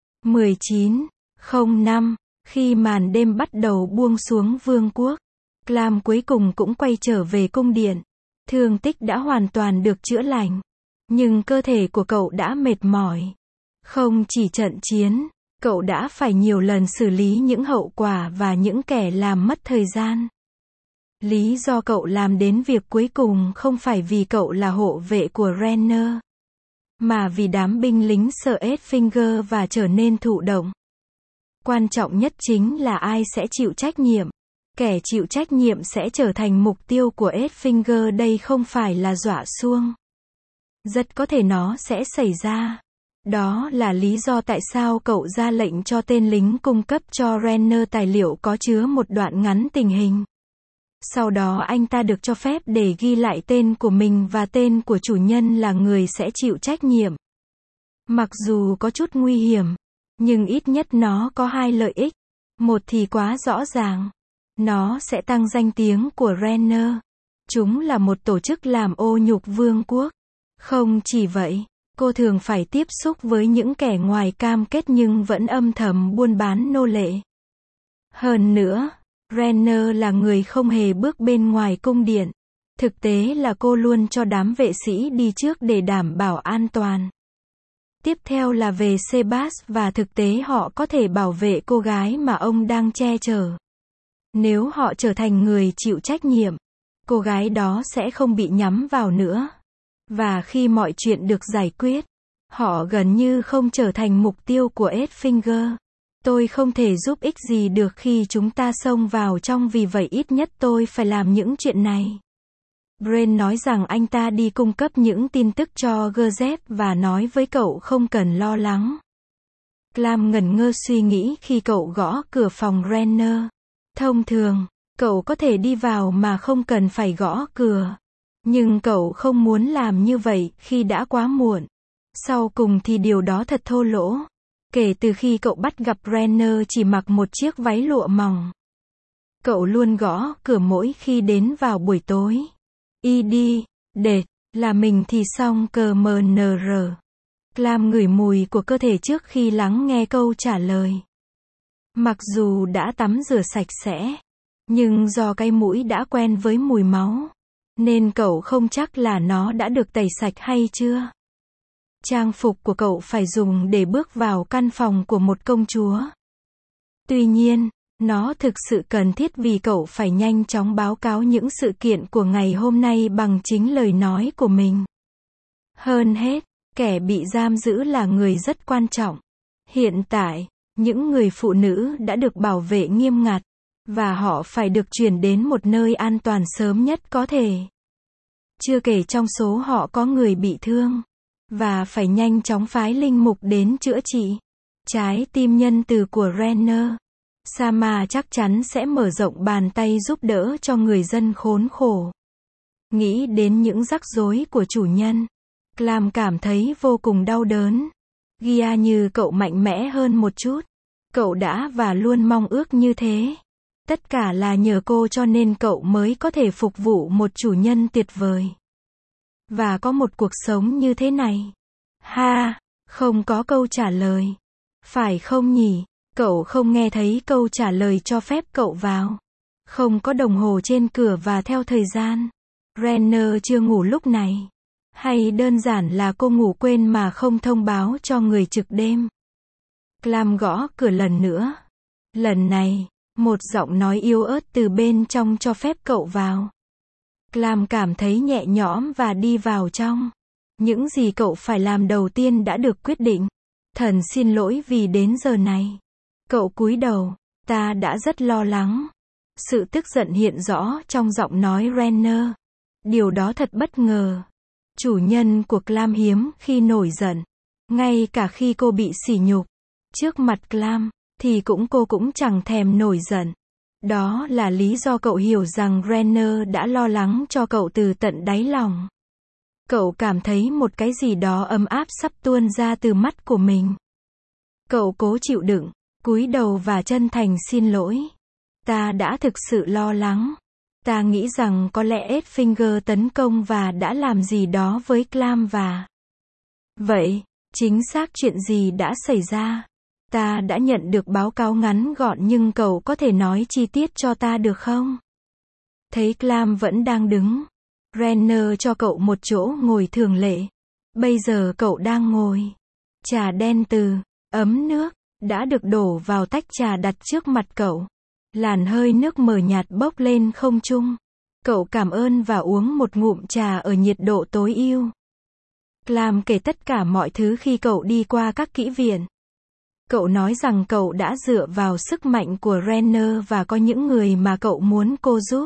1905. Khi màn đêm bắt đầu buông xuống vương quốc, Clam cuối cùng cũng quay trở về cung điện. Thương tích đã hoàn toàn được chữa lành. Nhưng cơ thể của cậu đã mệt mỏi. Không chỉ trận chiến, cậu đã phải nhiều lần xử lý những hậu quả và những kẻ làm mất thời gian. Lý do cậu làm đến việc cuối cùng không phải vì cậu là hộ vệ của Renner, mà vì đám binh lính sợ Edfinger và trở nên thụ động. Quan trọng nhất chính là ai sẽ chịu trách nhiệm. Kẻ chịu trách nhiệm sẽ trở thành mục tiêu của Edfinger. Đây không phải là dọa xuông. Rất có thể nó sẽ xảy ra. Đó là lý do tại sao cậu ra lệnh cho tên lính cung cấp cho Renner tài liệu có chứa một đoạn ngắn tình hình. Sau đó anh ta được cho phép để ghi lại tên của mình và tên của chủ nhân là người sẽ chịu trách nhiệm. Mặc dù có chút nguy hiểm, nhưng ít nhất nó có hai lợi ích. Một thì quá rõ ràng. Nó sẽ tăng danh tiếng của Renner. Chúng là một tổ chức làm ô nhục vương quốc. Không chỉ vậy, cô thường phải tiếp xúc với những kẻ ngoài cam kết nhưng vẫn âm thầm buôn bán nô lệ. Hơn nữa, Renner là người không hề bước bên ngoài cung điện. Thực tế là cô luôn cho đám vệ sĩ đi trước để đảm bảo an toàn. Tiếp theo là về Sebas và thực tế họ có thể bảo vệ cô gái mà ông đang che chở. Nếu họ trở thành người chịu trách nhiệm, cô gái đó sẽ không bị nhắm vào nữa. Và khi mọi chuyện được giải quyết, họ gần như không trở thành mục tiêu của Edfinger. Tôi không thể giúp ích gì được khi chúng ta xông vào trong, vì vậy ít nhất tôi phải làm những chuyện này. Brain nói rằng anh ta đi cung cấp những tin tức cho Gazette và nói với cậu không cần lo lắng. Clam ngẩn ngơ suy nghĩ khi cậu gõ cửa phòng Renner. Thông thường, cậu có thể đi vào mà không cần phải gõ cửa. Nhưng cậu không muốn làm như vậy khi đã quá muộn. Sau cùng thì điều đó thật thô lỗ. Kể từ khi cậu bắt gặp Renner chỉ mặc một chiếc váy lụa mỏng. Cậu luôn gõ cửa mỗi khi đến vào buổi tối. Đi, để, là mình thì xong CMNR. Clam ngửi mùi của cơ thể trước khi lắng nghe câu trả lời. Mặc dù đã tắm rửa sạch sẽ, nhưng do cái mũi đã quen với mùi máu, nên cậu không chắc là nó đã được tẩy sạch hay chưa. Trang phục của cậu phải dùng để bước vào căn phòng của một công chúa. Tuy nhiên, nó thực sự cần thiết vì cậu phải nhanh chóng báo cáo những sự kiện của ngày hôm nay bằng chính lời nói của mình. Hơn hết, kẻ bị giam giữ là người rất quan trọng. Hiện tại, những người phụ nữ đã được bảo vệ nghiêm ngặt, và họ phải được chuyển đến một nơi an toàn sớm nhất có thể. Chưa kể trong số họ có người bị thương, và phải nhanh chóng phái linh mục đến chữa trị. Trái tim nhân từ của Renner, Sama chắc chắn sẽ mở rộng bàn tay giúp đỡ cho người dân khốn khổ. Nghĩ đến những rắc rối của chủ nhân, Clam cảm thấy vô cùng đau đớn. Gia như cậu mạnh mẽ hơn một chút. Cậu đã và luôn mong ước như thế. Tất cả là nhờ cô cho nên cậu mới có thể phục vụ một chủ nhân tuyệt vời. Và có một cuộc sống như thế này. Ha, không có câu trả lời. Phải không nhỉ? Cậu không nghe thấy câu trả lời cho phép cậu vào. Không có đồng hồ trên cửa và theo thời gian. Renner chưa ngủ lúc này. Hay đơn giản là cô ngủ quên mà không thông báo cho người trực đêm. Clam gõ cửa lần nữa. Lần này, một giọng nói yếu ớt từ bên trong cho phép cậu vào. Clam cảm thấy nhẹ nhõm và đi vào trong. Những gì cậu phải làm đầu tiên đã được quyết định. Thần xin lỗi vì đến giờ này. Cậu cúi đầu. Ta đã rất lo lắng. Sự tức giận hiện rõ trong giọng nói Renner. Điều đó thật bất ngờ. Chủ nhân của Clam hiếm khi nổi giận. Ngay cả khi cô bị sỉ nhục. Trước mặt Clam, thì cô cũng chẳng thèm nổi giận. Đó là lý do cậu hiểu rằng Renner đã lo lắng cho cậu từ tận đáy lòng. Cậu cảm thấy một cái gì đó ấm áp sắp tuôn ra từ mắt của mình. Cậu cố chịu đựng, cúi đầu và chân thành xin lỗi. Ta đã thực sự lo lắng. Ta nghĩ rằng có lẽ Edfinger tấn công và đã làm gì đó với Clam và... Vậy, chính xác chuyện gì đã xảy ra? Ta đã nhận được báo cáo ngắn gọn nhưng cậu có thể nói chi tiết cho ta được không? Thấy Clam vẫn đang đứng. Renner cho cậu một chỗ ngồi thường lệ. Bây giờ cậu đang ngồi. Trà đen từ ấm nước đã được đổ vào tách trà đặt trước mặt cậu. Làn hơi nước mờ nhạt bốc lên không trung. Cậu cảm ơn và uống một ngụm trà ở nhiệt độ tối ưu. Clam kể tất cả mọi thứ khi cậu đi qua các kỹ viện. Cậu nói rằng cậu đã dựa vào sức mạnh của Renner và có những người mà cậu muốn cô giúp.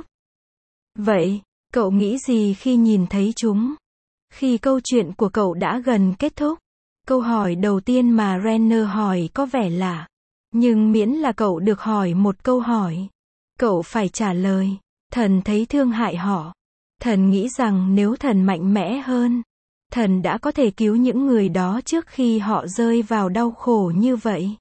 Vậy, cậu nghĩ gì khi nhìn thấy chúng? Khi câu chuyện của cậu đã gần kết thúc, câu hỏi đầu tiên mà Renner hỏi có vẻ lạ. Nhưng miễn là cậu được hỏi một câu hỏi, cậu phải trả lời. Thần thấy thương hại họ. Thần nghĩ rằng nếu thần mạnh mẽ hơn, thần đã có thể cứu những người đó trước khi họ rơi vào đau khổ như vậy.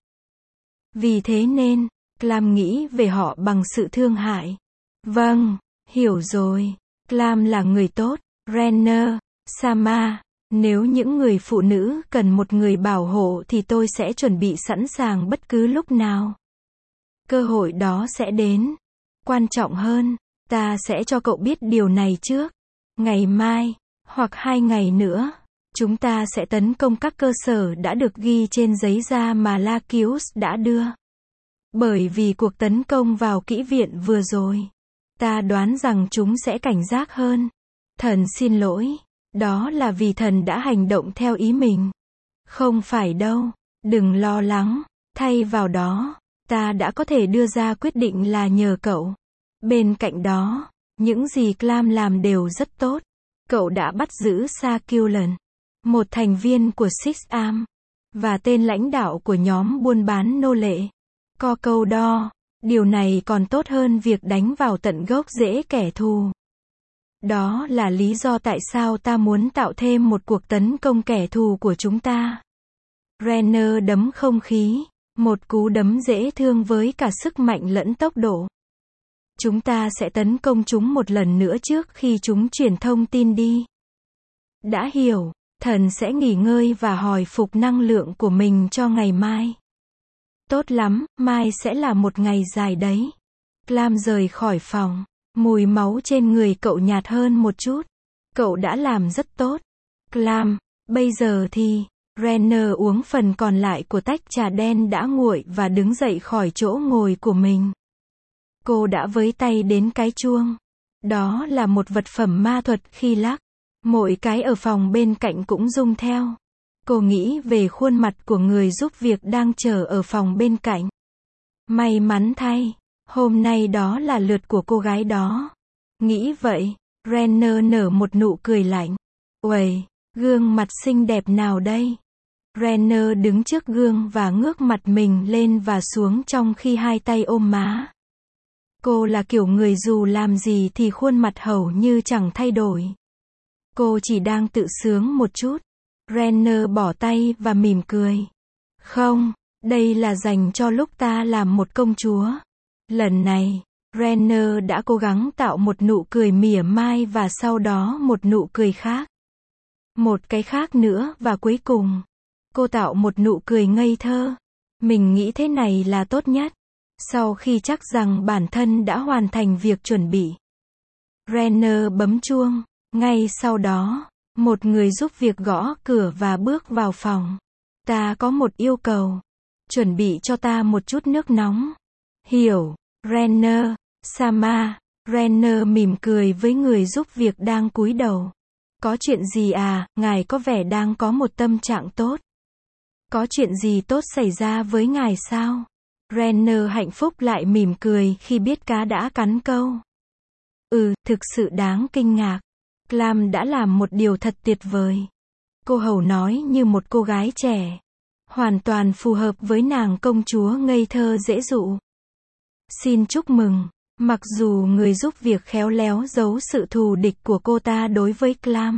Vì thế nên, Clam nghĩ về họ bằng sự thương hại. Vâng, hiểu rồi. Clam là người tốt. Renner, Sama, nếu những người phụ nữ cần một người bảo hộ thì tôi sẽ chuẩn bị sẵn sàng bất cứ lúc nào. Cơ hội đó sẽ đến. Quan trọng hơn, ta sẽ cho cậu biết điều này trước. Ngày mai, hoặc 2 ngày nữa, chúng ta sẽ tấn công các cơ sở đã được ghi trên giấy da mà Lakius đã đưa. Bởi vì cuộc tấn công vào kỹ viện vừa rồi, ta đoán rằng chúng sẽ cảnh giác hơn. Thần xin lỗi. Đó là vì thần đã hành động theo ý mình. Không phải đâu. Đừng lo lắng. Thay vào đó, ta đã có thể đưa ra quyết định là nhờ cậu. Bên cạnh đó, những gì Clam làm đều rất tốt. Cậu đã bắt giữ Sakulan, một thành viên của Six Arm, và tên lãnh đạo của nhóm buôn bán nô lệ. Có câu đo, điều này còn tốt hơn việc đánh vào tận gốc rễ kẻ thù. Đó là lý do tại sao ta muốn tạo thêm một cuộc tấn công kẻ thù của chúng ta. Renner đấm không khí, một cú đấm dễ thương với cả sức mạnh lẫn tốc độ. Chúng ta sẽ tấn công chúng một lần nữa trước khi chúng truyền thông tin đi. Đã hiểu, thần sẽ nghỉ ngơi và hồi phục năng lượng của mình cho ngày mai. Tốt lắm, mai sẽ là một ngày dài đấy. Clam rời khỏi phòng. Mùi máu trên người cậu nhạt hơn một chút. Cậu đã làm rất tốt. Clam, bây giờ thì... Renner uống phần còn lại của tách trà đen đã nguội và đứng dậy khỏi chỗ ngồi của mình. Cô đã với tay đến cái chuông. Đó là một vật phẩm ma thuật khi lắc. Mỗi cái ở phòng bên cạnh cũng rung theo. Cô nghĩ về khuôn mặt của người giúp việc đang chờ ở phòng bên cạnh. May mắn thay, hôm nay đó là lượt của cô gái đó. Nghĩ vậy, Renner nở một nụ cười lạnh. Uầy, gương mặt xinh đẹp nào đây? Renner đứng trước gương và ngước mặt mình lên và xuống trong khi hai tay ôm má. Cô là kiểu người dù làm gì thì khuôn mặt hầu như chẳng thay đổi. Cô chỉ đang tự sướng một chút. Renner bỏ tay và mỉm cười. Không, đây là dành cho lúc ta làm một công chúa. Lần này, Renner đã cố gắng tạo một nụ cười mỉa mai và sau đó một nụ cười khác. Một cái khác nữa và cuối cùng. Cô tạo một nụ cười ngây thơ. Mình nghĩ thế này là tốt nhất. Sau khi chắc rằng bản thân đã hoàn thành việc chuẩn bị, Renner bấm chuông. Ngay sau đó, một người giúp việc gõ cửa và bước vào phòng. Ta có một yêu cầu. Chuẩn bị cho ta một chút nước nóng. Hiểu, Renner, Sama. Renner mỉm cười với người giúp việc đang cúi đầu. Có chuyện gì à, ngài có vẻ đang có một tâm trạng tốt. Có chuyện gì tốt xảy ra với ngài sao? Renner hạnh phúc lại mỉm cười khi biết cá đã cắn câu. Thực sự đáng kinh ngạc. Clam đã làm một điều thật tuyệt vời. Cô hầu nói như một cô gái trẻ. Hoàn toàn phù hợp với nàng công chúa ngây thơ dễ dụ. Xin chúc mừng. Mặc dù người giúp việc khéo léo giấu sự thù địch của cô ta đối với Clam,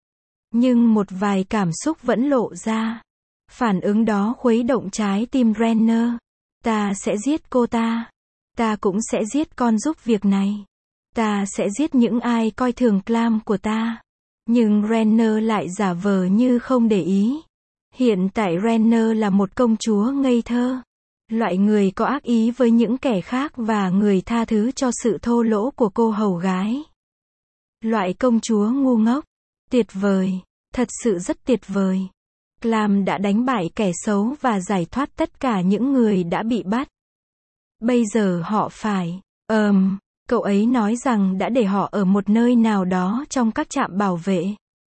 nhưng một vài cảm xúc vẫn lộ ra. Phản ứng đó khuấy động trái tim Renner. Ta sẽ giết cô ta. Ta cũng sẽ giết con giúp việc này. Ta sẽ giết những ai coi thường Clam của ta. Nhưng Renner lại giả vờ như không để ý. Hiện tại Renner là một công chúa ngây thơ. Loại người có ác ý với những kẻ khác và người tha thứ cho sự thô lỗ của cô hầu gái. Loại công chúa ngu ngốc. Tuyệt vời. Thật sự rất tuyệt vời. Clam đã đánh bại kẻ xấu và giải thoát tất cả những người đã bị bắt. Bây giờ họ phải, cậu ấy nói rằng đã để họ ở một nơi nào đó trong các trạm bảo vệ.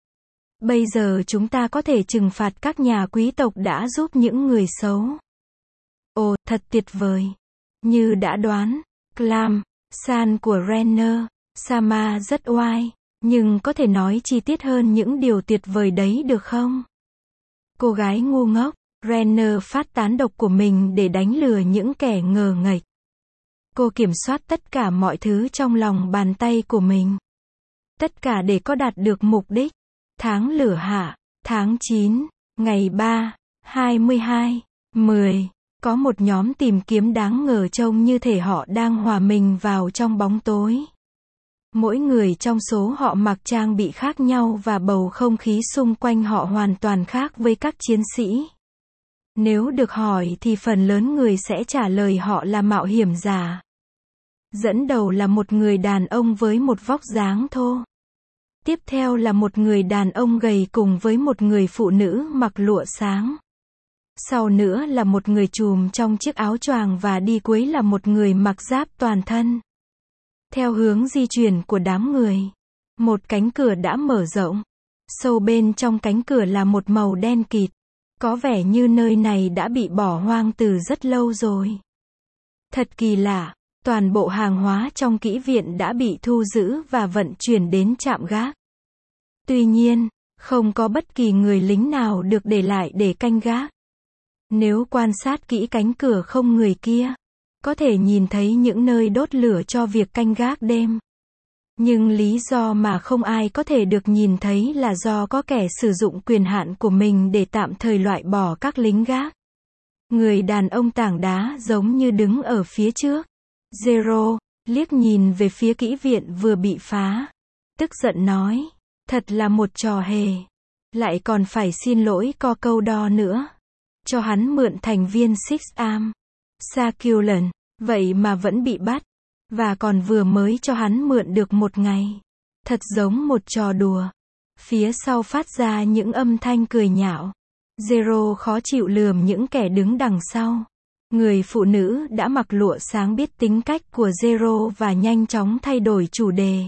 Bây giờ chúng ta có thể trừng phạt các nhà quý tộc đã giúp những người xấu. Ồ, thật tuyệt vời. Như đã đoán, Clam, San của Renner, Sama rất oai, nhưng có thể nói chi tiết hơn những điều tuyệt vời đấy được không? Cô gái ngu ngốc, Renner phát tán độc của mình để đánh lừa những kẻ ngờ nghệch. Cô kiểm soát tất cả mọi thứ trong lòng bàn tay của mình. Tất cả để có đạt được mục đích. Tháng lửa hạ, tháng 9, ngày 3, 22, 10. Có một nhóm tìm kiếm đáng ngờ trông như thể họ đang hòa mình vào trong bóng tối. Mỗi người trong số họ mặc trang bị khác nhau và bầu không khí xung quanh họ hoàn toàn khác với các chiến sĩ. Nếu được hỏi thì phần lớn người sẽ trả lời họ là mạo hiểm giả. Dẫn đầu là một người đàn ông với một vóc dáng thô. Tiếp theo là một người đàn ông gầy cùng với một người phụ nữ mặc lụa sáng. Sau nữa là một người trùm trong chiếc áo choàng và đi cuối là một người mặc giáp toàn thân. Theo hướng di chuyển của đám người, một cánh cửa đã mở rộng. Sâu bên trong cánh cửa là một màu đen kịt. Có vẻ như nơi này đã bị bỏ hoang từ rất lâu rồi. Thật kỳ lạ, toàn bộ hàng hóa trong kỹ viện đã bị thu giữ và vận chuyển đến trạm gác. Tuy nhiên, không có bất kỳ người lính nào được để lại để canh gác. Nếu quan sát kỹ cánh cửa không người kia, có thể nhìn thấy những nơi đốt lửa cho việc canh gác đêm. Nhưng lý do mà không ai có thể được nhìn thấy là do có kẻ sử dụng quyền hạn của mình để tạm thời loại bỏ các lính gác. Người đàn ông tảng đá giống như đứng ở phía trước. Zero, liếc nhìn về phía kỹ viện vừa bị phá. Tức giận nói, thật là một trò hề. Lại còn phải xin lỗi co câu đo nữa. Cho hắn mượn thành viên Six Arm. Sakulan, vậy mà vẫn bị bắt. Và còn vừa mới cho hắn mượn được một ngày. Thật giống một trò đùa. Phía sau phát ra những âm thanh cười nhạo. Zero khó chịu lườm những kẻ đứng đằng sau. Người phụ nữ đã mặc lụa sáng biết tính cách của Zero và nhanh chóng thay đổi chủ đề.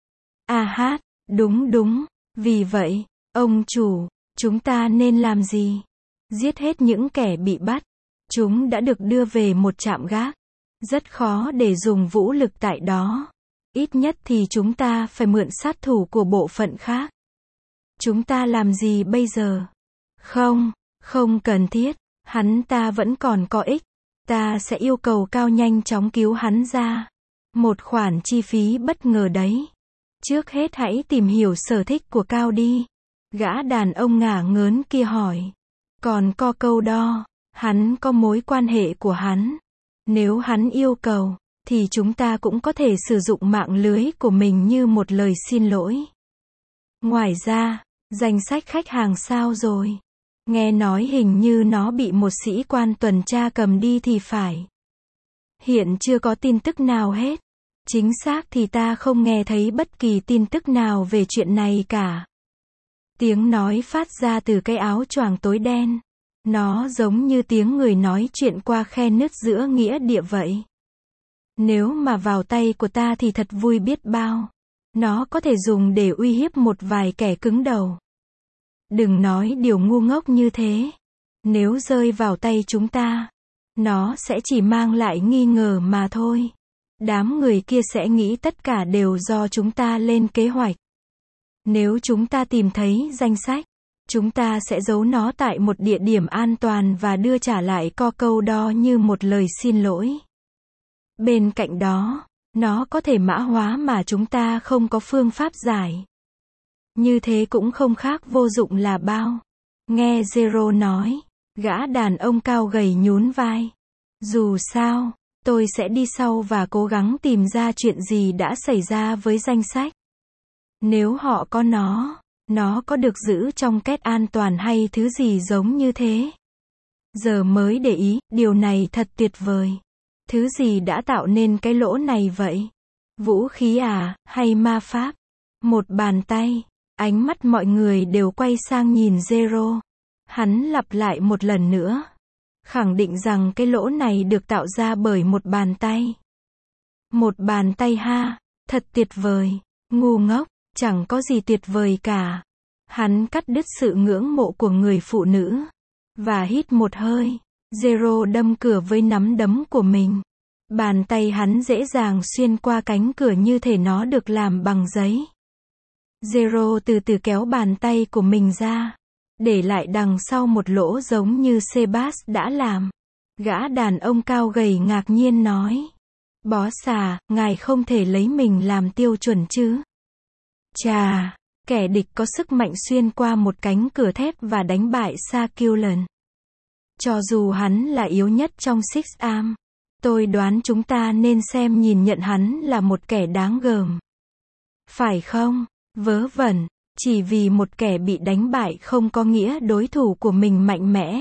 Đúng, vì vậy, ông chủ, chúng ta nên làm gì? Giết hết những kẻ bị bắt. Chúng đã được đưa về một trạm gác. Rất khó để dùng vũ lực tại đó. Ít nhất thì chúng ta phải mượn sát thủ của bộ phận khác. Chúng ta làm gì bây giờ? Không cần thiết. Hắn ta vẫn còn có ích. Ta sẽ yêu cầu Cao nhanh chóng cứu hắn ra. Một khoản chi phí bất ngờ đấy. Trước hết hãy tìm hiểu sở thích của Cao đi. Gã đàn ông ngả ngớn kia hỏi. Còn có câu đo, hắn có mối quan hệ của hắn. Nếu hắn yêu cầu, thì chúng ta cũng có thể sử dụng mạng lưới của mình như một lời xin lỗi. Ngoài ra, Danh sách khách hàng sao rồi? Nghe nói hình như nó bị một sĩ quan tuần tra cầm đi thì phải. Hiện chưa có tin tức nào hết. Chính xác thì ta không nghe thấy bất kỳ tin tức nào về chuyện này cả. Tiếng nói phát ra từ cái áo choàng tối đen. Nó giống như tiếng người nói chuyện qua khe nứt giữa nghĩa địa vậy. Nếu mà vào tay của ta thì thật vui biết bao. Nó có thể dùng để uy hiếp một vài kẻ cứng đầu. Đừng nói điều ngu ngốc như thế. Nếu rơi vào tay chúng ta, nó sẽ chỉ mang lại nghi ngờ mà thôi. Đám người kia sẽ nghĩ tất cả đều do chúng ta lên kế hoạch. Nếu chúng ta tìm thấy danh sách, chúng ta sẽ giấu nó tại một địa điểm an toàn và đưa trả lại co câu đó như một lời xin lỗi. Bên cạnh đó, nó có thể mã hóa mà chúng ta không có phương pháp giải. Như thế cũng không khác vô dụng là bao. Nghe Zero nói, gã đàn ông cao gầy nhún vai. Dù sao, tôi sẽ đi sau và cố gắng tìm ra chuyện gì đã xảy ra với danh sách. Nếu họ có nó có được giữ trong két an toàn hay thứ gì giống như thế. Giờ mới để ý, điều này thật tuyệt vời. Thứ gì đã tạo nên cái lỗ này vậy? Vũ khí à, hay ma pháp? Một bàn tay. Ánh mắt mọi người đều quay sang nhìn Zero. Hắn lặp lại một lần nữa. Khẳng định rằng cái lỗ này được tạo ra bởi một bàn tay. Một bàn tay ha, thật tuyệt vời. Ngu ngốc, chẳng có gì tuyệt vời cả. Hắn cắt đứt sự ngưỡng mộ của người phụ nữ. Và hít một hơi. Zero đâm cửa với nắm đấm của mình. Bàn tay hắn dễ dàng xuyên qua cánh cửa như thể nó được làm bằng giấy. Zero từ từ kéo bàn tay của mình ra, để lại đằng sau một lỗ giống như Sebas đã làm. Gã đàn ông cao gầy ngạc nhiên nói. Boss à, ngài không thể lấy mình làm tiêu chuẩn chứ? Chà, kẻ địch có sức mạnh xuyên qua một cánh cửa thép và đánh bại Sakulan. Cho dù hắn là yếu nhất trong Six Arm, tôi đoán chúng ta nên nhìn nhận hắn là một kẻ đáng gờm. Phải không? Vớ vẩn, chỉ vì một kẻ bị đánh bại không có nghĩa đối thủ của mình mạnh mẽ.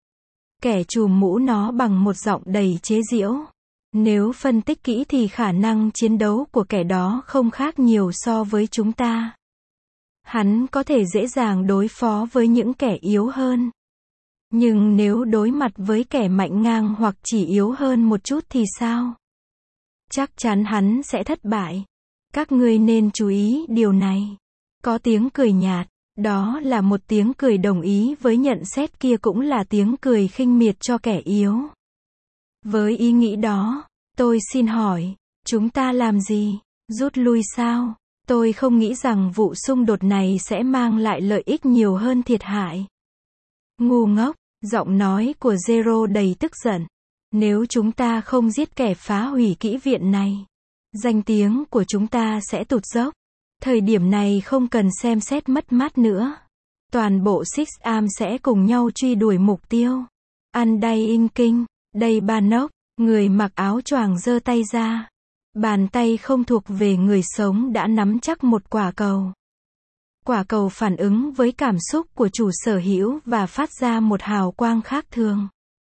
Kẻ trùm mũ nó bằng một giọng đầy chế giễu. Nếu phân tích kỹ thì khả năng chiến đấu của kẻ đó không khác nhiều so với chúng ta. Hắn có thể dễ dàng đối phó với những kẻ yếu hơn. Nhưng nếu đối mặt với kẻ mạnh ngang hoặc chỉ yếu hơn một chút thì sao? Chắc chắn hắn sẽ thất bại. Các ngươi nên chú ý điều này. Có tiếng cười nhạt. Đó là một tiếng cười đồng ý với nhận xét kia, cũng là tiếng cười khinh miệt cho kẻ yếu. Với ý nghĩ đó, tôi xin hỏi, chúng ta làm gì? Rút lui sao? Tôi không nghĩ rằng vụ xung đột này sẽ mang lại lợi ích nhiều hơn thiệt hại. Ngu ngốc, giọng nói của Zero đầy tức giận. Nếu chúng ta không giết kẻ phá hủy kỹ viện này, danh tiếng của chúng ta sẽ tụt dốc. Thời điểm này không cần xem xét mất mát nữa. Toàn bộ Six Arm sẽ cùng nhau truy đuổi mục tiêu. Undying King, đây Bannock, người mặc áo choàng giơ tay ra. Bàn tay không thuộc về người sống đã nắm chắc một quả cầu. Quả cầu phản ứng với cảm xúc của chủ sở hữu và phát ra một hào quang khác thường.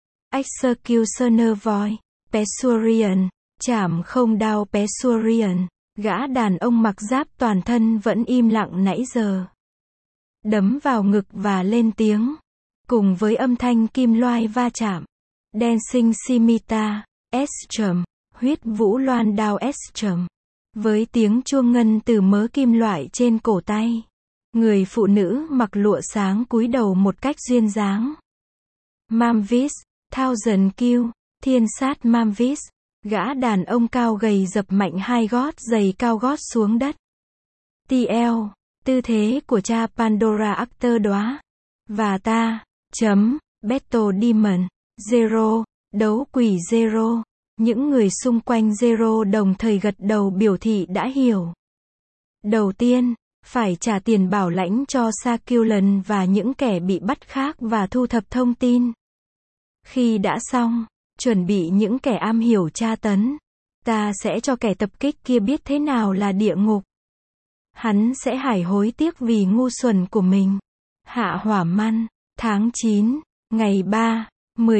Executioner Voice, Pesurian, chảm không đao Pesurian. Gã đàn ông mặc giáp toàn thân vẫn im lặng nãy giờ. Đấm vào ngực và lên tiếng. Cùng với âm thanh kim loai va chạm. Dancing Scimitar, Estrum, huyết vũ loan đao Estrum. Với tiếng chuông ngân từ mớ kim loại trên cổ tay. Người phụ nữ mặc lụa sáng cúi đầu một cách duyên dáng. Mamvis, Thousand Kill, thiên sát Mamvis. Gã đàn ông cao gầy dập mạnh hai gót giày cao gót xuống đất. TL, tư thế của cha Pandora Actor đóa. Và ta, Battle Demon, Zero, đấu quỷ Zero. Những người xung quanh Zero đồng thời gật đầu biểu thị đã hiểu. Đầu tiên, phải trả tiền bảo lãnh cho Sakulan và những kẻ bị bắt khác và thu thập thông tin. Khi đã xong, chuẩn bị những kẻ am hiểu tra tấn. Ta sẽ cho kẻ tập kích kia biết thế nào là địa ngục. Hắn sẽ hài hối tiếc vì ngu xuẩn của mình. Hạ hỏa măn, tháng 9, ngày 3,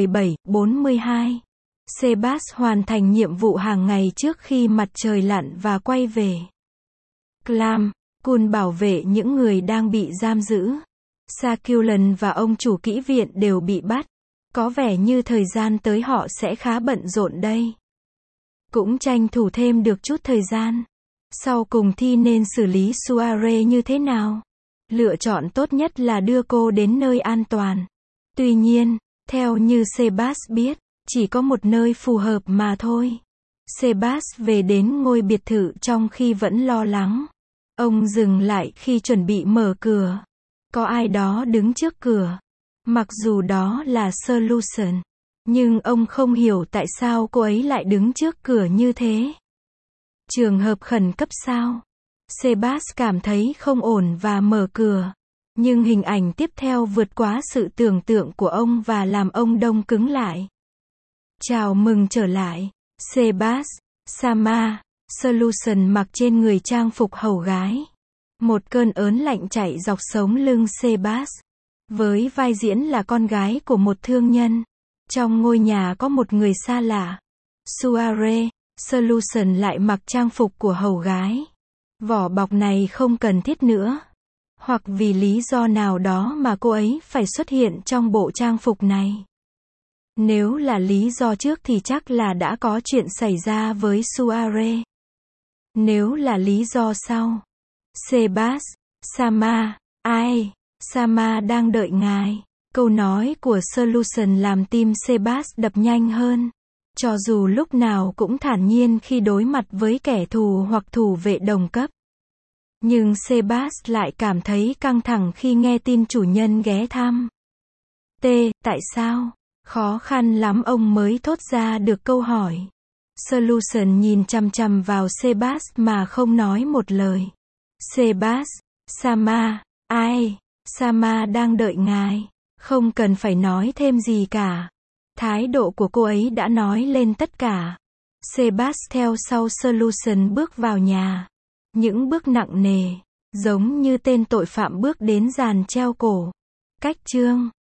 17:42. Sebas hoàn thành nhiệm vụ hàng ngày trước khi mặt trời lặn và quay về. Clam, Kun bảo vệ những người đang bị giam giữ. Sakulan và ông chủ kỹ viện đều bị bắt. Có vẻ như thời gian tới họ sẽ khá bận rộn đây. Cũng tranh thủ thêm được chút thời gian. Sau cùng thì nên xử lý Suare như thế nào? Lựa chọn tốt nhất là đưa cô đến nơi an toàn. Tuy nhiên, theo như Sebas biết, chỉ có một nơi phù hợp mà thôi. Sebas về đến ngôi biệt thự trong khi vẫn lo lắng. Ông dừng lại khi chuẩn bị mở cửa. Có ai đó đứng trước cửa. Mặc dù đó là Solution. Nhưng ông không hiểu tại sao cô ấy lại đứng trước cửa như thế. Trường hợp khẩn cấp sao? Sebas cảm thấy không ổn và mở cửa. Nhưng hình ảnh tiếp theo vượt quá sự tưởng tượng của ông và làm ông đông cứng lại. Chào mừng trở lại. Sebas, Sama, Solution mặc trên người trang phục hầu gái. Một cơn ớn lạnh chạy dọc sống lưng Sebas. Với vai diễn là con gái của một thương nhân. Trong ngôi nhà có một người xa lạ. Suare, Solution lại mặc trang phục của hầu gái. Vỏ bọc này không cần thiết nữa. Hoặc vì lý do nào đó mà cô ấy phải xuất hiện trong bộ trang phục này. Nếu là lý do trước thì chắc là đã có chuyện xảy ra với Suare. Nếu là lý do sau. Sebas, Sama, ai? Sama đang đợi ngài. Câu nói của Solution làm tim Sebas đập nhanh hơn. Cho dù lúc nào cũng thản nhiên khi đối mặt với kẻ thù hoặc thủ vệ đồng cấp. Nhưng Sebas lại cảm thấy căng thẳng khi nghe tin chủ nhân ghé thăm. Tại sao? Khó khăn lắm ông mới thốt ra được câu hỏi. Solution nhìn chằm chằm vào Sebas mà không nói một lời. Sebas, Sama, ai? Sama đang đợi ngài. Không cần phải nói thêm gì cả. Thái độ của cô ấy đã nói lên tất cả. Sebas theo sau Solution bước vào nhà. Những bước nặng nề, giống như tên tội phạm bước đến giàn treo cổ. Cách chương